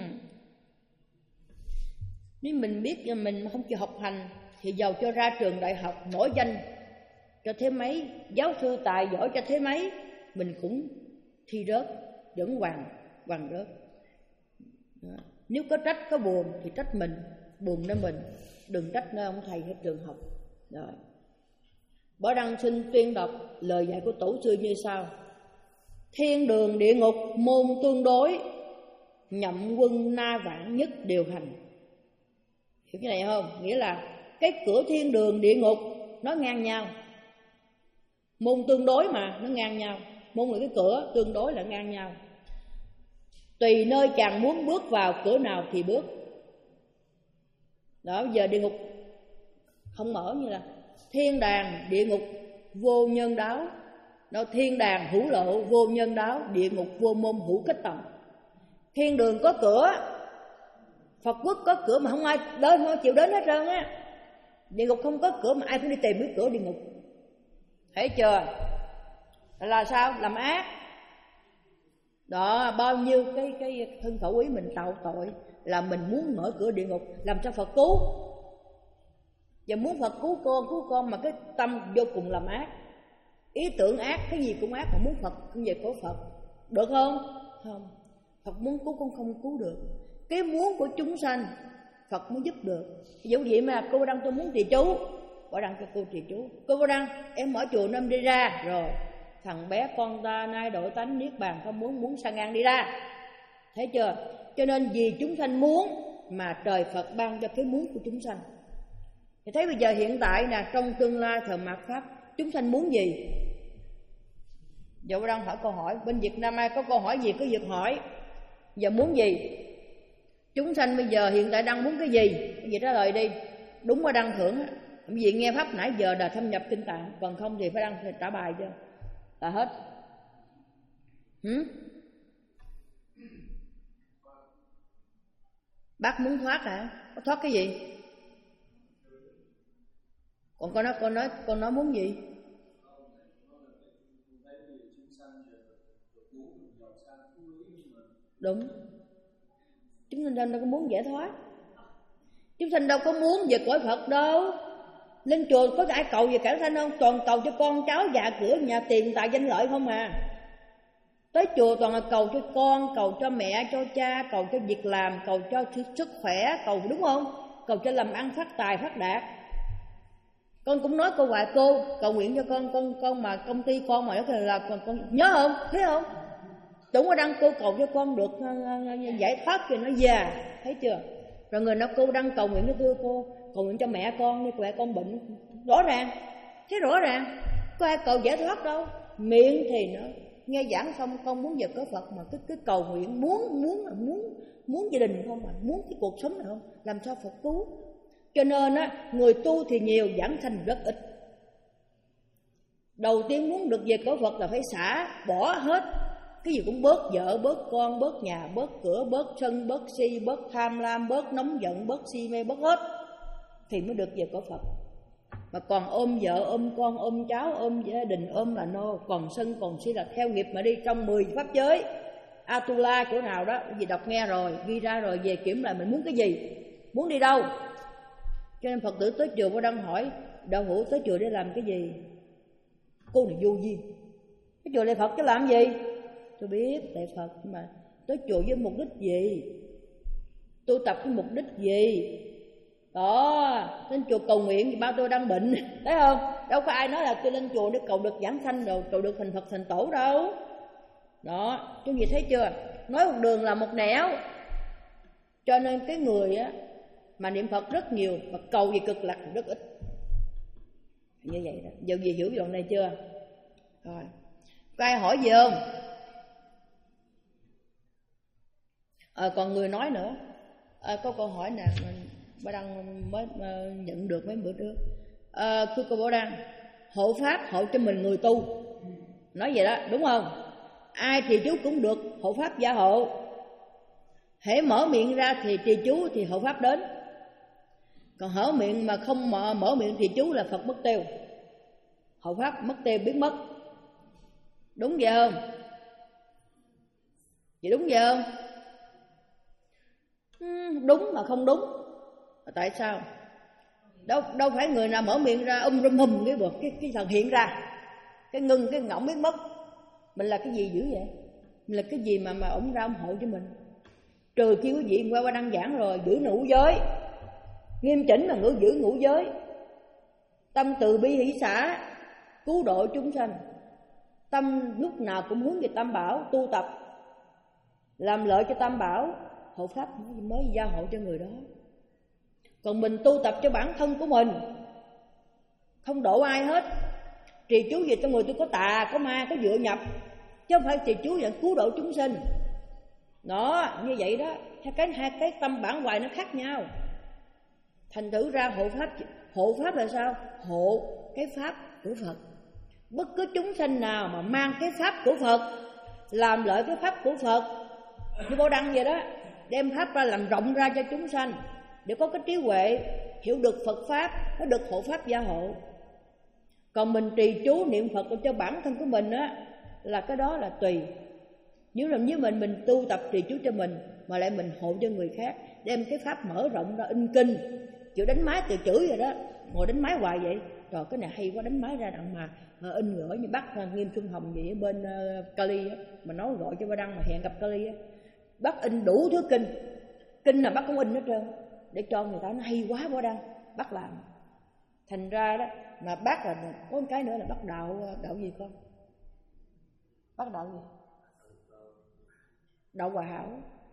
Nếu mình biết là mình không chịu học hành thì giàu cho ra trường đại học nổi danh cho thế mấy, giáo sư tài giỏi cho thế mấy, mình cũng thi rớt, vẫn hoàng hoàng rớt. Đó. Nếu có trách có buồn thì trách mình, buồn nơi mình, đừng trách nơi ông thầy hay trường học. Rồi. Bó Đăng xin tuyên đọc lời dạy của tổ sư như sau: thiên đường địa ngục môn tương đối, nhậm quân na vãng nhất điều hành. Hiểu cái này không? Nghĩa là cái cửa thiên đường địa ngục nó ngang nhau, môn tương đối mà nó ngang nhau, môn là cái cửa, tương đối là ngang nhau. Tùy nơi chàng muốn bước vào cửa nào thì bước. Đó, giờ địa ngục không mở, như là thiên đàng địa ngục vô nhân đáo. Đó, thiên đàng hữu lộ vô nhân đáo, địa ngục vô môn hữu kết tòng. Thiên đường có cửa, Phật quốc có cửa mà không ai đến, không chịu đến hết trơn á. Địa ngục không có cửa mà ai cũng đi tìm cái cửa địa ngục. Thấy chưa? Là sao? Làm ác. Đó, bao nhiêu cái cái thân khẩu ý mình tạo tội là mình muốn mở cửa địa ngục làm cho Phật cứu. Và muốn Phật cứu con, cứu con mà cái tâm vô cùng làm ác, ý tưởng ác, cái gì cũng ác, mà muốn Phật cũng về của Phật. Được không? Không. Phật muốn cứu con không cứu được. Cái muốn của chúng sanh Phật mới giúp được. Ví dụ vậy mà cô Đăng tôi muốn trì chú, Bó Đăng cho cô trì chú. Cô Bó Đăng em mở chùa năm đi ra. Rồi thằng bé con ta nay đổi tánh niết bàn không muốn, muốn sang ngang đi ra. Thấy chưa? Cho nên vì chúng sanh muốn mà trời Phật ban cho cái muốn của chúng sanh. Thì thấy bây giờ hiện tại nè, trong tương lai thời mạt Pháp, chúng sanh muốn gì? Giờ Bó Đăng hỏi câu hỏi, bên Việt Nam ai có câu hỏi gì cứ việc hỏi. Giờ muốn gì? Chúng sanh bây giờ hiện tại đang muốn cái gì? Cái gì trả lời đi. Đúng Bó Đăng thưởng á. Vì gì nghe Pháp nãy giờ đã thâm nhập kinh tạng, còn không thì phải đăng trả bài cho là hết. Hử? Bác muốn thoát hả? Có thoát cái gì? Còn con nói con nói con nói muốn gì? Đúng. Chúng sanh đâu có muốn giải thoát. Chúng sanh đâu có muốn về cõi Phật đâu. Lên chùa có ai cầu về cõi sanh không? Toàn cầu cho con cháu nhà cửa nhà tiền tài danh lợi không à. Tới chùa toàn là cầu cho con, cầu cho mẹ, cho cha, cầu cho việc làm, cầu cho sức khỏe, cầu đúng không? Cầu cho làm ăn phát tài phát đạt. Con cũng nói câu hoài cô cầu nguyện cho con, con con mà công ty con mà nó là con, con nhớ không? Thấy không? Đúng có đăng cô cầu cho con được giải thoát cho nó già, thấy chưa? Rồi người nó cô đăng cầu nguyện cho tôi, cô cầu nguyện cho mẹ con, như mẹ con bệnh, rõ ràng, thấy rõ ràng, có ai cầu giải thoát đâu. Miệng thì nó nghe giảng xong con muốn về có Phật mà cứ cứ cầu nguyện muốn muốn là muốn muốn gia đình không, mà muốn cái cuộc sống này không, làm sao Phật cứu? Cho nên á, người tu thì nhiều, giảng sanh rất ít. Đầu tiên muốn được về có Phật là phải xả bỏ hết. Cái gì cũng bớt vợ, bớt con, bớt nhà, bớt cửa, bớt sân, bớt si, bớt tham lam, bớt nóng giận, bớt si mê, bớt hết thì mới được về có Phật. Mà còn ôm vợ, ôm con, ôm cháu, ôm gia đình, ôm là no. Còn sân, còn si là theo nghiệp mà đi. Trong mười pháp giới Atula chỗ nào đó, gì đọc nghe rồi, ghi ra rồi, về kiểm lại mình muốn cái gì, muốn đi đâu. Cho nên Phật tử tới chùa Bó Đăng hỏi đạo hữu tới chùa để làm cái gì? Cô này vô duyên. Cái chùa lạy Phật chứ làm gì? Tôi biết lạy Phật, mà tới chùa với mục đích gì? Tu tập với mục đích gì? Đó, lên chùa cầu nguyện thì bao tôi đang bệnh, thấy không? Đâu có ai nói là tôi lên chùa để cầu được giảng sanh rồi cầu được thành Phật thành Tổ đâu. Đó, chúng gì thấy chưa? Nói một đường là một nẻo. Cho nên cái người á mà niệm Phật rất nhiều mà cầu gì cực lạc rất ít. Như vậy đó. Giờ gì hiểu đoạn này chưa? Rồi. Có ai hỏi gì không? À, còn người nói nữa. À, có câu hỏi nè, Bà Đăng mới nhận được mấy bữa trước. À, thưa cô Bảo Đăng, hộ pháp hộ cho mình người tu. Nói vậy đó, đúng không? Ai trì chú cũng được hộ pháp gia hộ. Hễ mở miệng ra thì trì chú thì hộ pháp đến. Còn hở miệng mà không mở, mở miệng thì chú là Phật mất tiêu. Hộ pháp mất tiêu biến mất. Đúng vậy không? Vậy đúng vậy không? Đúng mà không đúng. Tại sao? Đâu đâu phải người nào mở miệng ra um rum hùm cái bột cái cái thần hiện ra. Cái ngưng cái ngỗng biến mất. Mình là cái gì dữ vậy? Mình là cái gì mà mà ổng ra ủng hộ cho mình? Trừ khi quý vị qua qua đăng giảng rồi giữ ngũ giới. Nghiêm chỉnh là ngữ giữ ngũ giới. Tâm từ bi hỷ xả, cứu độ chúng sanh. Tâm lúc nào cũng hướng về Tam Bảo, tu tập làm lợi cho Tam Bảo, hộ pháp mới gia hộ cho người đó. Còn mình tu tập cho bản thân của mình, không độ ai hết. Trì chú gì trong người tôi có tà, có ma, có dựa nhập, chứ không phải trì chú dạng cứu độ chúng sinh. Đó, như vậy đó, hai cái hai cái tâm bản hoài nó khác nhau. Thành thử ra hộ pháp, hộ pháp là sao? Hộ cái pháp của Phật. Bất cứ chúng sanh nào mà mang cái pháp của Phật, làm lợi cái pháp của Phật, như Bảo Đăng vậy đó, đem pháp ra làm rộng ra cho chúng sanh, để có cái trí huệ hiểu được Phật pháp, nó được hộ pháp gia hộ. Còn mình trì chú niệm Phật cho bản thân của mình á, là cái đó là tùy. Nếu là như mình mình tu tập trì chú cho mình mà lại mình hộ cho người khác, đem cái pháp mở rộng ra in kinh, chịu đánh máy từ chửi rồi đó, ngồi đánh máy hoài vậy. Rồi cái này hay quá, đánh máy ra đặng mà, mà in gửi như bác Nghiêm Xuân Hồng vậy ở bên uh, Cali á, mà nói gọi cho Ba Đăng mà hẹn gặp Cali á, bác in đủ thứ kinh, kinh là bác cũng in hết trơn để cho người ta, nó hay quá Ba Đăng, bác làm. Thành ra đó mà bác là có một cái nữa là bác đạo đạo gì con? Bác đạo gì? Đạo Hòa Hảo.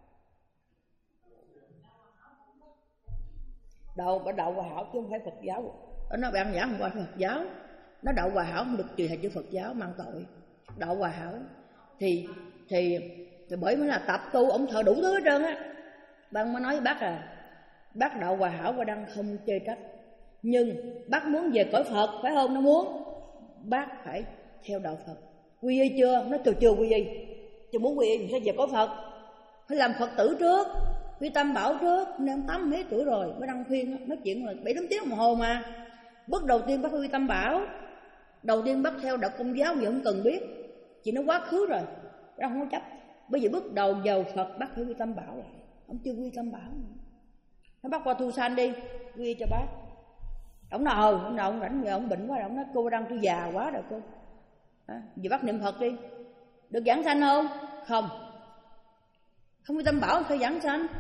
Đạo đạo Hòa Hảo chứ không phải Phật giáo. Nó bạn giảng không qua Phật giáo. Nó đạo Hòa Hảo không được trì thành chữ Phật giáo, mang tội. Đạo Hòa Hảo thì thì, thì bởi mới là tập tu, ông thờ đủ thứ hết trơn á. Bạn mới nói với bác à, bác đạo Hòa Hảo và đang không chê trách, nhưng bác muốn về cõi Phật phải không? Nó muốn bác phải theo đạo Phật. Quy y chưa? Nó chưa chưa quy y. Chứ muốn quy y mình sẽ về cõi Phật, phải làm Phật tử trước, quy Tam Bảo trước. Nên tám mấy tuổi rồi mới đăng khuyên, nói chuyện rồi bảy tám tiếng đồng hồ mà. Bước đầu tiên bác quy Tam Bảo, đầu tiên bác theo đạo Công giáo gì không cần biết, chỉ nó quá khứ rồi, bác không có chấp. Bây giờ bước đầu vào Phật bác phải quy Tam Bảo lại, ông chưa quy Tam Bảo nữa. Nó bác qua thu san đi, quy cho bác. Ông nào ờ, ông nào ông rảnh giờ ông bệnh quá rồi, ông nói cô đang tôi già quá rồi cô. À, giờ bác niệm Phật đi, được giảng sanh không? Không, không quy Tam Bảo phải giảng sanh.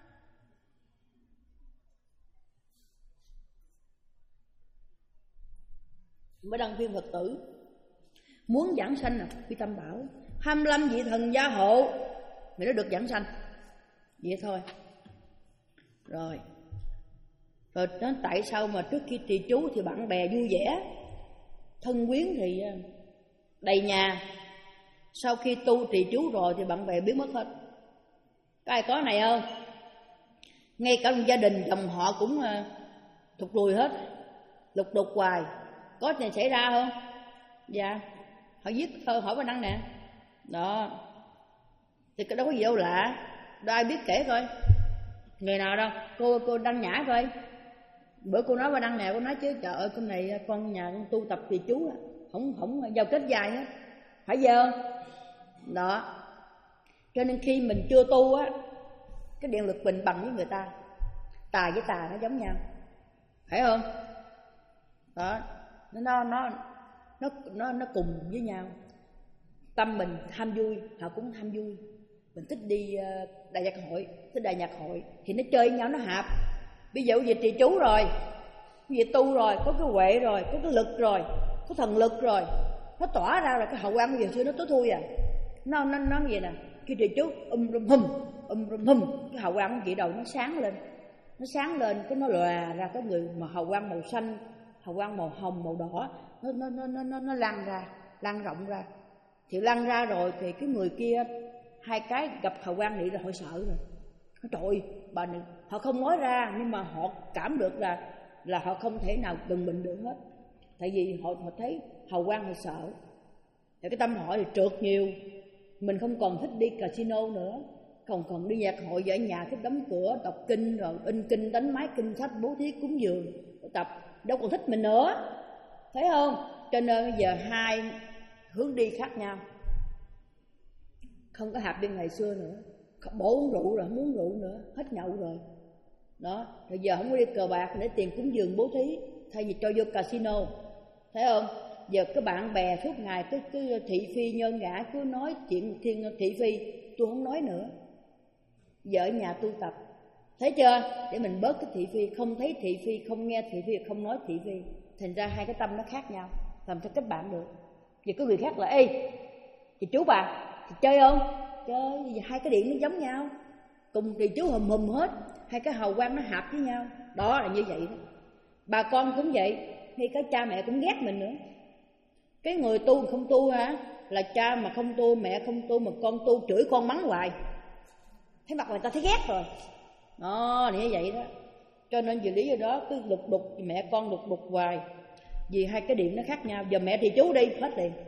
Mới đăng viên Phật tử muốn giảng sanh là quy Tam Bảo, hai mươi lăm vị thần gia hộ thì nó được giảng sanh, vậy thôi. Rồi rồi nó tại sao mà trước khi trì chú thì bạn bè vui vẻ, thân quyến thì đầy nhà, sau khi tu trì chú rồi thì bạn bè biến mất hết. Có ai có này không? Ngay cả gia đình dòng họ cũng thụt lùi hết, lục đục hoài. Có chuyện xảy ra không? Dạ, họ viết thơ hỏi Ba Đăng nè. Đó, thì cái đâu có gì đâu lạ, đâu ai biết kể coi. Người nào đâu, cô cô Đăng Nhã coi. Bữa cô nói Ba Đăng nè, cô nói chứ trời ơi con này con nhà con tu tập trì chú, không không giao kết dài hết, phải vậy không? Đó, cho nên khi mình chưa tu á, cái điện lực bình bằng với người ta, tà với tà nó giống nhau, phải không? Đó, nó nó nó nó nó cùng với nhau. Tâm mình ham vui, họ cũng ham vui. Mình thích đi đại nhạc hội, thích đại nhạc hội thì nó chơi với nhau, nó hợp. Ví dụ về trì chú rồi, về tu rồi, có cái huệ rồi, có cái lực rồi, có thần lực rồi, nó tỏa ra rồi cái hậu quan bây giờ xưa nó tối thui à. Nó nó nó gì nè, khi trì chú um rum hum, um rum hum, cái hậu quan của chị đầu nó sáng lên, nó sáng lên cái nó lòe ra cái người mà hậu quang màu xanh, hậu quang màu hồng, màu đỏ, nó nó nó nó nó lan ra, lan rộng ra. Thì lan ra rồi thì cái người kia hai cái gặp hậu quang này là họ sợ rồi. Trời ơi, bà này họ không nói ra nhưng mà họ cảm được là là họ không thể nào gần mình được hết. Tại vì họ họ thấy hậu quang họ sợ. Thì cái tâm họ thì trượt nhiều. Mình không còn thích đi casino nữa, còn còn đi nhạc hội ở nhà thích đóng cửa, đọc kinh rồi in kinh, đánh máy kinh sách, bố thí cúng dường, tập, đâu còn thích mình nữa, thấy không? Cho nên bây giờ hai hướng đi khác nhau, không có hạt như ngày xưa nữa, bỏ uống rượu rồi, không uống rượu nữa, hết nhậu rồi, đó. Rồi giờ không có đi cờ bạc để tiền cúng dường bố thí, thay vì cho vô casino, thấy không? Giờ cái bạn bè suốt ngày cái cái thị phi nhân ngã cứ nói chuyện thiên thị phi, tôi không nói nữa. Giờ ở nhà tu tập, thấy chưa? Để mình bớt cái thị phi, không thấy thị phi, không nghe thị phi, không nói thị phi. Thành ra hai cái tâm nó khác nhau, làm sao kết bạn được? Giờ có người khác là ê, chị chú bà, chị chơi không? Chơi, vì hai cái điện nó giống nhau, cùng thì chú hùm hùm hết, hai cái hào quang nó hợp với nhau. Đó là như vậy đó. Bà con cũng vậy, hay cái cha mẹ cũng ghét mình nữa. Cái người tu không tu hả? Là cha mà không tu, mẹ không tu mà con tu chửi con mắng hoài, thấy mặt người ta thấy ghét rồi. Đó, như vậy đó. Cho nên vì lý do đó cứ đục đục mẹ con đục đục hoài. Vì hai cái điện nó khác nhau. Giờ mẹ thì chú đi, hết liền,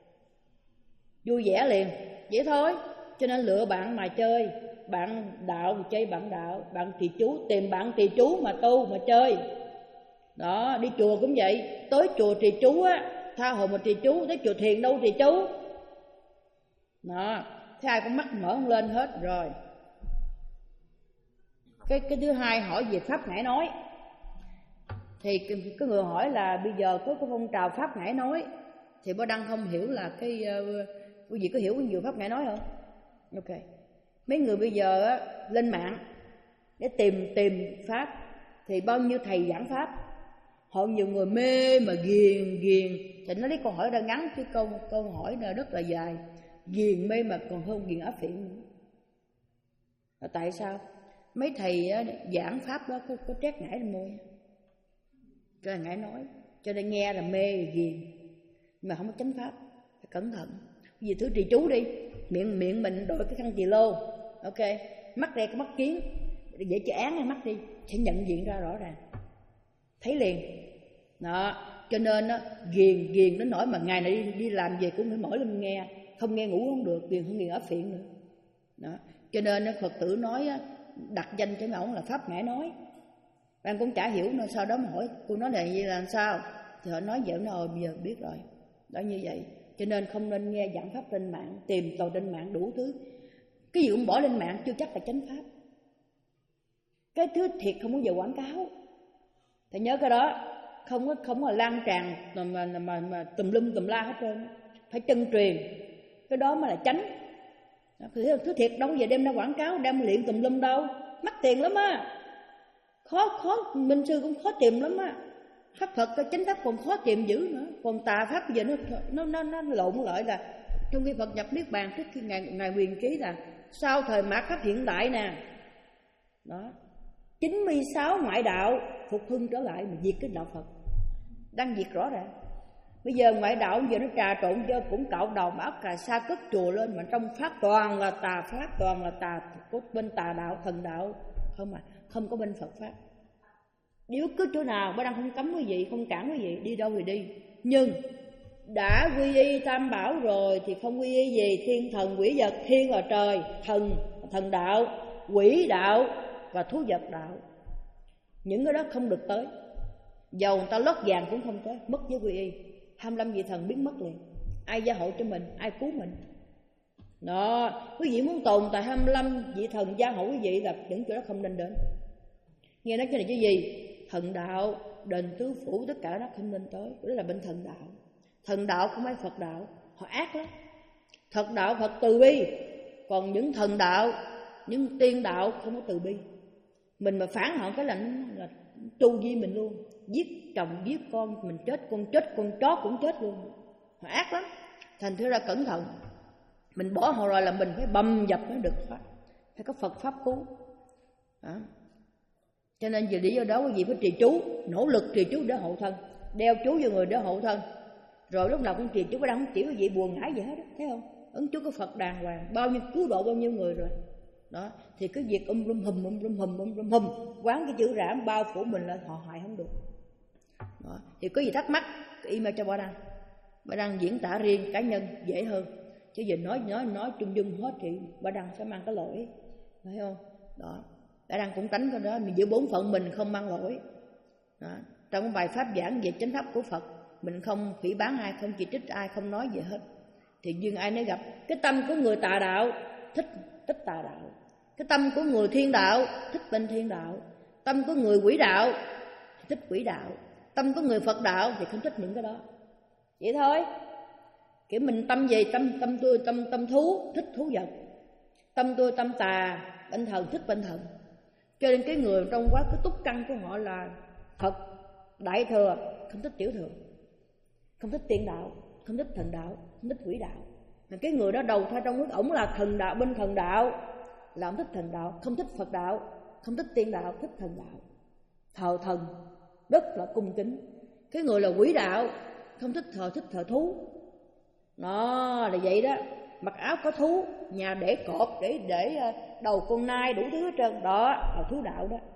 vui vẻ liền, vậy thôi. Cho nên lựa bạn mà chơi, bạn đạo thì chơi bạn đạo, bạn trì chú tìm bạn trì chú mà tu mà chơi. Đó, đi chùa cũng vậy, tới chùa trì chú á, tha hồ mà trì chú, tới chùa thiền đâu trì chú. Đó, thế ai cũng mắt mở không lên hết rồi. Cái cái thứ hai hỏi về pháp ngải nói. Thì cái người hỏi là bây giờ có cái phong trào pháp ngải nói, thì Bó Đăng không hiểu là cái quý vị có hiểu cái nhiều pháp ngải nói không? Ok. Mấy người bây giờ á, lên mạng để tìm tìm pháp, thì bao nhiêu thầy giảng pháp, họ nhiều người mê mà ghiền ghiền. Thì nó lấy câu hỏi đang ngắn chứ câu câu hỏi là rất là dài. Ghiền mê mà còn hơn ghiền áp phiện nữa. Là tại sao? Mấy thầy giảng pháp đó có, có trét ngải lên môi, cho là ngải nói, cho nên nghe là mê ghiền, mà không có chánh pháp, phải cẩn thận. Vì thứ trì chú đi, miệng miệng mình đội cái khăn tỳ lô, ok, mắt đây có mắt kiến, dễ chữ án hay mắt đi, sẽ nhận diện ra rõ ràng, thấy liền. Đó, cho nên đó, ghiền ghiền đến nỗi mà ngày này đi, đi làm về cũng phải mở lên nghe, không nghe ngủ không được, ghiền không ghiền áp phiện nữa. Đó, cho nên đó, Phật tử nói đặt danh cho ổng là pháp ngải nói. Bạn cũng chả hiểu nữa, sau đó mà hỏi cô nói này vậy là sao, thì họ nói vậy rồi, bây giờ biết rồi. Đó, như vậy. Cho nên không nên nghe giảng pháp trên mạng, tìm tòi trên mạng đủ thứ. Cái gì cũng bỏ lên mạng chưa chắc là chánh pháp. Cái thứ thiệt không có giờ quảng cáo. Thì nhớ cái đó, không có không có lan tràn mà mà, mà, mà tùm lum tùm la hết trơn. Phải chân truyền, cái đó mới là chánh. Thứ thiệt đâu giờ đem ra quảng cáo, đem luyện tùm lum đâu, mắc tiền lắm á. Khó khó minh sư cũng khó tìm lắm á. Pháp Phật cái chánh pháp còn khó tìm dữ nữa, còn tà pháp bây giờ nó nó nó, nó lộn lại. Là trong khi Phật nhập niết bàn, trước khi ngài ngài huyền ký là sau thời mạt pháp hiện đại nè, đó, chín mươi sáu ngoại đạo phục hưng trở lại mà diệt cái đạo Phật, đang diệt rõ ràng. Bây giờ ngoại đạo giờ nó trà trộn cho cũng cạo đầu báo cà sa cất chùa lên, mà trong pháp toàn là tà pháp, toàn là tà, có bên tà đạo thần đạo không, mà không có bên Phật pháp. Nếu cứ chỗ nào Bó Đăng không cấm quý vị, không cản quý vị, đi đâu thì đi. Nhưng đã quy y tam bảo rồi thì không quy y gì thiên thần quỷ vật. Thiên là trời, thần thần đạo, quỷ đạo và thú vật đạo. Những cái đó không được tới. Dầu người ta lót vàng cũng không tới, mất với quy y. hai mươi lăm vị thần biến mất liền. Ai gia hộ cho mình, ai cứu mình. Đó, quý vị muốn tồn tại hai mươi lăm vị thần gia hộ quý vị là những chỗ đó không nên đến. Nghe nói cái này chứ gì? Thần đạo, đền tứ phủ, tất cả đó không nên tới. Đó là bên thần đạo. Thần đạo không phải Phật đạo, họ ác lắm. Phật đạo Phật từ bi, còn những thần đạo, những tiên đạo không có từ bi. Mình mà phản họ cái là, là tu di mình luôn, giết chồng giết con, mình chết con chết, con chó cũng chết luôn. Họ ác lắm. Thành thử ra cẩn thận. Mình bỏ họ rồi là mình phải bầm dập mới được thoát. Phải có Phật pháp cứu. Đó. Cho nên vì lý do đó quý vị phải trì chú, nỗ lực trì chú để hộ thân, đeo chú vào người để hộ thân. Rồi lúc nào cũng trì chú, có đang không chỉ quý vị buồn ngãi gì hết đó, thấy không? Ấn chú có Phật đàng hoàng, bao nhiêu cứu độ bao nhiêu người rồi. Đó, thì cái việc um rum hùm um rum hùm um rum hùm quán cái chữ rảm bao phủ mình là họ hại không được. Đó, thì có gì thắc mắc email cho Bảo Đăng. Bảo Đăng diễn tả riêng cá nhân dễ hơn. Chứ giờ nói nói nói chung dung hết thì Bảo Đăng sẽ mang cái lỗi, phải không? Đó, Bảo Đăng cũng tránh cái đó, mình giữ bổn phận mình không mang lỗi. Đó, trong bài pháp giảng về chánh pháp của Phật, mình không phỉ báng ai, không chỉ trích ai, không nói gì hết. Thì duyên ai nấy gặp. Cái tâm của người tà đạo thích thích tà đạo, cái tâm của người thiên đạo thích bên thiên đạo, tâm của người quỷ đạo thì thích quỷ đạo, tâm của người Phật đạo thì không thích những cái đó. Vậy thôi. Kiểu mình tâm gì? Tâm tâm tôi tâm tâm thú, thích thú vật. Tâm tôi tâm tà, bên thần thích bên thần. Cho nên cái người trong quá cái túc căn của họ là Phật đại thừa, không thích tiểu thừa, không thích tiên đạo, không thích thần đạo, không thích quỷ đạo. Mà cái người đó đầu thai trong nước ổng là thần đạo, bên thần đạo là ổng thích thần đạo, không thích Phật đạo, không thích tiên đạo, thích thần đạo, thờ thần rất là cung kính. Cái người là quỷ đạo không thích thờ, thích thờ thú. Nó là vậy đó, mặc áo có thú, nhà để cọp, để để đầu con nai, đủ thứ hết trơn. Đó là thú đạo đó.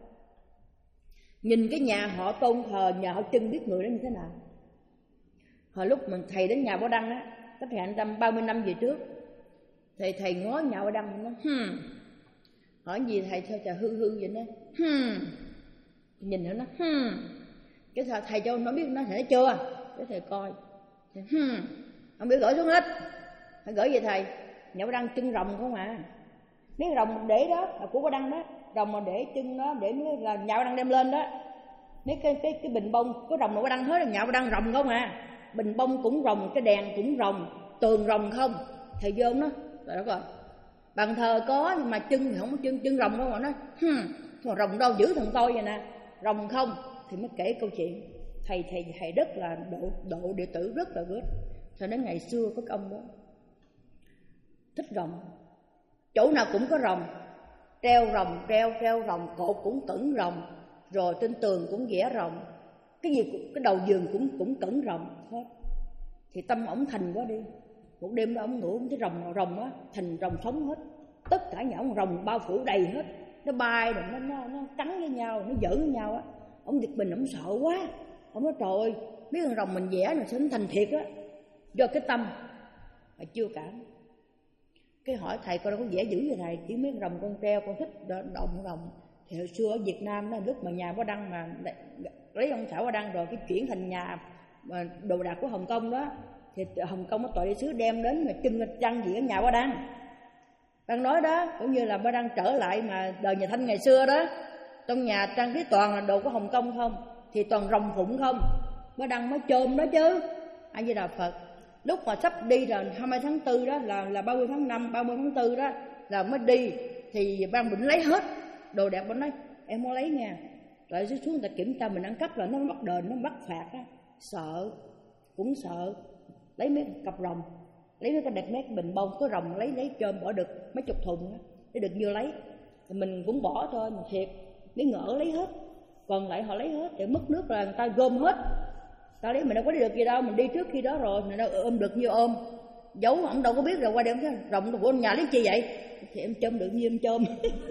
Nhìn cái nhà họ tôn thờ, nhà họ trưng biết người đó như thế nào. Hồi lúc mình thầy đến nhà Bảo Đăng á, cách hẹn tâm ba mươi năm về trước, thầy thầy ngó nhà Bảo Đăng nó hmm. Hỏi gì thầy sao trời hư hư vậy nó hmm. Nhìn nó nó hmm. Cái thầy, thầy cho nó biết nó thể chưa, cái thầy coi thầy, hmm. Không biết gửi xuống hết. Thầy gửi về thầy, nhà Bảo Đăng trưng rồng không à. Mấy rồng để đó là của Bảo Đăng đó, rồng mà để trưng đó để là nhà Bảo Đăng đem lên đó. Mấy cái cái cái bình bông có rồng mà Bảo Đăng hết, là nhà Bảo Đăng rồng không à. Bình bông cũng rồng, cái đèn cũng rồng, tường rồng không. Thầy vô nó, rồi đó coi. Bàn thờ có nhưng mà chân thì không có chân, chân rồng không. Nó nói hmm, rồng đâu giữ thằng tôi vậy nè, rồng không. Thì mới kể câu chuyện. Thầy thầy thầy rất là độ độ đệ tử rất là good. Cho đến ngày xưa có cái ông đó thích rồng, chỗ nào cũng có rồng, treo rồng, treo treo rồng, cột cũng cẩn rồng, rồi trên tường cũng vẽ rồng, cái gì cũng, cái đầu giường cũng cũng cẩn rồng hết. Thì tâm ổng thành quá đi. Một đêm đó ổng ngủ ổng thấy rồng rồng á, thành rồng sống hết. Tất cả nhà ổng rồng bao phủ đầy hết. Nó bay rồi nó nó, nó cắn với nhau, nó giỡn với nhau á. Ổng giật mình, ổng sợ quá. Ổng nói trời ơi, mấy con rồng mình vẽ nó sẽ thành thiệt á. Do cái tâm mà chưa cảm. Cái hỏi thầy coi đâu có vẽ dữ vậy thầy, chỉ mấy con rồng con treo, con thích động rồng. Thì hồi xưa ở Việt Nam đó, lúc mà nhà Bảo Đăng mà lấy ông xã Bảo Đăng rồi cái chuyển thành nhà đồ đạc của Hồng Kông đó, thì Hồng Kông nó tội đi sứ đem đến mà trưng trăng gì ở nhà Bảo Đăng. Đang nói đó, cũng như là Bảo Đăng trở lại mà đời nhà Thanh ngày xưa đó, trong nhà trang trí toàn là đồ của Hồng Kông không, thì toàn rồng phụng không. Bảo Đăng mới chôm đó chứ. A Di Đà Phật. Lúc mà sắp đi rồi hai mươi tháng tư đó là là ba mươi tháng năm, ba mươi tháng tư đó là mới đi, thì ban định lấy hết đồ đẹp. Bà nói em muốn lấy nha. Rồi xuống người ta kiểm tra mình ăn cắp rồi nó bắt đền, nó bắt phạt á. Sợ, cũng sợ. Lấy mấy cặp rồng, lấy mấy cái đẹp mấy cái bình bông có rồng, lấy lấy chôm bỏ được mấy chục thùng á, để được vừa lấy. Thì mình cũng bỏ thôi, mà thiệt mấy ngỡ lấy hết, còn lại họ lấy hết để mất nước là người ta gom hết. Ta lấy mình đâu có đi được gì đâu, mình đi trước khi đó rồi, mình đâu ôm được nhiêu ôm. Giấu ổng đâu có biết rồi qua đêm cái rồng của nhà lấy chi vậy? Thì em chôm được nhiêu em chôm.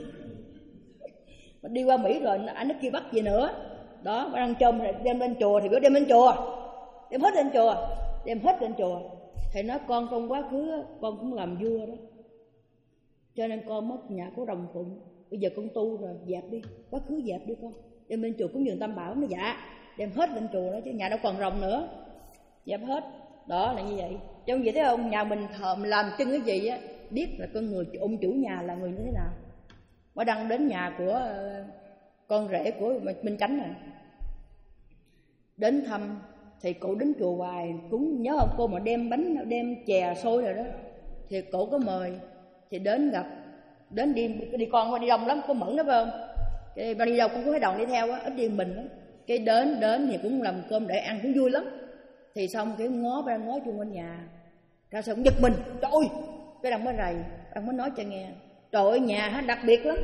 Mà đi qua Mỹ rồi anh nó kêu bắt gì nữa. Đó, đang chôm đem lên chùa thì biểu đem lên chùa. Đem hết lên chùa, đem hết lên chùa. Thầy nói con trong quá khứ con cũng làm vua đó. Cho nên con mất nhà của rồng phụng. Bây giờ con tu rồi, dẹp đi, quá khứ dẹp đi con. Đem lên chùa cúng dường Tam Bảo. Nó dạ, đem hết lên chùa đó chứ nhà đâu còn rồng nữa. Dẹp hết. Đó là như vậy. Chứ không vậy thấy không, nhà mình thờ mình làm chân cái gì á, biết là con người ông chủ nhà là người như thế nào. Bảo Đăng đến nhà của con rể của Minh Chánh này, đến thăm Thì cổ đến chùa hoài cúng, nhớ không cô, mà đem bánh đem chè xôi rồi đó, thì cổ có mời, thì đến gặp, đến đi đi con qua đi đông lắm, có mẫn đó phải không? Cái ba đi đâu cũng có cái đoàn đi theo á, ít đi mình đó. Cái đến đến thì cũng làm cơm để ăn cũng vui lắm. Thì xong cái ngó ba ngó chung quanh nhà, ra sao cũng giật mình, trời ơi, cái đằng mới rầy, đang mới nói cho nghe, trời ơi nhà đặc biệt lắm,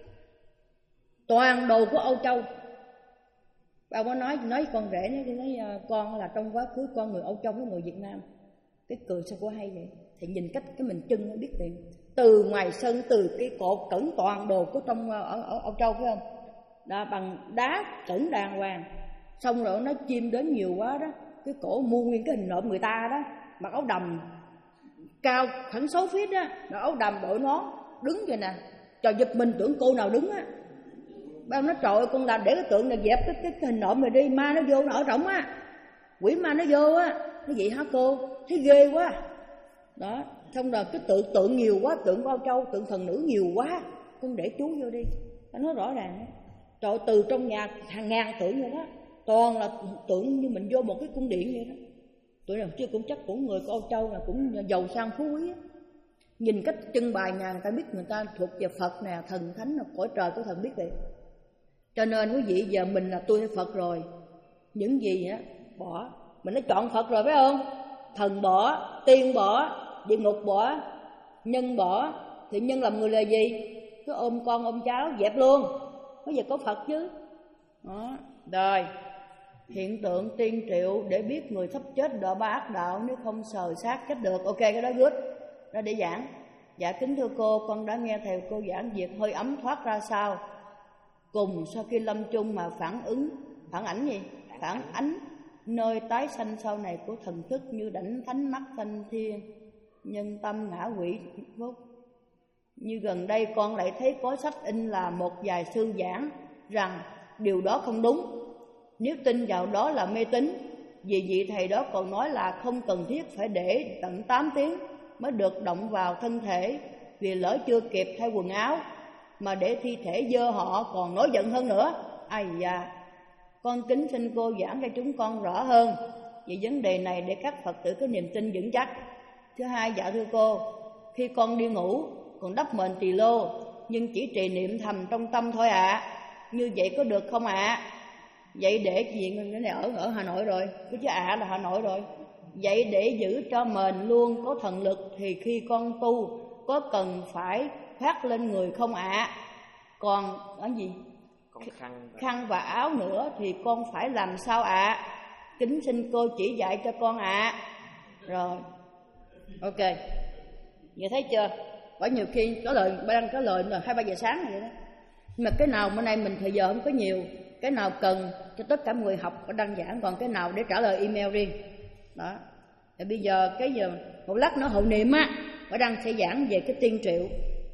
toàn đồ của Âu Châu. Bà có nói nói với con rể, nói, nói con là trong quá khứ con người Âu Châu với người Việt Nam. Cái cười sao cô hay vậy? Thì nhìn cách cái mình trưng nó biết liền. Từ ngoài sân, từ cái cột cẩn toàn đồ của trong ở, ở Âu Châu phải không? Đó, bằng đá cẩn đàng hoàng. Xong rồi nó chim đến nhiều quá đó, cái cổ mua nguyên cái hình nộm người ta đó, mặc áo đầm cao khoảng sáu feet đó, mặc áo đầm đội nón, đứng vậy nè. Trời, giật mình tưởng cô nào đứng á. Bao nó trời ơi, con làm để cái tượng này dẹp cái, cái, cái hình nộm này đi, ma nó vô, nó ở rộng á, quỷ ma nó vô á. Cái vậy hả cô? Thấy ghê quá. Đó, xong rồi cái tượng tượng nhiều quá, tượng của Âu Châu, tượng thần nữ nhiều quá, con để chú vô đi. Nó nói rõ ràng đó. Trời, từ trong nhà hàng ngàn tượng vậy đó, toàn là tượng như mình vô một cái cung điện vậy đó. Tụi nào chứ cũng chắc cũng người của Âu Châu là cũng giàu sang phú quý á. Nhìn cách trưng bày nhà người ta biết người ta thuộc về Phật nè, thần thánh, cõi trời của thần biết vậy. Cho nên quý vị, giờ mình là tôi hay Phật rồi, những gì á bỏ, mình đã chọn Phật rồi phải không? Thần bỏ, tiên bỏ, địa ngục bỏ, nhân bỏ, thì nhân làm người là gì? Cứ ôm con ôm cháu dẹp luôn, bây giờ có Phật chứ. Đó. Rồi, hiện tượng tiên triệu để biết người sắp chết đọa ba ác đạo, nếu không sờ sát chết được. Ok, cái đó good, đó để giảng. Dạ kính thưa cô, con đã nghe thầy cô giảng việc hơi ấm thoát ra sao, cùng sau khi lâm chung mà phản ứng, phản ảnh gì? Phản ánh nơi tái sanh sau này của thần thức như đảnh thánh mắt thanh thiên, nhân tâm ngã quỷ phúc. Như gần đây con lại thấy có sách in là một vài sư giảng rằng điều đó không đúng. Nếu tin vào đó là mê tín, vì vị thầy đó còn nói là không cần thiết phải để tận tám tiếng mới được động vào thân thể, vì lỡ chưa kịp thay quần áo mà để thi thể dơ họ còn nổi giận hơn nữa. Ai da, con kính xin cô giảng cho chúng con rõ hơn về vấn đề này để các Phật tử có niềm tin vững chắc. Thứ hai, dạ thưa cô, khi con đi ngủ còn đắp mền tỳ lô nhưng chỉ trì niệm thầm trong tâm thôi ạ, à. Như vậy có được không ạ? À? Vậy để gì, cái này ở ở Hà Nội rồi, cái chữ ạ à là Hà Nội rồi. Vậy để giữ cho mền luôn có thần lực thì khi con tu có cần phải khoác lên người không ạ? À? Còn cái gì? Còn khăn, khăn và áo nữa thì con phải làm sao ạ? À? Kính xin cô chỉ dạy cho con ạ. À. Rồi, ok, vậy thấy chưa? Bởi nhiều khi có lời, đang có lời là hai ba giờ sáng vậy đó. Nhưng mà cái nào bữa nay mình thời giờ không có nhiều, cái nào cần cho tất cả mọi người học có đăng giảng, còn cái nào để trả lời email riêng. Đó. Thì bây giờ cái giờ một lát nữa hậu niệm á, ở đăng sẽ giảng về cái tiên triệu.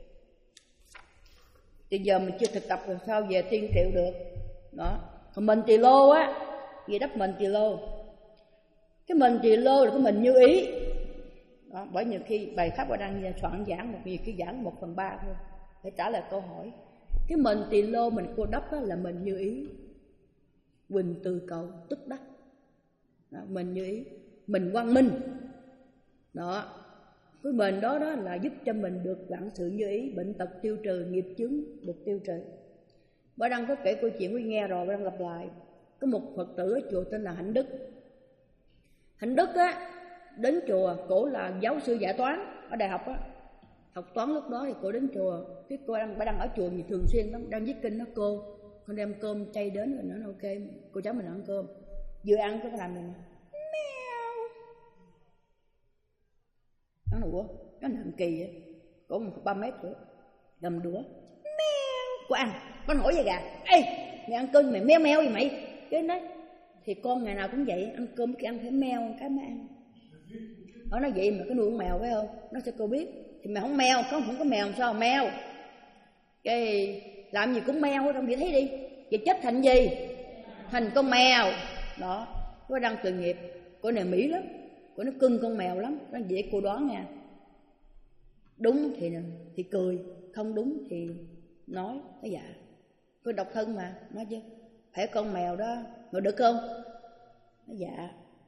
Thì giờ mình chưa thực tập làm sao về tiên triệu được. Đó. Còn mình tỳ lô á, gì đắp mình tỳ lô. Cái mình tỳ lô là cái mình như ý. Đó. Bởi nhiều khi bài pháp ở đăng soạn giảng một nhiều khi giảng một phần ba thôi để trả lời câu hỏi. Cái mình tỳ lô mình cô đắp là mình như ý, quỳnh từ cầu tức đắc. Đó, mình như ý, mình quang minh. Đó, cái mình đó đó là giúp cho mình được vạn sự như ý, bệnh tật tiêu trừ, nghiệp chướng được tiêu trừ. Bà Đăng có kể câu chuyện quý nghe rồi, bà Đăng lặp lại. Có một Phật tử ở chùa tên là Hạnh Đức. Hạnh Đức á, đến chùa, cổ là giáo sư dạy toán ở đại học á. Học toán lúc đó thì cô đến chùa, cái cô đang bà đang ở chùa gì thường xuyên lắm, đang viết kinh đó cô, con đem cơm chay đến rồi nó ok, cô cháu mình ăn cơm, vừa ăn có làm mình meo, nó đũa, nó nặng kỳ vậy, cổ một ba mét nữa, gầm đũa, meo, cô ăn, con hỏi vậy gà, ê, mày ăn cơm mày meo meo gì mày, cái nói, thì con ngày nào cũng vậy, ăn cơm cái ăn phải meo cái mới ăn, nó nói vậy mà cái nuôi con mèo phải không, nó sẽ cô biết. Thì mày không mèo, có không có mèo sao mèo. Cái làm gì cũng mèo trong vậy thấy đi. Vậy chết thành gì? Thành con mèo. Đó, có đăng từ nghiệp. Cô này Mỹ lắm, cô nó cưng con mèo lắm. Nó vậy cô đoán nha. Đúng thì thì cười, không đúng thì nói, nó dạ. Cô độc thân mà, nói chứ. Phải con mèo đó, mà được không? Nó dạ.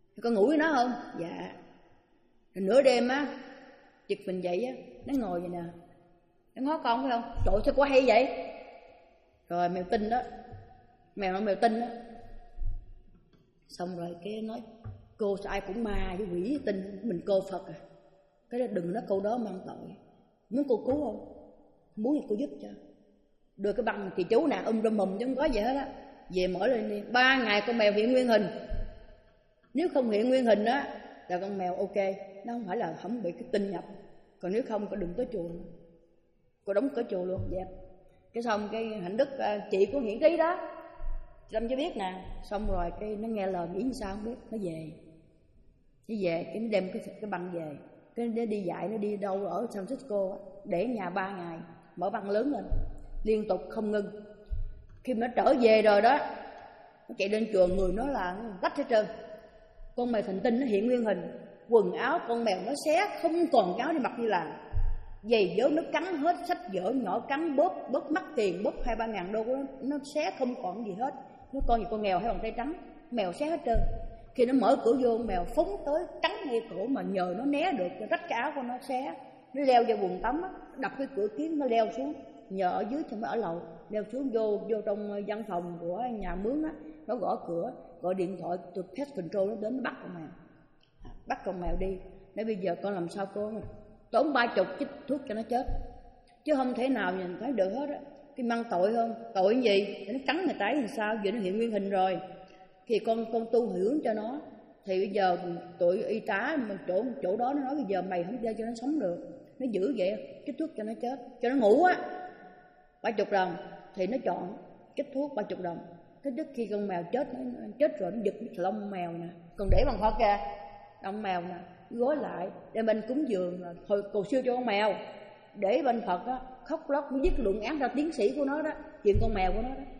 Con ngủ với nó không? Dạ. Rồi nửa đêm á, giật mình dậy á, nó ngồi vậy nè, nó ngó con phải không? Trời ơi, sao quá hay vậy? Rồi mèo tinh đó, mèo nó mèo tinh đó. Xong rồi cái nói, cô sao ai cũng ma với quỷ với tinh, mình cô Phật à. Cái đó đừng nói câu đó mang tội. Muốn cô cứu không? Muốn thì cô giúp cho. Đưa cái băng thì chú nè, um râm mùm chứ không có gì hết á. Về mỗi lên đi, ba ngày con mèo hiện nguyên hình. Nếu không hiện nguyên hình á là con mèo ok, nó không phải là không bị cái tinh nhập. Còn nếu không, cô đừng tới chùa nữa. Cô đóng cửa chùa luôn, dẹp. Cái xong cái Hạnh Đức, chị của Hiển Trí đó, Lâm cho biết nè. Xong rồi cái nó nghe lời nghĩ như sao không biết, nó về. Nó về, cái nó đem cái, cái băng về. Cái nó đi dạy, nó đi đâu ở San Francisco á, để nhà ba ngày, mở băng lớn lên, liên tục không ngưng. Khi mà nó trở về rồi đó, nó chạy lên chùa, người nó là rách hết trơn. Con mèo thành tinh nó hiện nguyên hình, quần áo con mèo nó xé không còn áo để mặc như là giày dớ nó cắn hết, sách vở nhỏ cắn, bóp bóp mắc tiền, bóp hai ba ngàn đô của nó, nó xé không còn gì hết. Nó con gì con mèo hay bằng tay trắng, mèo xé hết trơn. Khi nó mở cửa vô, mèo phóng tới cắn ngay cổ, mà nhờ nó né được, nó rách cái áo của nó xé. Nó leo vào buồng tắm á, đập cái cửa kiến, nó leo xuống, nhờ ở dưới thì mới ở lầu, leo xuống vô vô trong văn phòng của nhà mướn á, nó gõ cửa, gọi điện thoại từ pest control, nó đến nó bắt con mèo, bắt con mèo đi. Để bây giờ con làm sao con tốn ba chục chích thuốc cho nó chết, chứ không thể nào nhìn thấy được hết á. Cái mang tội không? Tội gì? Để nó cắn người ta thì sao? Giờ nó hiện nguyên hình rồi, thì con con tu hướng cho nó. Thì bây giờ tụi y tá mình chỗ chỗ đó nó nói bây giờ mày không chơi cho nó sống được, nó giữ vậy, chích thuốc cho nó chết, cho nó ngủ á, ba chục đồng. Thì nó chọn chích thuốc ba chục đồng. Cái trước khi con mèo chết, nó chết rồi nó giật cái lông mèo nè, còn để bằng Phật kìa, lông mèo nè, gói lại để bên cúng dường hồi cầu siêu cho con mèo, để bên Phật á khóc lóc, nó viết luận án ra tiến sĩ của nó đó, chuyện con mèo của nó đó.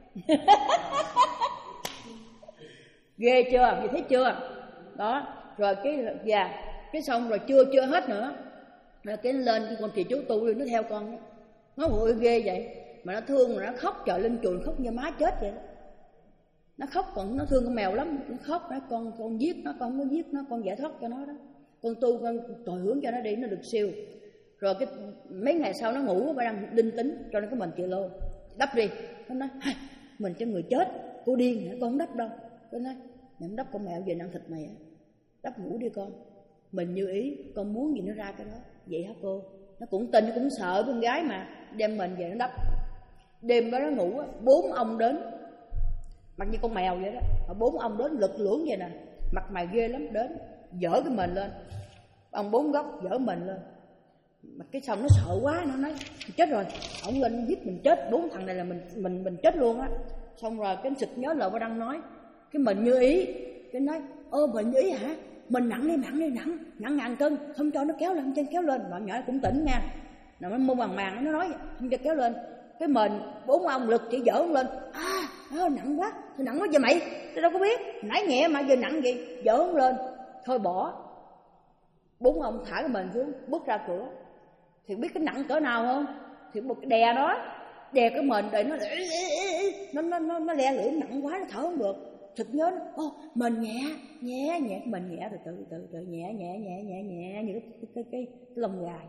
Ghê chưa? Vậy thấy chưa? Đó, rồi cái dạ, cái xong rồi chưa chưa hết nữa. Rồi cái lên cái con chị chú tu đi, nó theo con đó. Nó ôi ghê vậy, mà nó thương mà nó khóc, trời lên chùa khóc như má chết vậy đó. Nó khóc, còn nó thương con mèo lắm, nó khóc nói con con giết nó, con không có giết nó, con giải thoát cho nó đó. Con tu con tội hướng cho nó đi, nó được siêu. Rồi cái mấy ngày sau nó ngủ, bà đang đinh tính cho nó cái mình chị lô đắp đi. Nó nói mình cho người chết, cô điên hả? Con không đắp đâu. Tôi nói mẹ không đắp con mèo về ăn thịt mày á, đắp ngủ đi con, mình như ý, con muốn gì nó ra cái đó. Vậy hả cô? Nó cũng tin, nó cũng sợ con gái mà, đem mình về nó đắp. Đêm đó nó ngủ á, bốn ông đến, mặt như con mèo vậy đó, mà bốn ông đến lực lưỡng vậy nè, mặt mày ghê lắm, đến dỡ cái mình lên, ông bốn góc dỡ mình lên. Mà cái xong nó sợ quá, nó nói chết rồi, ổng lên giết mình chết, bốn thằng này là mình mình mình chết luôn á. Xong rồi cái sực nhớ lời bà Đăng nói, cái mình như ý, cái nói ơ mình như ý hả? Mình nặng đi, nặng đi, nặng nặng ngàn cân, không cho nó kéo lên, chân kéo lên. Bọn nhỏ cũng tỉnh nha, nó mua bằng màng, nó nói không cho kéo lên. Cái mình bốn ông lực chỉ dỡ lên, à, à nặng quá, thôi nặng quá giờ mày, tôi đâu có biết, nãy nhẹ mà giờ nặng gì, dỡ lên, thôi bỏ. Bốn ông thả cái mình xuống, bước ra cửa. Thì biết cái nặng cỡ nào không? Thì một cái đè đó, đè cái mình để nó nó nó nó, nó le lưỡi nặng quá, nó thở không được. Thực nhớ nó, ô mình nhẹ, nhẹ nhẹ, mình nhẹ từ từ từ từ nhẹ nhẹ nhẹ nhẹ nhẹ như cái cái cái, cái, cái lông gà.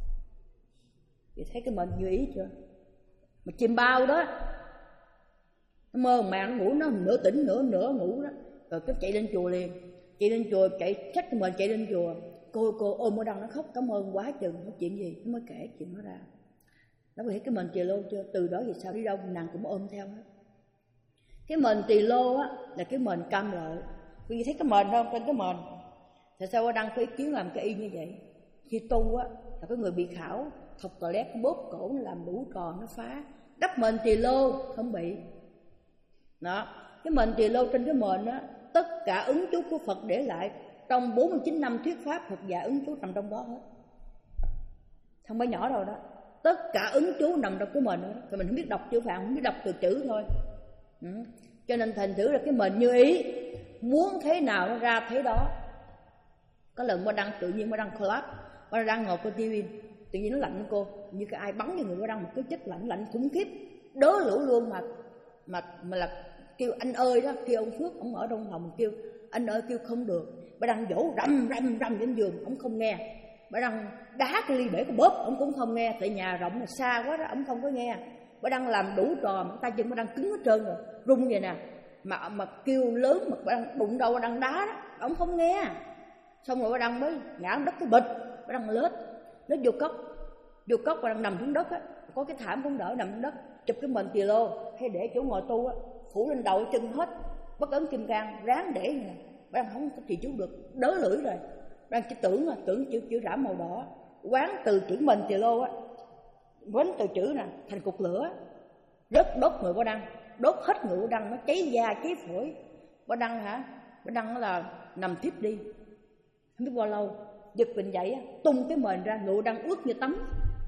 Chị thấy cái mình như ý chưa? Mà chim bao đó, nó mơ mà nó ngủ, nó nửa tỉnh nửa nửa ngủ đó. Rồi cái chạy lên chùa liền, chạy lên chùa, chạy xách cái mình chạy lên chùa. Cô cô ôm ở đằng nó khóc cảm ơn quá chừng, có chuyện gì nó mới kể chuyện nó ra. Nó có thấy cái mình tỳ lô chưa? Từ đó thì sao đi đâu nàng cũng ôm theo hết. Cái mền tỳ lô á là cái mền cam lộ. Quý vị thấy cái mền không? Trên cái mền tại sao ở Đăng có ý kiến làm cái y như vậy? Khi tu á là cái người bị khảo thọc toilet bóp cổ, nó làm đủ trò, nó phá. Đắp mền tỳ lô không bị. Đó, cái mền tỳ lô trên cái mền á, tất cả ứng chú của Phật để lại trong bốn mươi chín năm thuyết pháp, Phật dạy ứng chú nằm trong đó hết. Không phải nhỏ đâu đó, tất cả ứng chú nằm trong cái mền đó. Thì mình không biết đọc chữ Phạn, không biết đọc từ chữ thôi. Ừ. Cho nên thành thử là cái mền như ý, muốn thế nào nó ra thế đó. Có lần mà Đăng tự nhiên mà Đăng collapse, mà Đăng ngồi coi tivi, tự nhiên nó lạnh cô, như cái ai bắn cho người mà Đăng một cái chất lạnh lạnh khủng khiếp, đớ lũ luôn. Mà mà mà là kêu anh ơi đó, kêu ông Phước, ông ở trong phòng kêu anh ơi, kêu không được, bà Đăng vỗ rầm rầm rầm trên giường, ông không nghe. Bà Đăng đá cái ly bể cái bóp, ông cũng không nghe, tại nhà rộng mà xa quá đó, ông không có nghe. Bà Đăng làm đủ trò, mà tay chân bà Đăng cứng hết trơn rồi, rung vậy nè, mà mà kêu lớn, mà bà Đăng đụng đâu bà Đăng đá đó, ông không nghe. Xong rồi bà Đăng mới ngã đất cái bịch, bà Đăng lết, lết vô cốc, vô cốc bà Đăng nằm xuống đất á, có cái thảm cũng đỡ, nằm xuống đất, chụp cái mền tì lô, hay để chỗ ngồi tu á, phủ lên đầu chân hết, bất ấn kim cang, ráng để nè. Bà Đăng không có trì chú được, đớ lưỡi rồi. Bà Đăng chỉ tưởng là tưởng chữ chữ rã màu đỏ, quán từ chữ mền tì lô á, quán từ chữ nè thành cục lửa, rớt đốt người bà Đăng, đốt hết người bà Đăng, nó cháy da cháy phổi. Bà Đăng hả? Bà Đăng là nằm thiếp đi, không biết bao lâu, giật mình dậy á, tung cái mền ra, người bà Đăng ướt như tắm,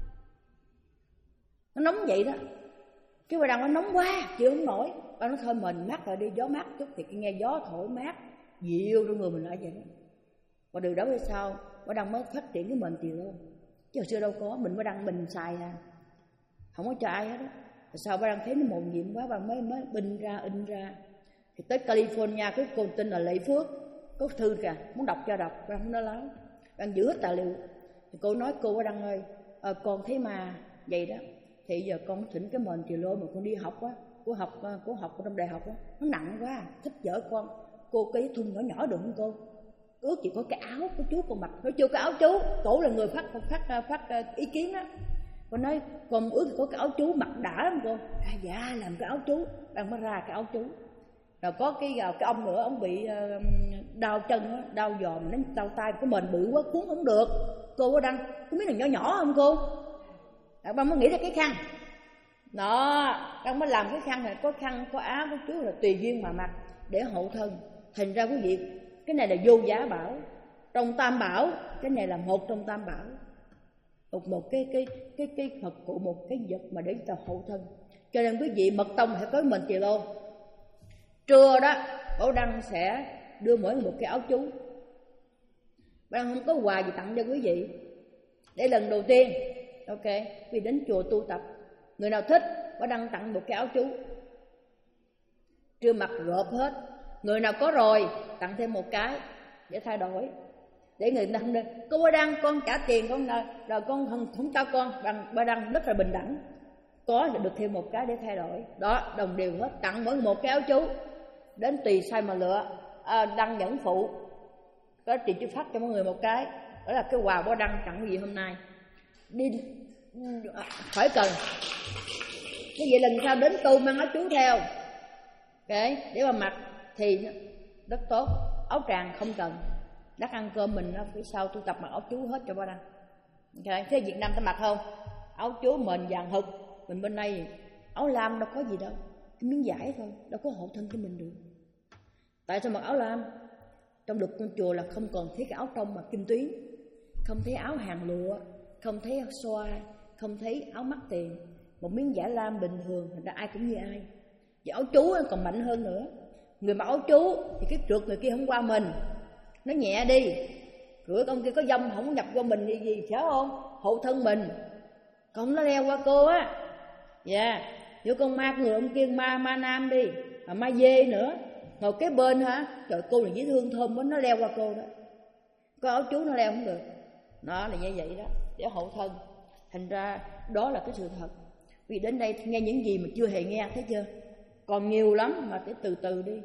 nó nóng vậy đó. Cái bà Đăng nó nóng quá chịu không nổi, bà nó thôi mình mát rồi đi, gió mát chút thì nghe gió thổi mát dịu trong người mình lại vậy đó. Và từ đó về sau bà Đăng mới phát triển cái mền tì lô, chứ hồi xưa đâu có, mình bà Đăng mình xài à, không có cho ai hết đó. Rồi sau bà Đăng thấy nó mầu nhiệm quá, bà mới mới binh ra in ra. Thì tới California, cái cô tên là Lệ Phước, có thư kìa, muốn đọc cho đọc, bà Đăng nó láo, bà Đăng giữ hết tài liệu. Thì cô nói cô bà Đăng ơi, à, con thấy ma vậy đó, thì giờ con thỉnh cái mền tì lô mà con đi học á, cô học cô học ở trong đại học á, nó nặng quá, thích vợ con, cô cái thun nhỏ nhỏ được không cô? Ước chỉ có cái áo của chú con mặc, nói chưa cái áo chú, cổ là người phát phát phát, phát ý kiến á. Con nói con ước thì có cái áo chú mặc đã lắm cô. À dạ làm cái áo chú, đang mới ra cái áo chú. Rồi có cái cái ông nữa, ông bị uh, đau chân á, đau giò, nó đau tay, cái mền bự quá cuốn không được. Cô có Đăng, có biết là nhỏ nhỏ không cô? À, bà mới nghĩ ra cái khăn. Đó, Đăng mới làm cái khăn này, có khăn, có áo, có chú là tùy duyên mà mặc để hộ thân. Thành ra quý vị, cái này là vô giá bảo. Trong tam bảo, cái này là một trong tam bảo. Một, một cái cái cái cái Phật cụ, một cái vật mà để cho hộ thân. Cho nên quý vị mật tông phải có mình tỳ lô. Trưa đó, Bảo Đăng sẽ đưa mỗi người một cái áo chú. Bảo Đăng không có quà gì tặng cho quý vị. Để lần đầu tiên, ok, vì đến chùa tu tập, người nào thích, Bảo Đăng tặng một cái áo chú. Trưa mặc rộp hết. Người nào có rồi, tặng thêm một cái để thay đổi. Để người ta không đi, cô Bảo Đăng con trả tiền con rồi, rồi con không, không cho con. Bằng Bảo Đăng rất là bình đẳng, có được thêm một cái để thay đổi. Đó, đồng đều hết, tặng mỗi một cái áo chú. Đến tùy sai mà lựa. À, Đăng nhẫn phụ có tiền chú phát cho mọi người một cái. Đó là cái quà Bảo Đăng tặng gì hôm nay. Đi khỏi cần. Cái vậy lần sau đến tu mang áo chú theo, ok, để mà mặc thì rất tốt. Áo tràng không cần, đắt ăn cơm mình ở phía sau tu tập mặc áo chú hết cho Bảo Đăng. Ok, thế Việt Nam ta mặc không? Áo chú mền vàng hực, mình bên đây áo lam đâu có gì đâu, cái miếng vải thôi, đâu có hộ thân cho mình được. Tại sao mặc áo lam? Trong luật con chùa là không còn thấy cái áo trong mà kim tuyến, không thấy áo hàng lụa, không thấy xoa, không thấy áo mắc tiền, một miếng vải lam bình thường, thành ra ai cũng như ai. Và áo chú còn mạnh hơn nữa. Người mặc áo chú thì cái trượt người kia không qua mình, nó nhẹ đi, rửa con kia có dông không nhập qua mình gì gì phải không? Hộ thân mình, còn nó leo qua cô á. Dạ, yeah. Nếu con ma người ông kia ma ma nam đi, mà ma dê nữa, ngồi kế bên hả? Trời, cô là dễ thương thơm quá, nó leo qua cô đó. Có áo chú nó leo không được. Nó là như vậy đó, để hộ thân. Thành ra đó là cái sự thật. Vì đến đây nghe những gì mà chưa hề nghe, thấy chưa? Còn nhiều lắm mà để từ từ đi.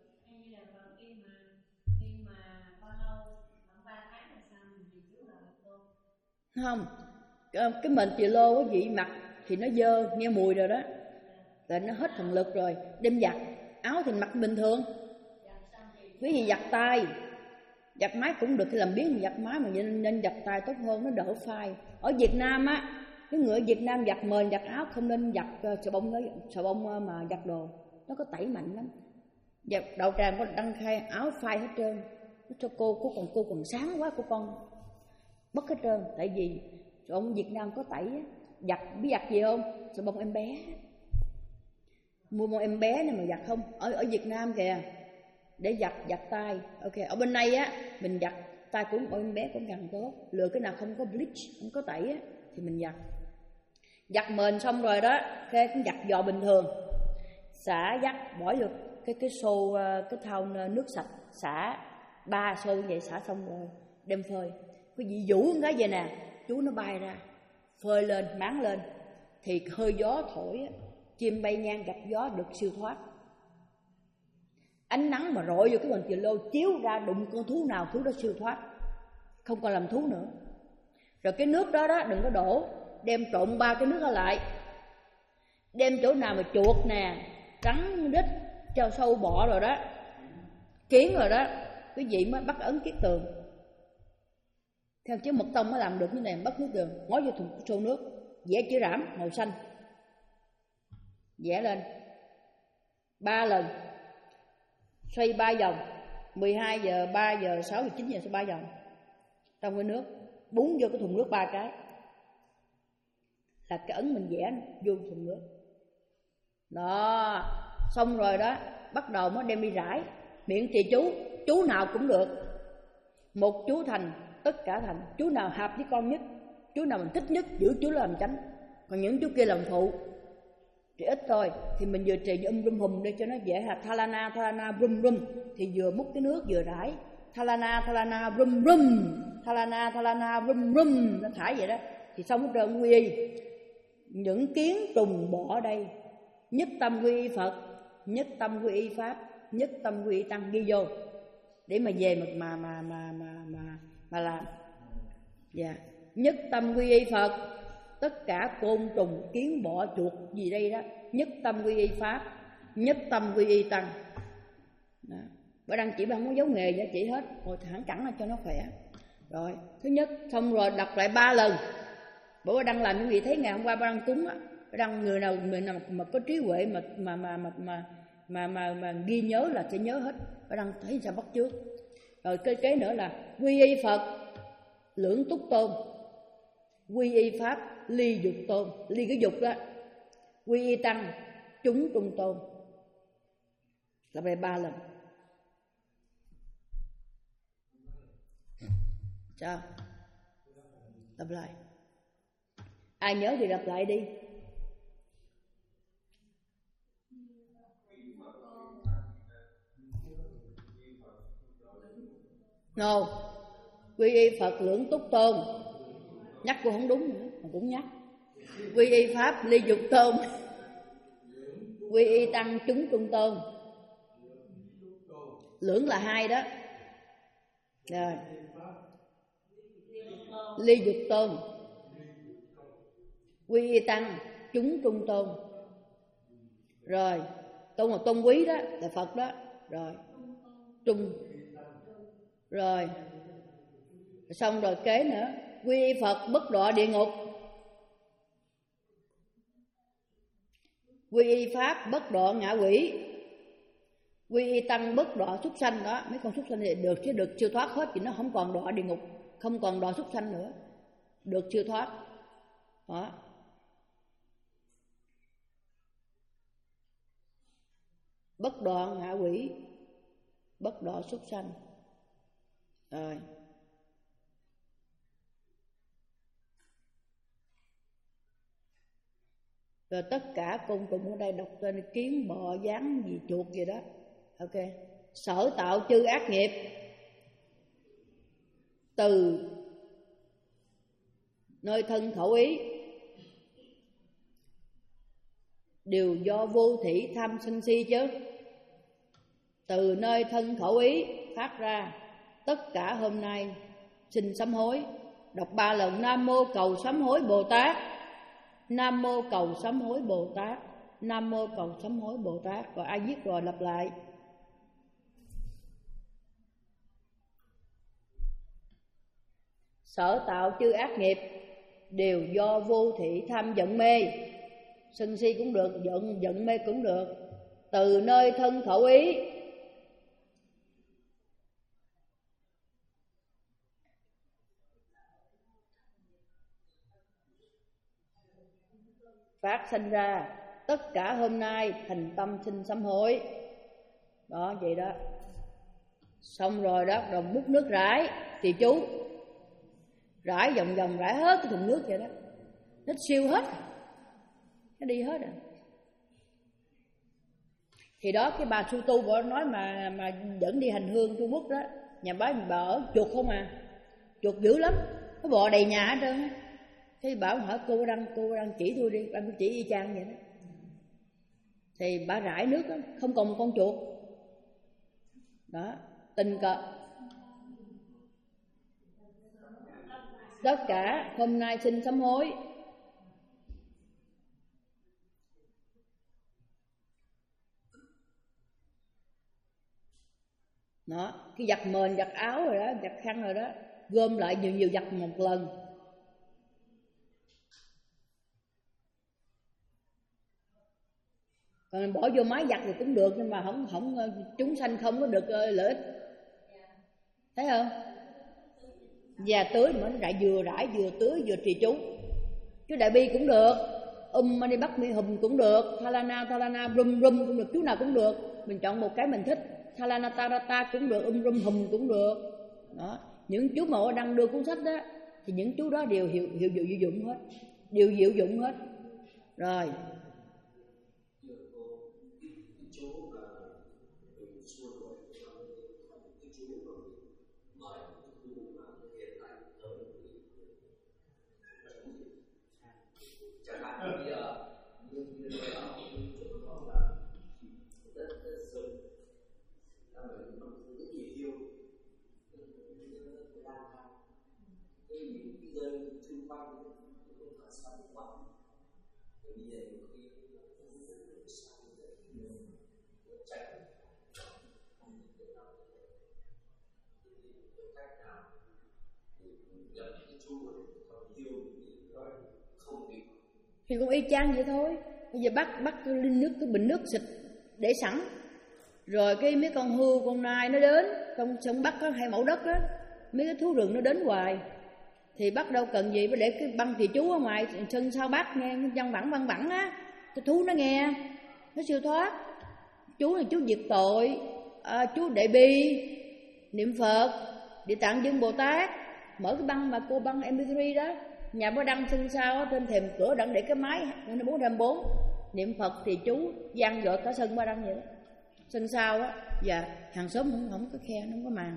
Không, cái mền tỳ lô quý vị mặc thì nó dơ, nghe mùi rồi đó, là nó hết thần lực rồi. Đem giặt, áo thì mặc bình thường. Quý vị giặt tay, giặt máy cũng được, thì làm biến giặt máy mà nên, nên giặt tay tốt hơn, nó đỡ phai. Ở Việt Nam á, cái người ở Việt Nam giặt mền, giặt áo không nên giặt xà bông, xà bông mà giặt đồ, nó có tẩy mạnh lắm. Giặt đậu tràng có đăng khai áo phai hết trơn. Nó cho cô, cô còn cô còn sáng quá, cô con bất hết trơn. Tại vì xà bông Việt Nam có tẩy á. Giặt biết giặt gì không? Xà bông em bé, mua một em bé này mà giặt không. Ở ở Việt Nam kìa, để giặt giặt tay. Ok, ở bên này á mình giặt tay cũng mỗi em bé cũng càng tốt. Lựa cái nào không có bleach, không có tẩy á thì mình giặt. Giặt mền xong rồi đó, cái cũng giặt giò bình thường, xả dắt bỏ vô cái cái xô, cái thau nước sạch, xả ba xô vậy xả xong rồi đem phơi. Cái gì vũ cái vậy nè, chú nó bay ra phơi lên, máng lên thì hơi gió thổi, chim bay ngang gặp gió được siêu thoát. Ánh nắng mà rọi vô cái bình chì lô chiếu ra đụng con thú nào thú đó siêu thoát, không còn làm thú nữa. Rồi cái nước đó đó đừng có đổ, đem trộn ba cái nước đó lại, đem chỗ nào mà chuột nè, rắn rít, treo sâu bọ rồi đó, kiến rồi đó, cái gì mới bắt ấn kiết tường. Theo chiếu mật tông mới làm được như này, bắt nước tường, ngó vô thùng xô nước, vẽ chữ rảm màu xanh, vẽ lên ba lần, xoay ba vòng, mười hai giờ, ba giờ, sáu giờ, chín giờ, xoay ba vòng trong cái nước, búng vô cái thùng nước ba cái là cái ấn mình vẽ vô thùng nước đó. Xong rồi đó bắt đầu mới đem đi rải, miệng trì chú, chú nào cũng được, một chú thành tất cả thành, chú nào hợp với con nhất, chú nào mình thích nhất giữ chú làm chánh, còn những chú kia làm phụ. Thì ít thôi thì mình vừa trì um rum hùm để cho nó dễ hợp. Thalana thalana rum rum thì vừa múc cái nước vừa rải, thalana thalana rum rum, thalana thalana rum rum, nó thải vậy đó thì xong hết trơn. Quy y những kiến trùng bỏ đây, nhất tâm quy y Phật, nhất tâm quy y Pháp, nhất tâm quy y Tăng, ghi vô để mà về mà mà mà mà mà mà, mà làm. Dạ, yeah. Nhất tâm quy y Phật, tất cả côn trùng kiến bọ chuột gì đây đó, nhất tâm quy y Pháp, nhất tâm quy y Tăng. Đó. Bà Đăng chỉ không có giấu nghề cho chị hết, ngồi thẳng cẳng là cho nó khỏe. Rồi thứ nhất xong rồi đọc lại ba lần. Bữa bà Đăng làm những gì thấy ngày hôm qua bà Đăng cúng á, bà Đăng người nào người nào mà có trí huệ mà mà mà mà mà mà mà, mà ghi nhớ là sẽ nhớ hết. Bà Đăng thấy sao bắt trước. Rồi cái kế nữa là quy y Phật lưỡng túc tôn, quy y Pháp ly dục tôn, ly cái dục đó, quy y Tăng chúng trung tôn. Lặp lại ba lần. Sao? Lặp lại. Ai nhớ thì lặp lại đi. No. Quy y Phật lưỡng túc tôn. Nhắc cô không đúng nữa, mà cũng nhắc. Quy y Pháp ly dục tôn, quy y Tăng chúng trung tôn. Lưỡng là hai đó. Rồi. Ly dục tôn, quy y Tăng chúng trung tôn. Rồi tôn là tôn quý đó, là Phật đó. Rồi trung. Rồi xong rồi kế nữa, quy y Phật bất đọa địa ngục, quy y Pháp bất đọa ngạ quỷ, quy y Tăng bất đọa súc sanh. Đó, mấy con súc sanh thì được chứ, được siêu thoát hết thì nó không còn đọa địa ngục, không còn đọa súc sanh nữa, được siêu thoát. Đó. Bất đọa ngạ quỷ, bất đọa súc sanh. Rồi. Rồi tất cả côn trùng ở đây đọc tên kiến, bọ, gián gì, chuột gì đó. Ok. Sở tạo chư ác nghiệp từ nơi thân khẩu ý đều do vô thỉ tham sân si chứ. Từ nơi thân khẩu ý phát ra, tất cả hôm nay xin sám hối. Đọc ba lần Nam Mô Cầu Sám Hối Bồ Tát, Nam Mô Cầu Sám Hối Bồ Tát, Nam Mô Cầu Sám Hối Bồ Tát. Rồi ai viết rồi lặp lại. Sở tạo chư ác nghiệp đều do vô thị tham giận mê, sân si cũng được, giận giận mê cũng được. Từ nơi thân khẩu ý phát sinh ra, tất cả hôm nay thành tâm xin sám hối. Đó vậy đó. Xong rồi đó, rồi múc nước rải thì chú rải vòng vòng, rải hết cái thùng nước vậy đó, nó siêu hết, nó đi hết rồi. Thì đó cái bà Su Tu bà nói mà mà dẫn đi hành hương Trung Quốc đó, Nhà bà bà ở chuột không à, chuột dữ lắm, nó bò đầy nhà hết trơn á. Thế bảo hỏi cô đang cô đang chỉ tôi đi, anh chỉ y chang vậy đó. Thì bà rải nước đó, không còn một con chuột. Đó, tình cờ. Tất cả hôm nay xin sám hối. Đó, cái giặt mền, giặt áo rồi đó, giặt khăn rồi đó, gom lại nhiều nhiều giặt một lần. Còn bỏ vô máy giặt thì cũng được, nhưng mà không không chúng sanh không có được lợi ích. Thấy không? Và tưới mà nó rải vừa rải vừa tưới vừa trì chú. Chú Đại Bi cũng được, Um Mani Bắc Mi Hùm cũng được, Thalana Thalana Rum Rum cũng được, chú nào cũng được. Mình chọn một cái mình thích. Thalana Tarata cũng được, Um Rum Hùm cũng được. Đó, những chú mà ở đăng đưa cuốn sách đó thì những chú đó đều hiệu hiệu dụng dụng hết, đều hiệu dụng hết. Rồi. Thì cũng y chang vậy thôi. Bây giờ bắt bắt cái ly nước, cái bình nước xịt để sẵn. Rồi cái mấy con hươu, con nai nó đến, trong sông Bắc có hai mẫu đất đó, mấy cái thú rừng nó đến hoài. Thì bắt đâu cần gì phải để cái băng trì chú ở ngoài sân sau Bắc nghe văn bản văn bản á, cái thú nó nghe, nó siêu thoát. Chú là chú diệt tội, à, chú Đại Bi, niệm Phật, Địa Tạng Dương Bồ Tát, mở cái băng mà cô băng em pê ba đó. Nhà bố đăng sân sau trên thềm cửa đặng để cái máy nó bốn trăm bốn niệm Phật thì chú gian dội cả sân ba đăng vậy đó. Sân sau á, và hàng xóm cũng không có khe, nó không có màn.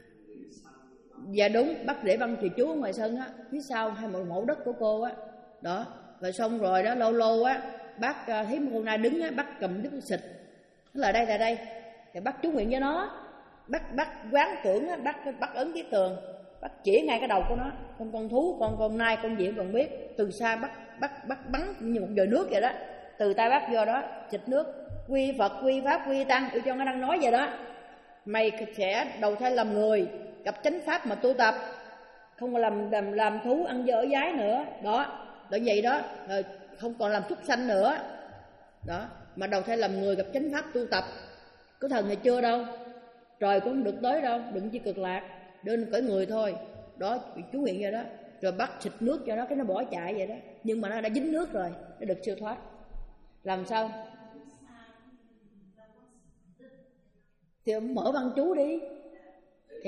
Dạ đúng, bắt để băng thì chú ở ngoài sân á, phía sau hai một mẫu đất của cô á. Đó, rồi xong rồi đó, lâu lâu á, bác thấy một con nai đứng á, bác cầm đứt xịt. Nó là đây là đây. Thì bác chú nguyện cho nó. Bác bác quán tưởng á, bác bác ấn cái tường. Bắt chỉ ngay cái đầu của nó, con con thú, con con nai, con gì còn biết. Từ xa bắt bắt bắt bắn như một dời nước vậy đó. Từ tay bắt vô đó, xịt nước. Quy Phật, quy Pháp, quy Tăng, tôi cho nó đang nói vậy đó. Mày sẽ đầu thai làm người, gặp chánh pháp mà tu tập, không có làm làm làm thú ăn dơ ở giái nữa. Đó, bởi vậy đó, rồi không còn làm súc sanh nữa. Đó, mà đầu thai làm người gặp chánh pháp tu tập. Có thần thì chưa đâu. Trời cũng không được tới đâu, đừng chỉ cực lạc. Đơn cởi người thôi. Đó, chú nguyện vậy đó. Rồi bắt xịt nước cho nó, cái nó bỏ chạy vậy đó. Nhưng mà nó đã dính nước rồi, nó được siêu thoát. Làm sao? Thì mở băng chú đi. Thì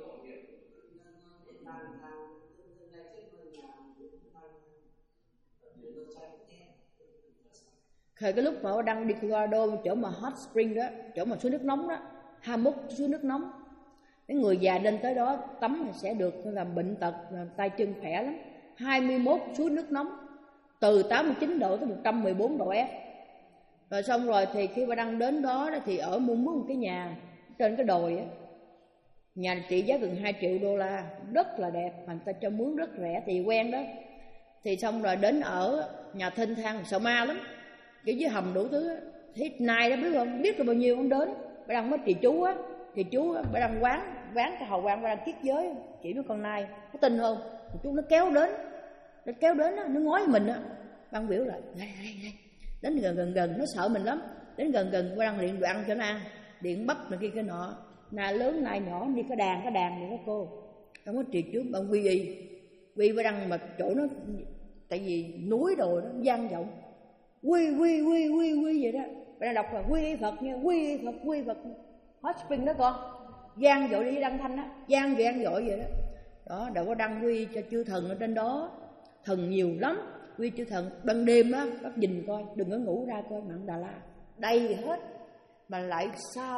thời cái lúc mà họ đang đi Colorado, chỗ mà hot spring đó, chỗ mà suối nước nóng đó, hai mươi mốt suối nước nóng. Cái người già lên tới đó tắm thì sẽ được làm bệnh tật, làm tay chân khỏe lắm. hai mươi mốt suối nước nóng, từ tám mươi chín độ tới một trăm mười bốn độ F. Rồi xong rồi thì khi bà đang đến đó thì ở mua mướn một cái nhà trên cái đồi á. Nhà trị giá gần hai triệu đô la, rất là đẹp, mà người ta cho mướn rất rẻ, thì quen đó. Thì xong rồi đến ở nhà thênh thang, sợ ma lắm, kiểu dưới hầm đủ thứ á. Thấy nai đó biết không, biết là bao nhiêu ông đến. Bà đang mới trì chú á, thì chú á, bà đang quán, quán cái hầu quán, bà đang kiết giới, chỉ với con nai, có tin không? Chú nó kéo đến, nó kéo đến đó, nó ngói mình á. Ban biểu lại, đây, đây, đây. Đến gần gần gần, nó sợ mình lắm. Đến gần gần, bà đang điện đoạn cho nó ăn, điện bắp này kia cái nọ. Nai lớn, nai nhỏ, đi cái đàn, cái đàn này đó cô. Không có trì chú, bà quy y. Quy bà đang mà chỗ nó, tại vì núi đồ đó, vang vọng. Quy, quy, quy, quy, quy vậy đó. Bà đang đọc là quy Phật nha, quy Phật, quy Phật. Hot spring đó con, gian dội đi đăng thanh á, gian gian dội vậy đó. Đó, đâu có đăng quy cho chư thần ở trên đó, thần nhiều lắm, quy chư thần. Ban đêm á, bác nhìn coi, đừng có ngủ ra coi, Mạn Đà La đầy hết. Mà lại sao á,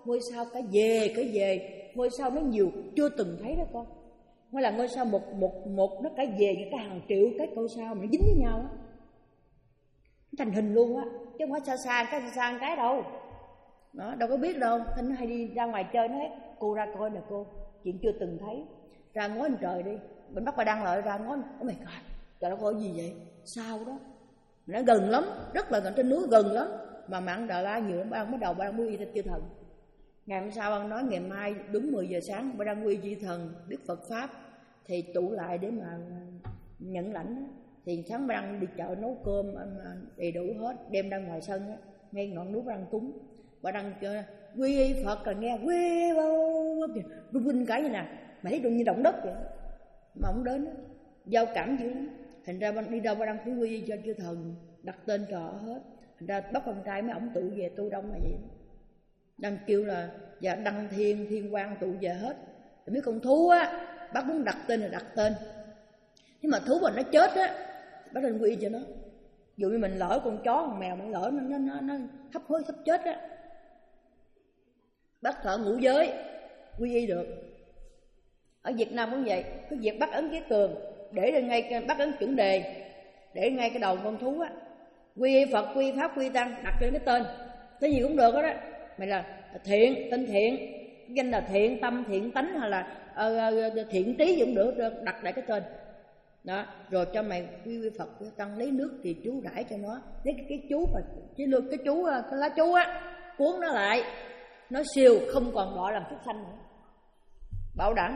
ngôi sao cả về cả về, ngôi sao nó nhiều chưa từng thấy đó con. Nó là ngôi sao một một một nó cả về những cái hàng triệu cái ngôi sao mà nó dính với nhau á, thành hình luôn á, chứ không phải xa xa cái xa cái đâu. Đó, đâu có biết đâu. Thanh nó hay đi ra ngoài chơi, nó nói cô ra coi nè cô, chuyện chưa từng thấy. Ra ngó lên trời đi, mình bắt bà đăng lại ra ngó, oh my god, trời, nó coi gì vậy? Sao đó? Nó gần lắm, rất là gần, trên núi gần lắm. Mà mạng Đà La nhiều lắm. Ba bắt đầu ba đang quy chư thần. Ngày hôm sau ông nói ngày mai đúng mười giờ sáng ba đang quy chư thần biết Phật pháp thì tụ lại để mà nhận lãnh. Thì sáng ba đang đi chợ nấu cơm đầy đủ hết, đem ra ngoài sân á, ngay ngọn núi ba đang cúng. Ba đang quy y Phật rồi nghe quy bao rung rung cái như nè, mà thấy đụng như động đất vậy. Mà ông đến á, giao cảm dữ lắm. Thành ra đi đâu ba đang cũng quy y cho chư thần, đặt tên cho họ hết. Thành ra bắt con trai mấy ổng tụ về tu đông là vậy. Đang kêu là dạ đăng thiên thiên quang tụ về hết. Rồi mấy con thú á, bác muốn đặt tên là đặt tên. Nhưng mà thú mà nó chết á, bác nên quy y cho nó. Dụ như mình lỡ con chó con mèo, mình lỡ nó nó nó, nó hấp hối sắp chết á, bác thợ ngũ giới quy y được. Ở Việt Nam cũng vậy, cái việc bắt ấn cái tường để lên ngay bắt ấn chuẩn đề, để ngay cái đầu con thú á, quy y Phật, quy y Pháp, quy y Tăng, đặt lên cái tên, cái gì cũng được đó. đó. Mày là thiện, tên thiện, danh là thiện tâm, thiện tánh, hay là uh, thiện trí cũng được, đặt lại cái tên đó. Rồi cho mày quy y Phật, quy y Tăng, lấy nước thì chú rải cho nó, lấy cái, cái chú mà cái lương cái chú cái lá chú á, cuốn nó lại, nó siêu không còn gọi làm súc sanh nữa, bảo đảm.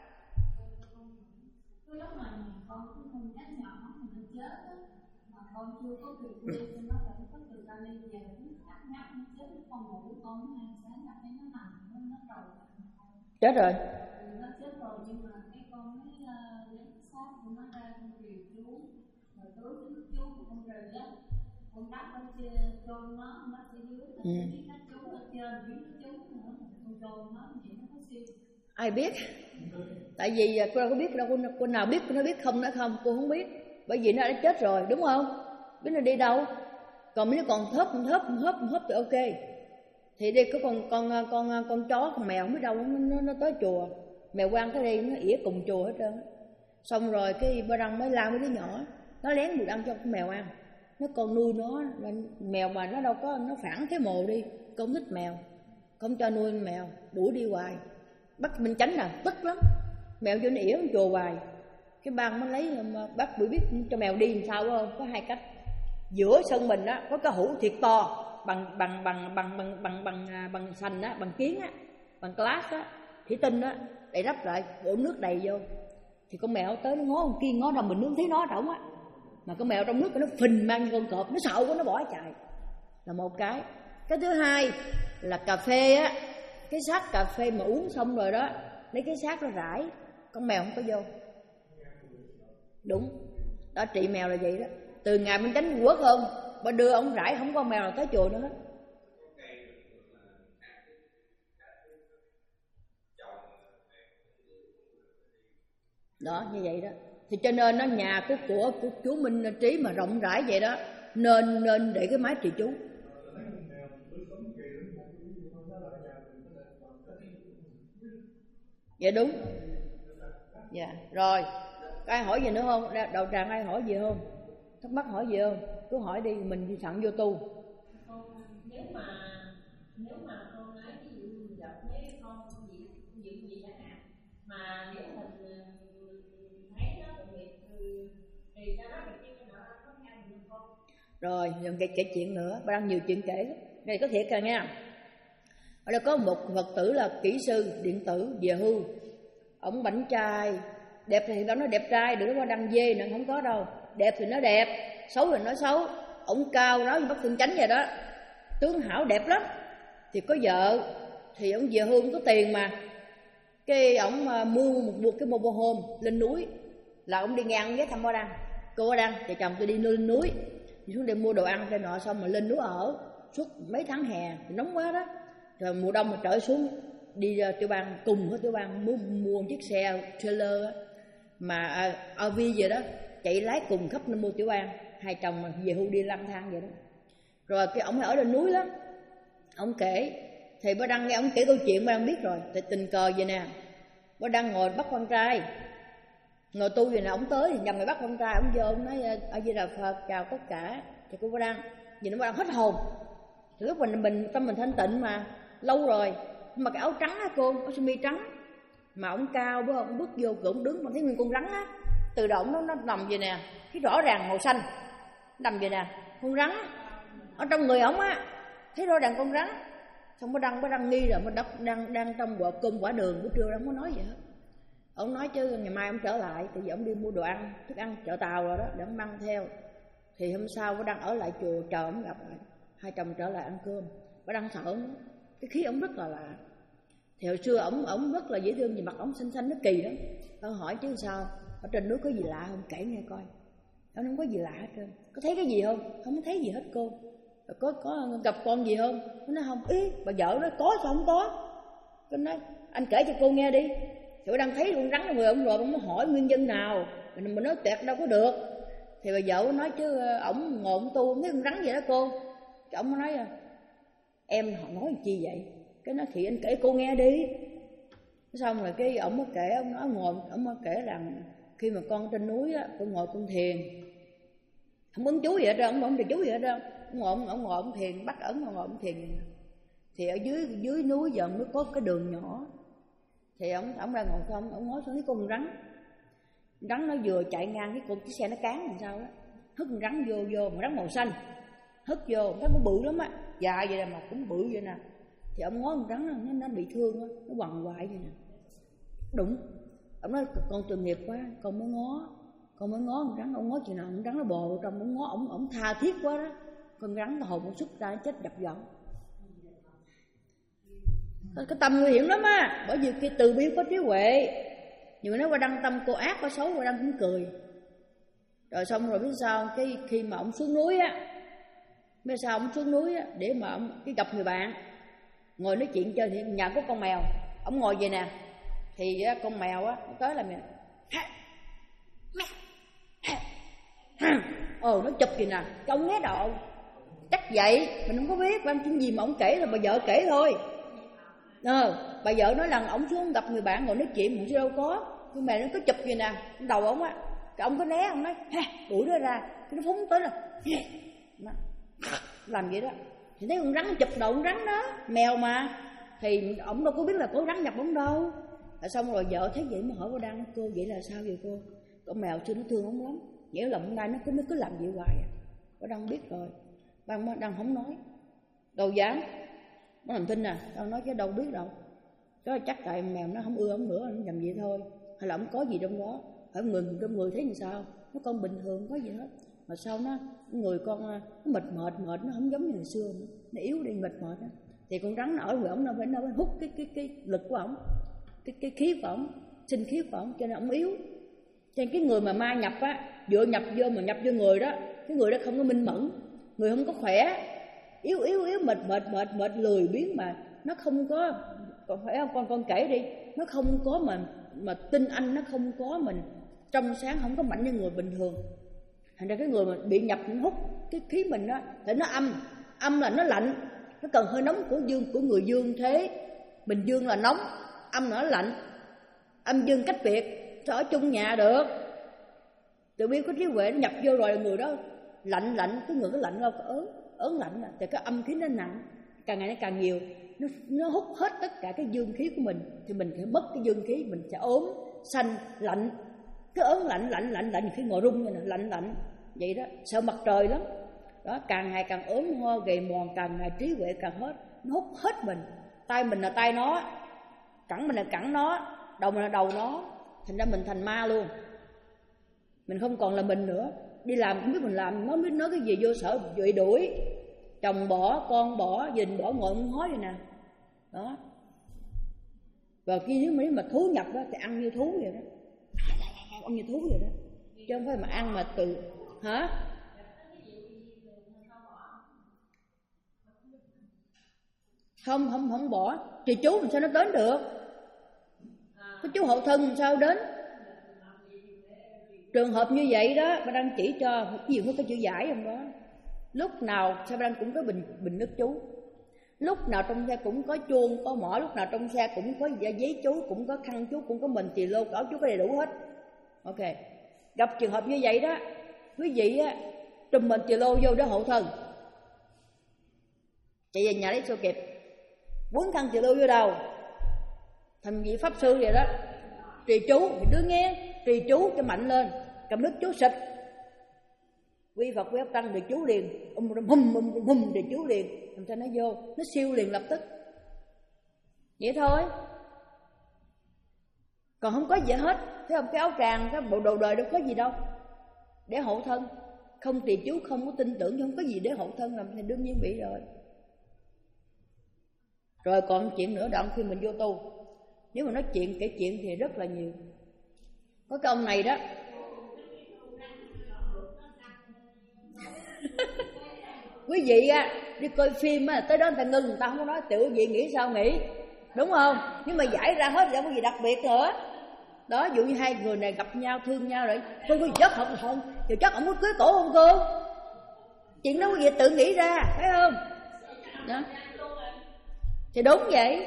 Con chưa có việc đi cho nó phải có từ ra đi về nó cắt nhắc nó chết, nó không ngủ con nó hay sáng ra thấy nó nằm nó nó trầu chết rồi. Nó chết rồi, nhưng mà cái con mới lấy xác của nó ra con điều chú rồi tưới cái nước chú của con rời á, con đắp ở trên chôn nó nó sẽ dưới là ừ. Biết nó chú ở trên dưới nó chú nữa, con chôn nó vậy nó có siêu. Ai biết? Tại vì cô đâu có biết đâu, cô, cô nào biết cô nó biết không, nói không cô không biết, bởi vì nó đã chết rồi đúng không, biết nó đi đâu. Còn nếu còn thớp thớp thớp thớp thì ok, thì đi có con con con con chó con mèo không biết đâu, nó, nó, nó tới chùa, mèo quang tới đây nó ỉa cùng chùa hết trơn. Xong rồi cái ba răng mới lao với đứa nhỏ, nó lén được ăn cho con mèo ăn, nó còn nuôi nó. Mèo mà nó đâu có, nó phản thế mồ đi, con thích mèo, không cho nuôi mèo, đuổi đi hoài, bắt mình tránh là tức lắm. Mèo vô nó ỉa con chùa hoài, cái băng mới lấy bác bữa biết cho mèo đi làm sao không? Có hai cách. Giữa sân mình á có cái hũ thiệt to bằng bằng bằng bằng bằng bằng bằng bằng sành á, bằng kiến á, bằng glass á, thủy tinh á, để đắp lại, đổ nước đầy vô. Thì con mèo tới nó ngó con kia, ngó đâu mình nước thấy nó trỏng á, mà con mèo trong nước nó phình mang như con cọp, nó sợ quá nó bỏ chạy, là một cái. Cái thứ hai là cà phê á, cái xác cà phê mà uống xong rồi đó, lấy cái xác nó rải, con mèo không có vô. Đúng đó, trị mèo là vậy đó. Từ ngày mình tránh quốc không, bà đưa ông rải không có mèo nào tới chùa nữa hết. Đó như vậy đó. Thì cho nên nó nhà của của, của chú Minh Trí mà rộng rãi vậy đó, nên nên để cái máy trì chú. Dạ đúng. Dạ rồi. Ai hỏi gì nữa không? Đầu tràng ai hỏi gì không? Thắc mắc hỏi gì không? Cứ hỏi đi, mình đi sẵn vô tu. Nếu mà nếu mà con ấy ví dụ mình gặp mấy con gì gì gì chẳng hạn, mà nếu mình thấy nó tội nghiệp thì cho nó được kia nó có theo mình không? Rồi, lần kể, kể chuyện nữa, bà đang nhiều chuyện kể lắm. Này có thiệt cả nha. Ở đây có một Phật tử là kỹ sư điện tử về hưu. Ông bảnh trai, đẹp thì nó nói đẹp trai, đừng có đăng dê nữa, không có đâu. Đẹp thì nó đẹp, xấu thì nó xấu. Ông cao nói như bác Phương Chánh vậy đó, tướng hảo đẹp lắm. Thì có vợ, thì ông về hưu có tiền mà. Cái ông mua một, một cái mobile home lên núi, là ông đi ngang ghé thăm Ba Đăng. Cô Ba Đăng, vợ chồng tôi đi lên núi, đi xuống đây mua đồ ăn cái nọ, xong rồi lên núi ở suốt mấy tháng hè thì nóng quá đó. Rồi mùa đông mà trở xuống đi uh, Tiểu Bang cùng với Tiểu Bang mua, mua một chiếc xe trailer á, mà uh, rờ vê vậy đó, chạy lái cùng khắp nơi mua Tiểu Bang, hai chồng mà về hưu đi lang thang vậy đó. Rồi cái ông ở lên núi lắm, ông kể Thì bà Đăng nghe ông kể câu chuyện bà Đăng biết rồi. Thì tình cờ vậy nè, bà Đăng ngồi bắt con trai, ngồi tu vậy nè, ông tới thì nhầm người bắt con trai, ông vô ông nói A Di Đà Phật chào tất cả. Thì cô bà Đăng nhìn nó bà Đăng hết hồn. Thì lúc mình mình tâm mình thanh tịnh mà lâu rồi, mà cái áo trắng á cô, áo sơ mi trắng, mà ông cao với ông bước vô cửa ông đứng mà thấy nguyên con rắn á, từ đầu nó nó nằm vậy nè, thấy rõ ràng màu xanh, nằm vậy nè, con rắn ở trong người ổng á, thấy rõ ràng con rắn. Xong mới đăng mới đăng nghi rồi, mới đăng đang đang trong bữa cơm quả đường buổi trưa, ông có nói vậy hết. Ông nói chứ ngày mai ông trở lại, tại vì ông đi mua đồ ăn, thức ăn chợ Tàu rồi đó, để ông mang theo. Thì hôm sau mới đăng ở lại chùa chờ ông gặp lại, hai chồng trở lại ăn cơm. Mới đăng sợ nữa, cái khí ông rất là lạ. Thì hồi xưa ổng ổng rất là dễ thương, vì mặt ổng xinh xanh nó kỳ lắm. Tao hỏi chứ sao, ở trên núi có gì lạ không, kể nghe coi. Ông không có gì lạ hết trơn. Có thấy cái gì không? Không thấy gì hết cô. Có có gặp con gì không? Nó nói không. Ý bà vợ nói có sao không có. Cái nói anh kể cho cô nghe đi. Thì bà đang thấy con rắn trong người ông rồi, ông mới hỏi nguyên nhân nào. Mình mình nói tuyệt đâu có được. Thì bà vợ nói chứ ổng ngồi ông tu, không thấy con rắn vậy đó cô. Cái ông nói em họ nói chi vậy? Cái nói thì anh kể cô nghe đi. Xong rồi cái ổng mới kể, ông nói ngồi, ổng mới kể rằng khi mà con trên núi á, con ngồi con thiền, không ứng chú gì hết trơn, ông không được chú gì hết trơn, ông ngồi ông ngồi ông thiền, bắt ẩn ngồi ông thiền. Thì ở dưới dưới núi giờ mới có cái đường nhỏ, thì ông ông ra ngồi không, ông ngó xuống thấy con rắn, rắn nó vừa chạy ngang cái con chiếc xe nó cán làm sao đó, hất con rắn vô vô, mà rắn màu xanh, hất vô, thấy nó bự lắm á, dài vậy mà cũng bự vậy nè. Thì ông ngó con rắn nó, nó bị thương á, nó quằn quại vậy nè, đúng. Ông nói con tội nghiệp quá, con mới ngó, con mới ngó con rắn, ông ngó chừng nào con rắn nó bò vào trong, ông ngó ông ông tha thiết quá đó, con rắn nó hồn nó xuất ra chết dập dọn. Cái tâm nguy hiểm lắm á, bởi vì khi từ bi có trí huệ, nhưng mà nếu qua đăng tâm cô ác có xấu, qua đăng cũng cười. Rồi xong rồi biết sao, cái khi mà ông xuống núi á, biết sao ông xuống núi á, để mà ông cái gặp người bạn ngồi nói chuyện chơi, thì nhà có con mèo, ông ngồi vậy nè, thì con mèo á nó tới là mèo ồ nó chụp kìa nè, cái ông nghe đầu chắc vậy, mình không có biết làm chuyện gì mà ông kể là bà vợ kể thôi. Ờ, bà vợ nói là ông xuống gặp người bạn ngồi nói chuyện, mà chứ đâu có, con mèo nó cứ chụp kìa nè, đầu ông á, cái ông có né, ông nói đuổi nó ra, cái nó phúng tới là làm vậy đó. Thì thấy con rắn chụp đầu con rắn đó, mèo mà, thì ổng đâu có biết là có rắn nhập ổng đâu. Rồi xong rồi vợ thấy vậy mới hỏi cô Đăng, cô vậy là sao vậy cô? Con mèo xưa nó thương ổng lắm, nghĩa là hôm nay nó cứ nó cứ làm vậy hoài à. Cô Đăng biết rồi, Đăng Đăng không nói, đâu dám, nó làm tin à, Đăng nói chứ đâu biết đâu. Đó chắc tại mèo nó không ưa ổng nữa, nó làm vậy thôi, hay là ổng có gì trong đó. Ở người trong người thấy như sao, nó con bình thường không có gì hết, mà sao nó người con nó mệt mệt mệt, nó không giống như ngày xưa nữa, nó yếu đi mệt mệt đó. Thì con rắn nó ở người ổng, nó phải nó phải hút cái cái cái lực của ổng, cái cái khí của ổng, sinh khí của ổng, cho nên ổng yếu. Cho nên cái người mà ma nhập á, vừa nhập vô mà nhập vô người đó, cái người đó không có minh mẫn, người không có khỏe, yếu yếu yếu mệt mệt mệt mệt lười biếng, mà nó không có, còn phải không con con kể đi, nó không có mà mà tinh anh, nó không có mình trong sáng, không có mạnh như người bình thường. Thành ra cái người mà bị nhập hút cái khí mình đó, tại nó âm, âm là nó lạnh, nó cần hơi nóng của dương, của người dương thế. Bình dương là nóng, âm là nó lạnh, âm dương cách biệt, sao ở chung nhà được. Tự biết có trí huệ nó nhập vô rồi, người đó lạnh lạnh, cái người nó lạnh ra cái ớn, ớn lạnh là tại cái âm khí nó nặng, càng ngày nó càng nhiều, nó nó hút hết tất cả cái dương khí của mình, thì mình sẽ mất cái dương khí, mình sẽ ốm, xanh, lạnh, cái ớn lạnh lạnh lạnh lạnh khi ngồi rung như này, lạnh lạnh vậy đó, sợ mặt trời lắm đó. Càng ngày càng ốm ho gầy mòn, càng ngày trí huệ càng hết, nó hút hết mình. Tay mình là tay nó, cẳng mình là cẳng nó, đầu mình là đầu nó, thành ra mình thành ma luôn. Mình không còn là mình nữa, đi làm không biết mình làm, nó biết nói cái gì vô sở bị đuổi, chồng bỏ, con bỏ, dình bỏ, ngồi muốn hói vậy nè đó. Và khi nếu mấy mà thú nhập đó thì ăn như thú vậy đó, ăn như thú vậy đó, chứ không phải mà ăn mà từ hả? Không không không bỏ, thì chú làm sao nó đến được, cái chú hậu thân làm sao đến. Trường hợp như vậy đó, bà đang chỉ cho ví dụ có cái chữ giải trong đó, lúc nào sao bà đang cũng có bình bình nước chú, lúc nào trong xe cũng có chuông, có mỏ, lúc nào trong xe cũng có giấy chú, cũng có khăn chú, cũng có mình tỳ lô, áo chú, có đầy đủ hết. Ok, gặp trường hợp như vậy đó, quý vị á trùm mình tỳ lô vô để hộ thân, chạy về nhà lấy xô kịp, quấn khăn tỳ lô vô đầu, thành vị pháp sư vậy đó, trì chú thì đứa nghe, trì chú cho mạnh lên, cầm nước chú xịt, quy Phật quy Pháp Tăng thì chú liền, um hum hum hum hum thì chú liền, làm sao nó vô, nó siêu liền lập tức, vậy thôi. Còn không có gì hết, thấy không? Cái áo tràng, cái bộ đồ đời đâu có gì đâu để hộ thân, không trì chú, không có tin tưởng, không có gì để hộ thân, làm thì đương nhiên bị rồi. Rồi còn chuyện nữa, đoạn khi mình vô tu, nếu mà nói chuyện kể chuyện thì rất là nhiều. Có cái ông này đó quý vị á đi coi phim á, tới đó người ta ngưng, người ta không có nói, tiểu vị nghĩ sao nghĩ, đúng không? Nhưng mà giải ra hết, không có gì đặc biệt nữa. Đó, dụ như hai người này gặp nhau thương nhau rồi, cô có gì chắc không không thì chắc ông muốn cưới cổ không cô? Chuyện đó quý vị tự nghĩ ra, phải không? Đó thì đúng vậy,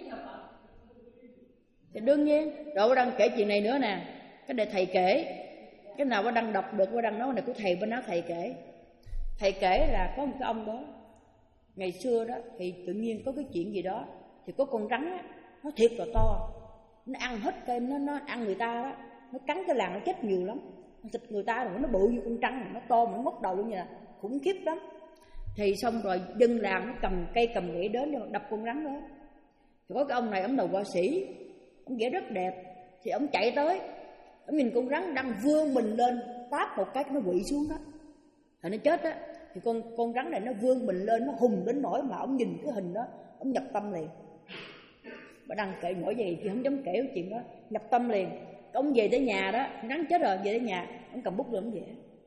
thì đương nhiên. Rồi bà Đăng kể chuyện này nữa nè, cái này thầy kể, cái nào bà Đăng đọc được bà Đăng nói này của thầy, bà nói thầy kể. Thầy kể là có một cái ông đó, ngày xưa đó thì tự nhiên có cái chuyện gì đó, thì có con rắn á, nó thiệt là to, nó ăn hết cây, nó nó ăn người ta đó, nó cắn cái làng nó chết nhiều lắm, nó thịt người ta rồi nó bự như con trăng, nó to mà nó ngóc đầu luôn như là khủng khiếp lắm. Thì xong rồi dân làng nó cầm cây cầm gậy đến để đập con rắn đó. Thì có cái ông này, ông đầu họa sĩ, ông vẽ rất đẹp, thì ông chạy tới, ông nhìn con rắn đang vươn mình lên, táp một cái nó quỵ xuống đó, thì nó chết á. Thì con con rắn này nó vươn mình lên, nó hùng đến nỗi mà ông nhìn cái hình đó, ông nhập tâm liền. Bà Đăng kể mỗi gì thì không dám kể cái chuyện đó, nhập tâm liền. Ông về tới nhà đó, rắn chết rồi, về tới nhà, ông cầm bút rồi ông vẽ.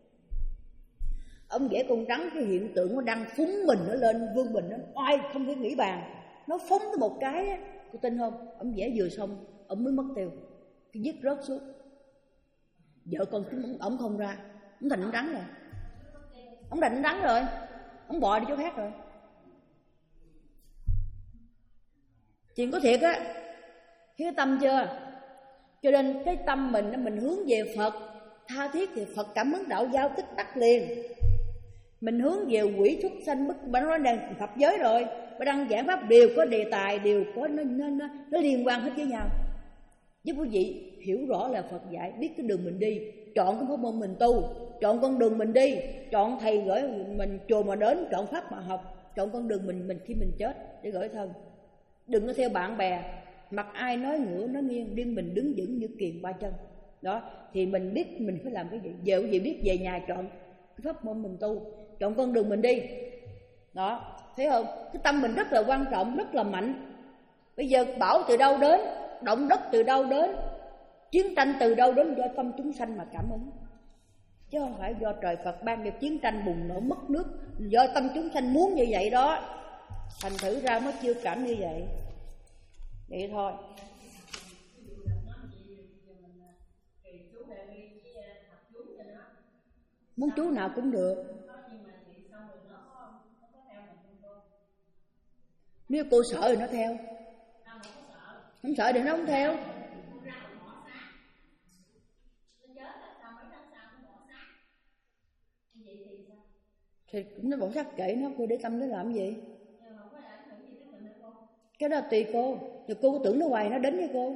Ông vẽ con rắn, cái hiện tượng nó đang phúng mình nó lên, vươn mình nó oai không thể nghĩ bàn, nó phóng tới một cái á, cô tin không? Ông vẽ vừa xong, ông mới mất tiêu, cái viết rớt xuống. Vợ con chúng ông không ra, ông thành rắn rồi, ông thành rắn rồi, ông bò đi chỗ khác rồi. Chuyện có thiệt á, cái tâm chưa? Cho nên cái tâm mình mình hướng về Phật tha thiết thì Phật cảm ứng đạo giao tích tắc liền. Mình hướng về quỷ xuất sanh, bất bà nói đang Phật giới rồi, bà đăng giảng pháp đều có đề tài, đều có nó, nó, nó, nó liên quan hết với nhau. Giúp quý vị hiểu rõ là Phật dạy, biết cái đường mình đi, chọn cái pháp môn mình tu, chọn con đường mình đi, chọn thầy gửi mình chùa mà đến, chọn pháp mà học, chọn con đường mình mình khi mình chết để gửi thân. Đừng có theo bạn bè, mặc ai nói ngửa nói nghiêng, riêng mình đứng vững như kiềng ba chân. Đó, thì mình biết mình phải làm cái gì. Giờ quý vị biết về nhà chọn cái pháp môn mình tu, chọn con đường mình đi. Đó, thấy không? Cái tâm mình rất là quan trọng, rất là mạnh. Bây giờ bão từ đâu đến, động đất từ đâu đến, chiến tranh từ đâu đến, do tâm chúng sanh mà cảm ứng, chứ không phải do trời Phật ban cho chiến tranh bùng nổ mất nước, do tâm chúng sanh muốn như vậy đó, thành thử ra mới chiêu cảm như vậy. Vậy thôi. Muốn chú nào cũng được. Nếu cô sợ thì nó theo, không sợ thì nó không theo. Thì nó bỏ xác kệ nó, cô để tâm nó làm gì? Cái đó tùy cô. Thì cô có tưởng nó hoài nó đến với cô.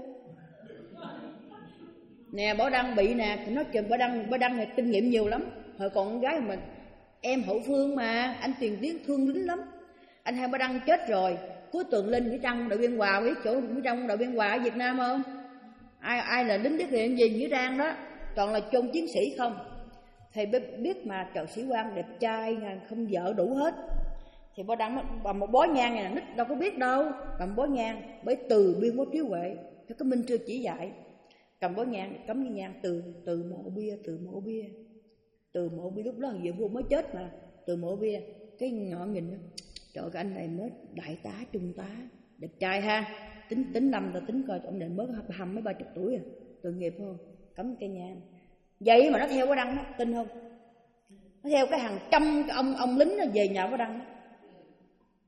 Nè, Bảo Đăng bị nè, thì nói chuyện Bảo Đăng, Bảo Đăng thì kinh nghiệm nhiều lắm. Hồi còn con gái mình, em hậu phương mà, anh tiền tiến thương lính lắm. Anh hai Bảo Đăng chết rồi, cuối tuần lên Mỹ Trăng đội Biên Hòa, biết chỗ Mỹ Trăng đội Biên Hòa ở Việt Nam không? Ai ai là lính biết hiện gì Mỹ Trăng đó, toàn là chôn chiến sĩ không. Thầy biết mà, trời sĩ quan đẹp trai, không vợ đủ hết. Thì Bảo Đăng bằng một bó nhang này, nít đâu có biết đâu, cầm bó nhang, bởi từ biên có trí huệ, theo cái Minh Sư chỉ dạy, cầm bó nhang, cắm cái nhang từ từ mộ bia, từ mộ bia, từ mộ bia lúc đó vừa vua mới chết mà, từ mộ bia, cái nhỏ nhìn, trời cái anh này mới đại tá trung tá, đẹp trai ha, tính tính năm ta tính coi ông này mới hầm mấy ba chục tuổi à, tội nghiệp không, cắm cây nhang, vậy mà nó theo Bảo Đăng đó, tin không? Nó theo cái hàng trăm cái ông ông lính nó về nhà Bảo Đăng đó.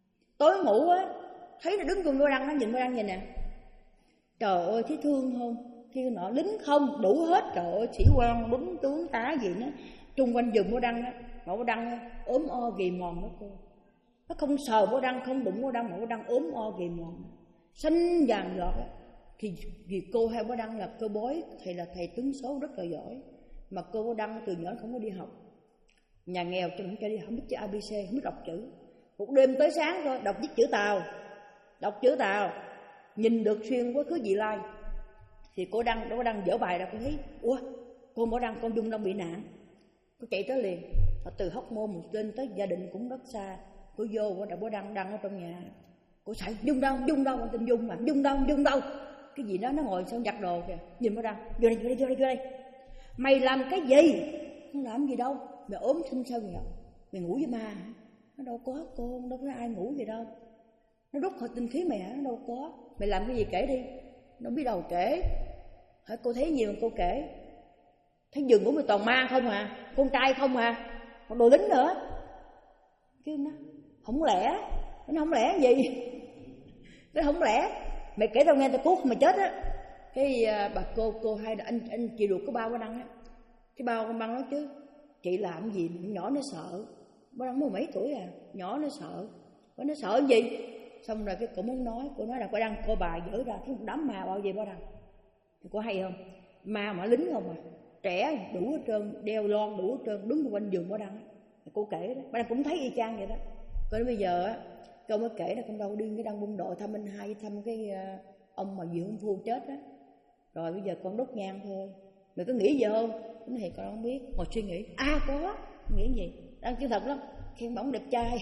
Tối ngủ á, thấy nó đứng cùng vô đăng, nó nhìn vô đăng vậy nè. Trời ơi, thấy thương không? Khi nọ lính không, đủ hết. Trời ơi, sĩ quan, bấm tướng tá gì nó chung quanh giùm vô đăng á. Mà vô đăng ốm o ghì mòn đó cô. Nó không sờ vô đăng, không đụng vô đăng, mà vô đăng ốm o ghì mòn, xanh vàng giọt á. Thì vì cô hay vô đăng là cô bói, thầy là thầy tướng số rất là giỏi. Mà cô vô đăng từ nhỏ không có đi học. Nhà nghèo cho không cho đi, không biết chữ a bê xê, không biết đọc chữ. Một đêm tới sáng thôi, đọc viết chữ Tàu. Đọc chữ Tàu, nhìn được xuyên quá khứ vị lai. Thì cô đăng, cô đăng dở bài ra, cô thấy, ủa, cô Bảo Đăng, con Dung Đông bị nạn. Cô chạy tới liền. Và từ Hóc Môn một lên tới gia đình cũng rất xa. Cô vô, cô Bảo Đăng đăng ở trong nhà. Cô chạy, Dung đâu, Dung đâu, con tên Dung mà, Dung đâu, Dung đâu. Cái gì đó nó ngồi sau giặt đồ kìa, nhìn Bảo Đăng, vô đây, vô đây, vô đây, vô đây. Mày làm cái gì? Không làm gì đâu, mày ốm sinh sao vậy? Mày ngủ với ma hả? Nó đâu có cô, đâu có ai ngủ gì đâu. Nó rút khỏi tinh khí mày hả? Nó đâu có. Mày làm cái gì kể đi. Nó biết đâu kể. Hỏi cô thấy nhiều mà cô kể. Thấy giường của mày toàn ma không à? Con trai không à? Còn đồ lính nữa. Kêu nó không lẽ. Nó không lẽ gì? Nó không lẽ. Mày kể tao nghe tao cút mày chết á. Cái uh, bà cô, cô hai anh anh chị ruột có bao Bảo Đăng á. Cái bao con băng nói chứ, chị làm gì nhỏ nó sợ. Bảo Đăng mới mấy tuổi à, nhỏ nó sợ. Bảo nó sợ gì? Xong rồi cái cô muốn nói, cô nói là Bảo Đăng cô bà dở ra cái đám ma bao gì Bảo Đăng. Thì cô hay không? Ma mà lính không à, trẻ đủ hết trơn, đeo lon đủ hết trơn, đứng quanh giường Bảo Đăng. Cô kể đó, Bảo Đăng cũng thấy y chang vậy đó. Cô nói bây giờ á, câu mới kể là con đâu đi cái đăng quân đội thăm anh hai, thăm cái uh, ông mà vừa ông phu chết đó. Rồi bây giờ con đốt nhang thôi. Mày có nghĩ gì không? Cái này con không biết. Ngồi suy nghĩ. À có. Nghĩ gì? Đang chữ thật lắm. Khen bóng đẹp trai.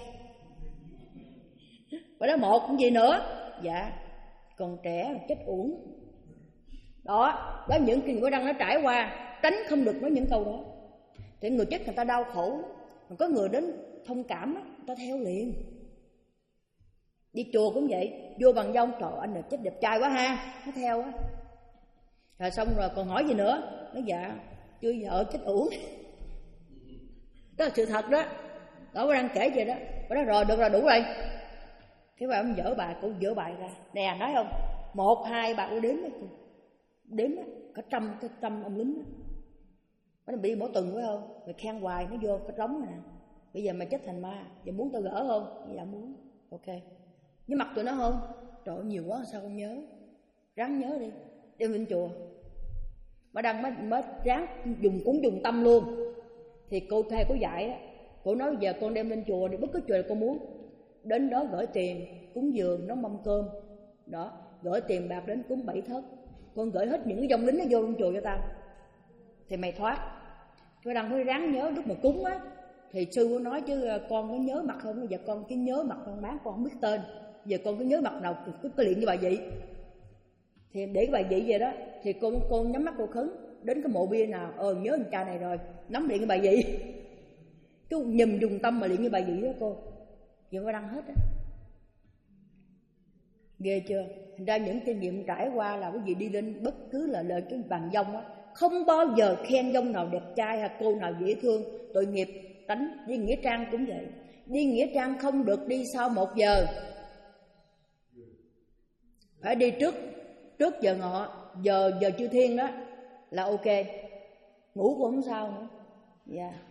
Và đó một cũng gì nữa. Dạ. Còn trẻ chết uổng. Đó. Đó những kinh của Đăng nó trải qua. Tránh không được nói những câu đó. Thì người chết người ta đau khổ. Còn có người đến thông cảm đó, người ta theo liền. Đi chùa cũng vậy. Vô bằng dông. Trời anh này chết đẹp trai quá ha. Nó theo á. Rồi xong rồi còn hỏi gì nữa? Nói dạ chưa vợ chết uổng. Đó là sự thật đó. Đó Bảo Đăng kể vậy đó. Bảo đó rồi được rồi đủ rồi. Cái bà ông dở bài, cũng dở bài ra. Nè nói không? Một hai bà cũng đếm đó. Đếm đó. Cả trăm cái trăm ông lính đó. Nó bị mỗi tuần phải không? Rồi khen hoài nó vô cái trống nè. Bây giờ mày chết thành ma. Giờ muốn tao gỡ không? Dạ muốn. Ok. Nhưng mặt tụi nó không? Trời ơi, nhiều quá sao không nhớ. Ráng nhớ đi. Đem lên chùa. Bảo Đăng mới, mới ráng dùng cúng dùng tâm luôn. Thì cô thầy cô dạy á, cô nói giờ con đem lên chùa đi, bất cứ chùa nào con muốn. Đến đó gửi tiền, cúng dường, nấu mâm cơm. Đó, gửi tiền bạc đến cúng bảy thất. Con gửi hết những cái dòng lính nó vô trong chùa cho tao. Thì mày thoát. Bảo Đăng mới ráng nhớ lúc mà cúng á. Thì sư có nói chứ con có nhớ mặt không? Giờ con cứ nhớ mặt con bán con không biết tên. Giờ con cứ nhớ mặt nào cứ, cứ luyện như bà vậy. Thì để cái bài vị vậy đó. Thì cô, cô nhắm mắt cô khấn. Đến cái mộ bia nào, ờ nhớ anh cha này rồi, nắm luyện cái bài vị. Cứ nhầm dùng tâm mà luyện cái bài vị đó cô. Giờ Bảo Đăng hết á. Ghê chưa? Thành ra những kinh nghiệm trải qua là quý vị đi lên bất cứ là lời cái bàn dông á, không bao giờ khen dông nào đẹp trai hay cô nào dễ thương. Tội nghiệp tánh. Đi nghĩa trang cũng vậy. Đi nghĩa trang không được đi sau một giờ. Phải đi trước Trước giờ ngọ, giờ giờ chư thiên đó là ok. Ngủ cũng không sao nữa. Dạ. Yeah.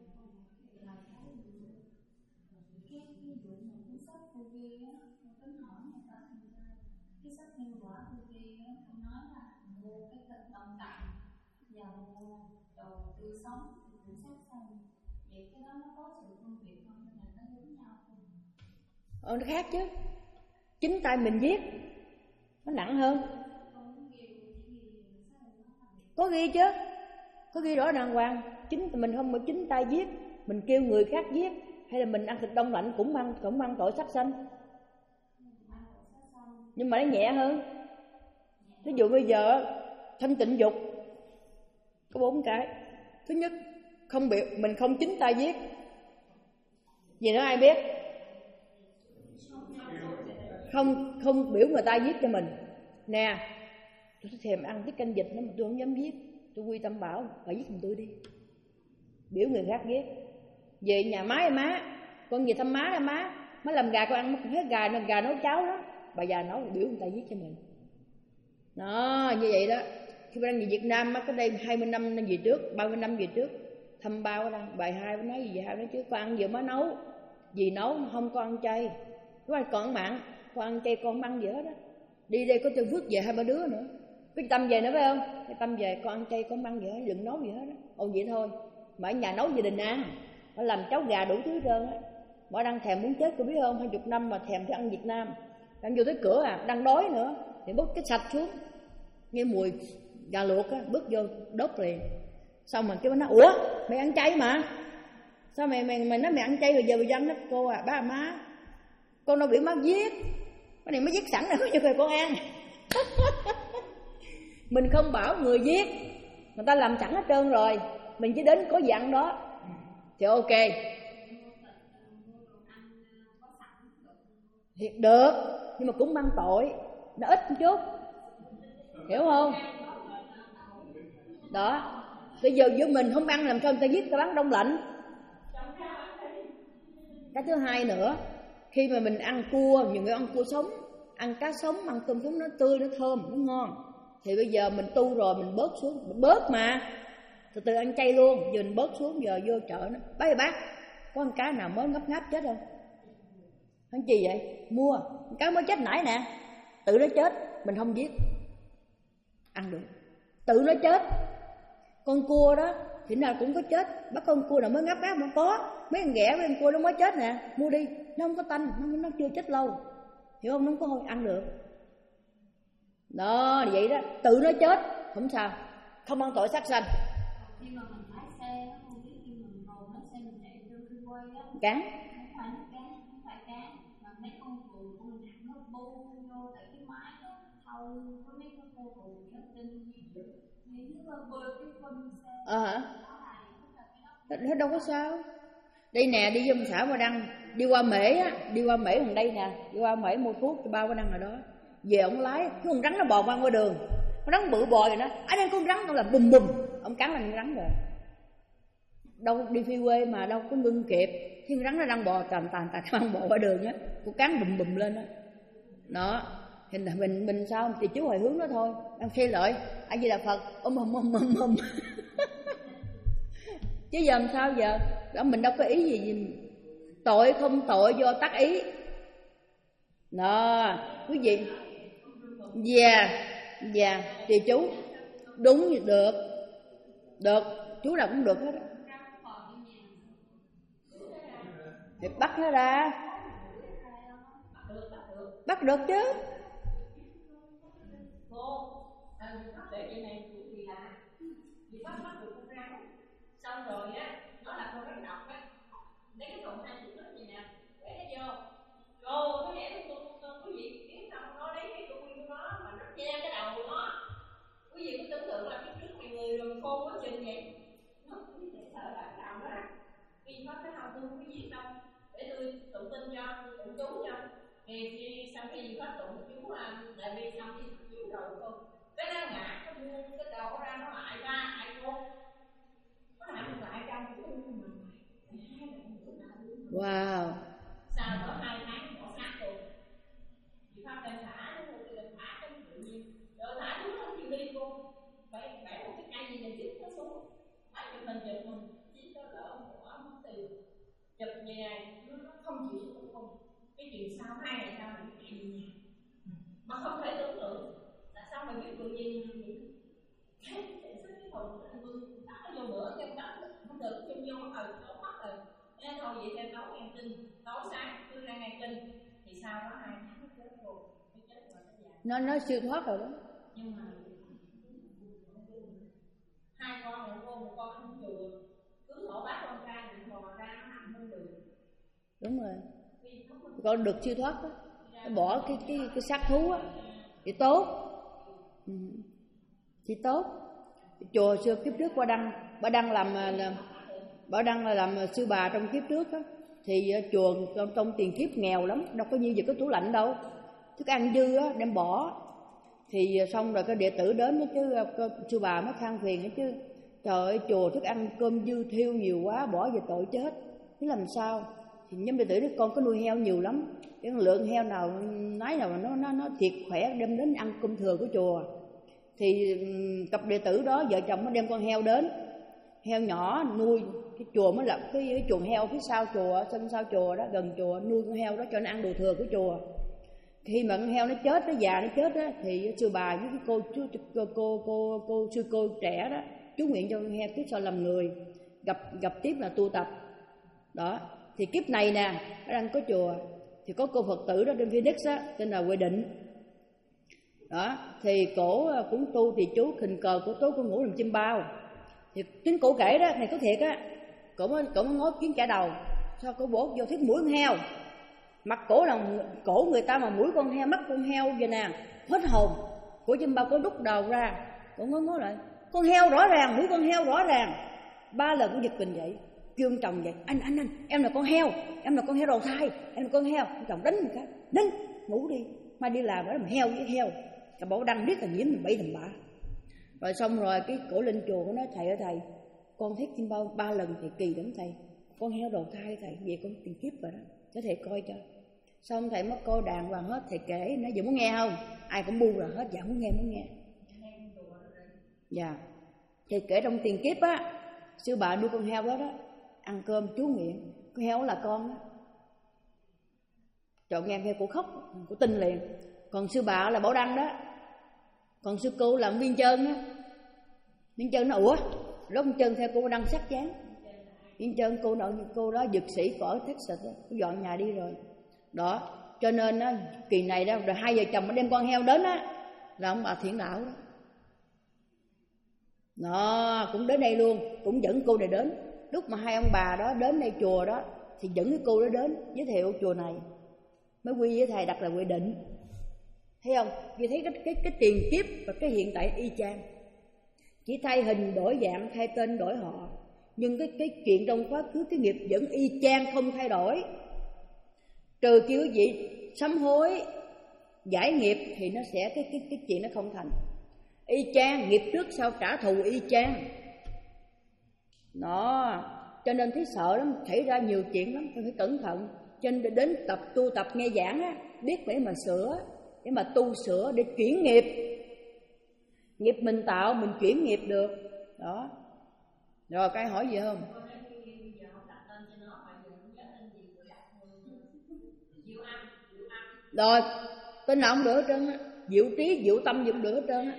Ờ nó khác chứ. Chính tay mình viết nó nặng hơn. Có ghi chứ. Có ghi rõ đàng hoàng. Chính mình không mà chính tay viết. Mình kêu người khác viết. Hay là mình ăn thịt đông lạnh cũng ăn, cũng ăn tội sát sanh. Nhưng mà nó nhẹ hơn. Ví dụ bây giờ thanh tịnh dục có bốn cái. Thứ nhất, không biểu, mình không chính tay viết. Gì nữa ai biết? Không không biểu người ta viết cho mình. Nè, tôi thèm ăn cái canh vịt nữa mà tôi không dám viết. Tôi quy tâm bảo phải viết mình tôi đi. Biểu người khác viết. Về nhà má ơi má, con về thăm má đó má. mới làm gà con ăn mất hết gà, nên gà nấu cháo đó, bà già nấu biểu người ta giết cho mình. Đó, như vậy đó. Khi bà đang về Việt Nam á, cái đây hai mươi năm về trước, ba mươi năm về trước, thăm ba đó, bài hai nó nói gì vậy hai nói chứ con ăn vừa mới nấu, dì nấu không có ăn chay, các bạn còn ăn mặn, con ăn chay con ăn gì hết á. Đi đây có cho vứt về hai ba đứa nữa, cái Tâm về nữa phải không? Cái Tâm về con ăn chay con ăn gì hết, đừng nấu gì hết á. Ồ vậy thôi, mà ở nhà nấu gia đình ăn, nó làm cháo gà đủ thứ hết trơn á. Bà đang thèm muốn chết, cô biết không? Hai chục năm mà thèm thức ăn Việt Nam, đang vô tới cửa à, đang đói nữa, thì bốc cái sạch xuống, nghe mùi gà luộc á, bước vô đốt liền. Xong mình kêu nó, ủa mày ăn chay mà sao mày mày mày nói mày ăn chay rồi giờ mày dám đó? Cô à, ba à má, con đâu bị má giết, cái này mới giết sẵn rồi cho về con ăn. Mình không bảo người giết, người ta làm sẵn hết trơn rồi, mình chỉ đến có dặn đó thì ok thì được, nhưng mà cũng mang tội, nó ít một chút, hiểu không? Đó, bây giờ với mình không ăn làm sao người ta giết, ta bán đông lạnh. Cái thứ hai nữa, khi mà mình ăn cua, nhiều người ăn cua sống, ăn cá sống, ăn tôm sống, nó tươi, nó thơm, nó ngon. Thì bây giờ mình tu rồi mình bớt xuống, mình bớt mà từ từ ăn chay luôn, giờ mình bớt xuống. Giờ vô chợ nó, bác ơi bác, có con cá nào mới ngấp ngáp chết không? Hắn chi vậy? Mua, con cá mới chết nãy nè, tự nó chết, mình không giết, ăn được, tự nó chết. Con cua đó thì nào cũng có chết, bắt con cua nào mới ngáp ngáp, không có, mấy con ghẻ với con cua nó mới chết nè, mua đi, nó không có tanh, nó, nó chưa chết lâu, hiểu không? Nó không có hôi, ăn được. Đó, vậy đó, tự nó chết, không sao, không ăn tội sát sanh. Nhưng mà mình lái xe nó không biết, khi mình ngồi lái xe mình chạy trên freeway á, Cán không phải nó cán, không phải cán, mà mấy con cừu của mình nó bu vô tại cái máy đó, thâu có mấy con cua cừu nó trên những cái bơi cái phân xe. Ờ hả? Nó đâu có sao. Đây nè, đi vô xã Ba Đăng, đi qua Mễ á, đi qua Mễ gần đây nè, đi qua Mễ mua thuốc cho ba Ba Đăng rồi đó. Về ông lái, cái con rắn nó bò qua ngoài đường, con rắn bự bò rồi đó, anh đang con rắn nó là bùm bùm, ông cắn là con rắn rồi. Đâu đi phi quê mà đâu có ngưng kịp, khi con rắn nó đang bò tàn tàn tàn đang bò qua đường á, cô cắn bùm bùm lên đó. Đó, thì mình mình sao thì chú hồi hướng đó thôi, đang khen lợi, A Di Đà Phật, ôm ôm ôm ôm ôm. Chứ giờ làm sao giờ? Đó, mình đâu có ý gì, gì tội không tội do tác ý. Đó, quý vị. Dạ, dạ, thì chú đúng thì được, được, chú nào cũng được hết. Thì bắt nó ra, bắt được chứ. Xong rồi á, nó là con rắn độc á, lấy cái thùng hai chục nó gì nè, để nó vô, rồi nó để nó tung tung quý vị biết xong nó lấy cái cục nguyên của nó mà nó che cái đầu của nó, quý vị cứ tưởng tượng là cái trước mày người rồi khôn quá chừng vậy, nó cũng dễ sợ là làm đó, khi có cái hào tu quý vị xong, để tôi tụng tin cho, tụng chú cho, thì khi sau khi có tụng chú đại bi xong thì chú rồi cô, cái nó ngã cái buông cái đầu ra nó lại ra lại cô. Wow. Sau đó hai tháng bỏ sát luôn. Chị Pháp đang thả nó một cái thả cái tự nhiên. Rồi thả nó không chịu đi luôn. Bẻ bẻ một cái cây gì này chích nó xuống. Mấy chụp mình chụp mình chỉ có lỡ một quả mất tiền. Chụp về này nó không chịu xuống không. Cái chuyện sau hai ngày sau mình chạy về nhà. Mà không thể tưởng tượng. Tại sao mày biết chuyện gì mà vậy? Cái chạy xuống cái thùng mưa đá vô nữa cho đó không được chung vô mất rồi nó mất rồi. Nên thôi vậy theo nấu ngày kinh, nấu sáng cứ ra ngày kinh thì sau đó hai tháng nó chết luôn, nó chết rồi nó già. Nó nó siêu thoát rồi đó. Nhưng mà hai con một con một con không chừa, cứ thổ bát con trai thì thò ra nó nằm hơn đường. Đúng rồi. Con được siêu thoát đó, nó bỏ cái cái cái xác thú á thì tốt. Ừ. Thì tốt. Chùa xưa kiếp trước Ba Đăng, Ba Đăng làm là Ba Đăng là làm sư bà trong kiếp trước á, thì chùa trong, trong tiền kiếp nghèo lắm, đâu có như vậy có tủ lạnh đâu, thức ăn dư á đem bỏ. Thì xong rồi cái đệ tử đến đó chứ sư bà mới than phiền đó chứ, trời ơi chùa thức ăn cơm dư thiêu nhiều quá bỏ về tội chết, thế làm sao? thì nhóm đệ tử đó con có nuôi heo nhiều lắm, cái lượng heo nào nói nào mà nó nó nó thiệt khỏe đem đến ăn cơm thừa của chùa. Thì cặp đệ tử đó vợ chồng nó đem con heo đến, heo nhỏ nuôi, cái chùa mới lập cái, cái chuồng heo phía sau chùa, sân sau chùa đó, gần chùa, nuôi con heo đó cho nó ăn đồ thừa của chùa. Khi mà con heo nó chết, nó già nó chết đó, thì sư bà với cái cô chú cô cô cô, cô sư cô trẻ đó chú nguyện cho con heo kiếp sau làm người, gặp gặp tiếp là tu tập. Đó, thì kiếp này nè, ở đang có chùa thì có cô Phật tử đó trên Phoenix á, tên là Huệ Định. Đó, thì cổ cũng tu thì chú khình cờ cổ tối cổ ngủ làm chim bao. Thì chính cổ kể đó, này có thiệt á, cổ mới cổ mới ngó kiến cả đầu, sao cổ bổ vô thiết mũi con heo. Mặt cổ là cổ người ta mà mũi con heo, mắt con heo vậy nè, hết hồn. Cổ chim bao cổ đút đầu ra, cổ ngó ngó lại, con heo rõ ràng, mũi con heo rõ ràng. Ba lần cũng giật mình dậy, kêu ông chồng vậy, anh anh anh, em là con heo, em là con heo đầu thai, em là con heo. Ông chồng đánh một cái, đánh, ngủ đi, mai đi làm đó mà heo với heo. Cả bảo đăng biết là nhiễm mình bậy thầm bạ. Rồi xong rồi cái cổ lên chùa có nói thầy ơi thầy, con thấy chim bao ba lần thì kỳ lắm thầy, con heo đầu thai thầy, vậy con tiền kiếp rồi đó, cho thầy coi cho. Xong thầy mất coi đàng hoàng hết, thầy kể, nói giờ muốn nghe không? Ai cũng bu rồi hết, dạ muốn nghe, muốn nghe. Dạ, thì kể trong tiền kiếp á, sư bà nuôi con heo đó đó, ăn cơm chú nguyện, con heo là con đó. Trời nghe heo cổ khóc, cổ tin liền. Còn sư bà là Bảo Đăng đó, còn sư cô là Viên Trơn á. Viên Trơn nó ủa, lúc Viên Trơn theo cô Đăng sát chán. Viên Trơn cô nội cô đó dược sĩ ở Texas đó, cô dọn nhà đi rồi. Đó, cho nên á, kỳ này đó, rồi hai vợ chồng nó đem con heo đến á, là ông bà Thiện Đạo đó. Nó cũng đến đây luôn, cũng dẫn cô này đến. Lúc mà hai ông bà đó đến đây chùa đó, thì dẫn cái cô đó đến, giới thiệu chùa này. Mới quy với thầy đặt là Huệ Định. Thấy không? Vì thấy cái, cái, cái tiền kiếp và cái hiện tại y chang. Chỉ thay hình đổi dạng, thay tên đổi họ. Nhưng cái, cái chuyện trong quá khứ, cái nghiệp vẫn y chang không thay đổi. Trừ kêu quý vị sám hối, giải nghiệp thì nó sẽ, cái, cái, cái chuyện nó không thành. Y chang, nghiệp trước sau trả thù y chang. Đó, cho nên thấy sợ lắm, xảy ra nhiều chuyện lắm, phải cẩn thận. Cho nên đến tập tu tập nghe giảng á, biết để mà sửa, để mà tu sửa, để chuyển nghiệp. Nghiệp mình tạo, mình chuyển nghiệp được. Đó. Rồi, cái hỏi gì không? Rồi, tên nào cũng được hết trơn á. Diệu trí, diệu tâm gì cũng được hết trơn á.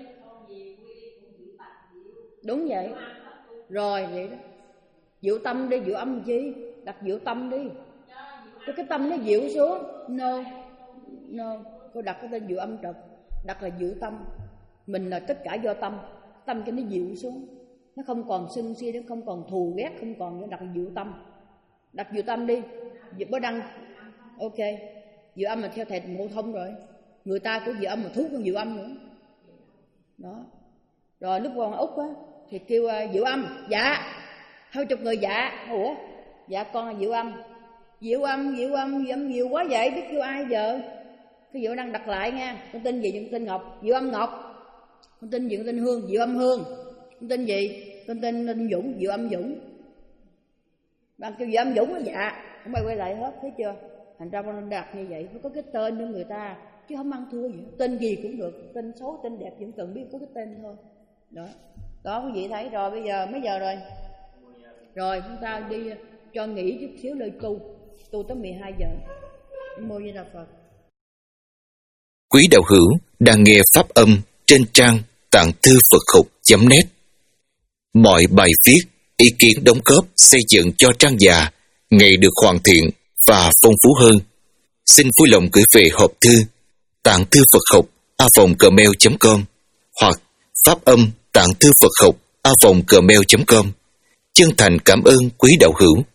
Đúng vậy. Rồi, vậy đó. Diệu tâm đi, diệu âm chi? Đặt diệu tâm đi. Cái, cái tâm nó diệu xuống. No, no. Cô đặt cái tên diệu âm trật, đặt là diệu tâm. Mình là tất cả do tâm. Tâm cho nó diệu xuống, nó không còn sân si, nó không còn thù ghét, không còn nữa. Đặt là diệu tâm. Đặt diệu tâm đi. Diệu bó đăng. Ok. Diệu âm là theo thầy ngộ thông rồi. Người ta của diệu âm mà thú con diệu âm nữa. Đó. Rồi lúc qua Úc á, thì kêu uh, diệu âm. Dạ. Hai chục người dạ. Ủa? Dạ con là diệu âm. Diệu âm, diệu âm, diệu âm nhiều quá vậy, biết kêu ai giờ? Cái diệu đang đặt lại nha. Con tên gì? Con tên Ngọc. Diệu âm Ngọc. Con tên gì? Con tên Hương. Diệu âm Hương. Con tên gì? Con tên, tên Dũng. Diệu âm Dũng. Bạn kêu diệu âm Dũng á, dạ. Không ai quay lại hết, thấy chưa? Thành ra con đặt như vậy, phải có cái tên cho người ta, chứ không ăn thua gì. Tên gì cũng được, tên xấu, tên đẹp vẫn cần biết có cái tên thôi. Đó, đó quý vị thấy rồi. Bây giờ mấy giờ rồi? Rồi chúng ta đi cho nghỉ chút xíu nơi tu, tu tới mười hai giờ. Mô Di Đà Phật. Quý đạo hữu đang nghe pháp âm trên trang tạng thư Phật học chấm net. Mọi bài viết, ý kiến đóng góp xây dựng cho trang già ngày được hoàn thiện và phong phú hơn. Xin vui lòng gửi về hộp thư tạng thư Phật học a vòng gmail chấm com hoặc pháp âm tạng thư Phật học a vòng gmail chấm com. Chân thành cảm ơn quý đạo hữu.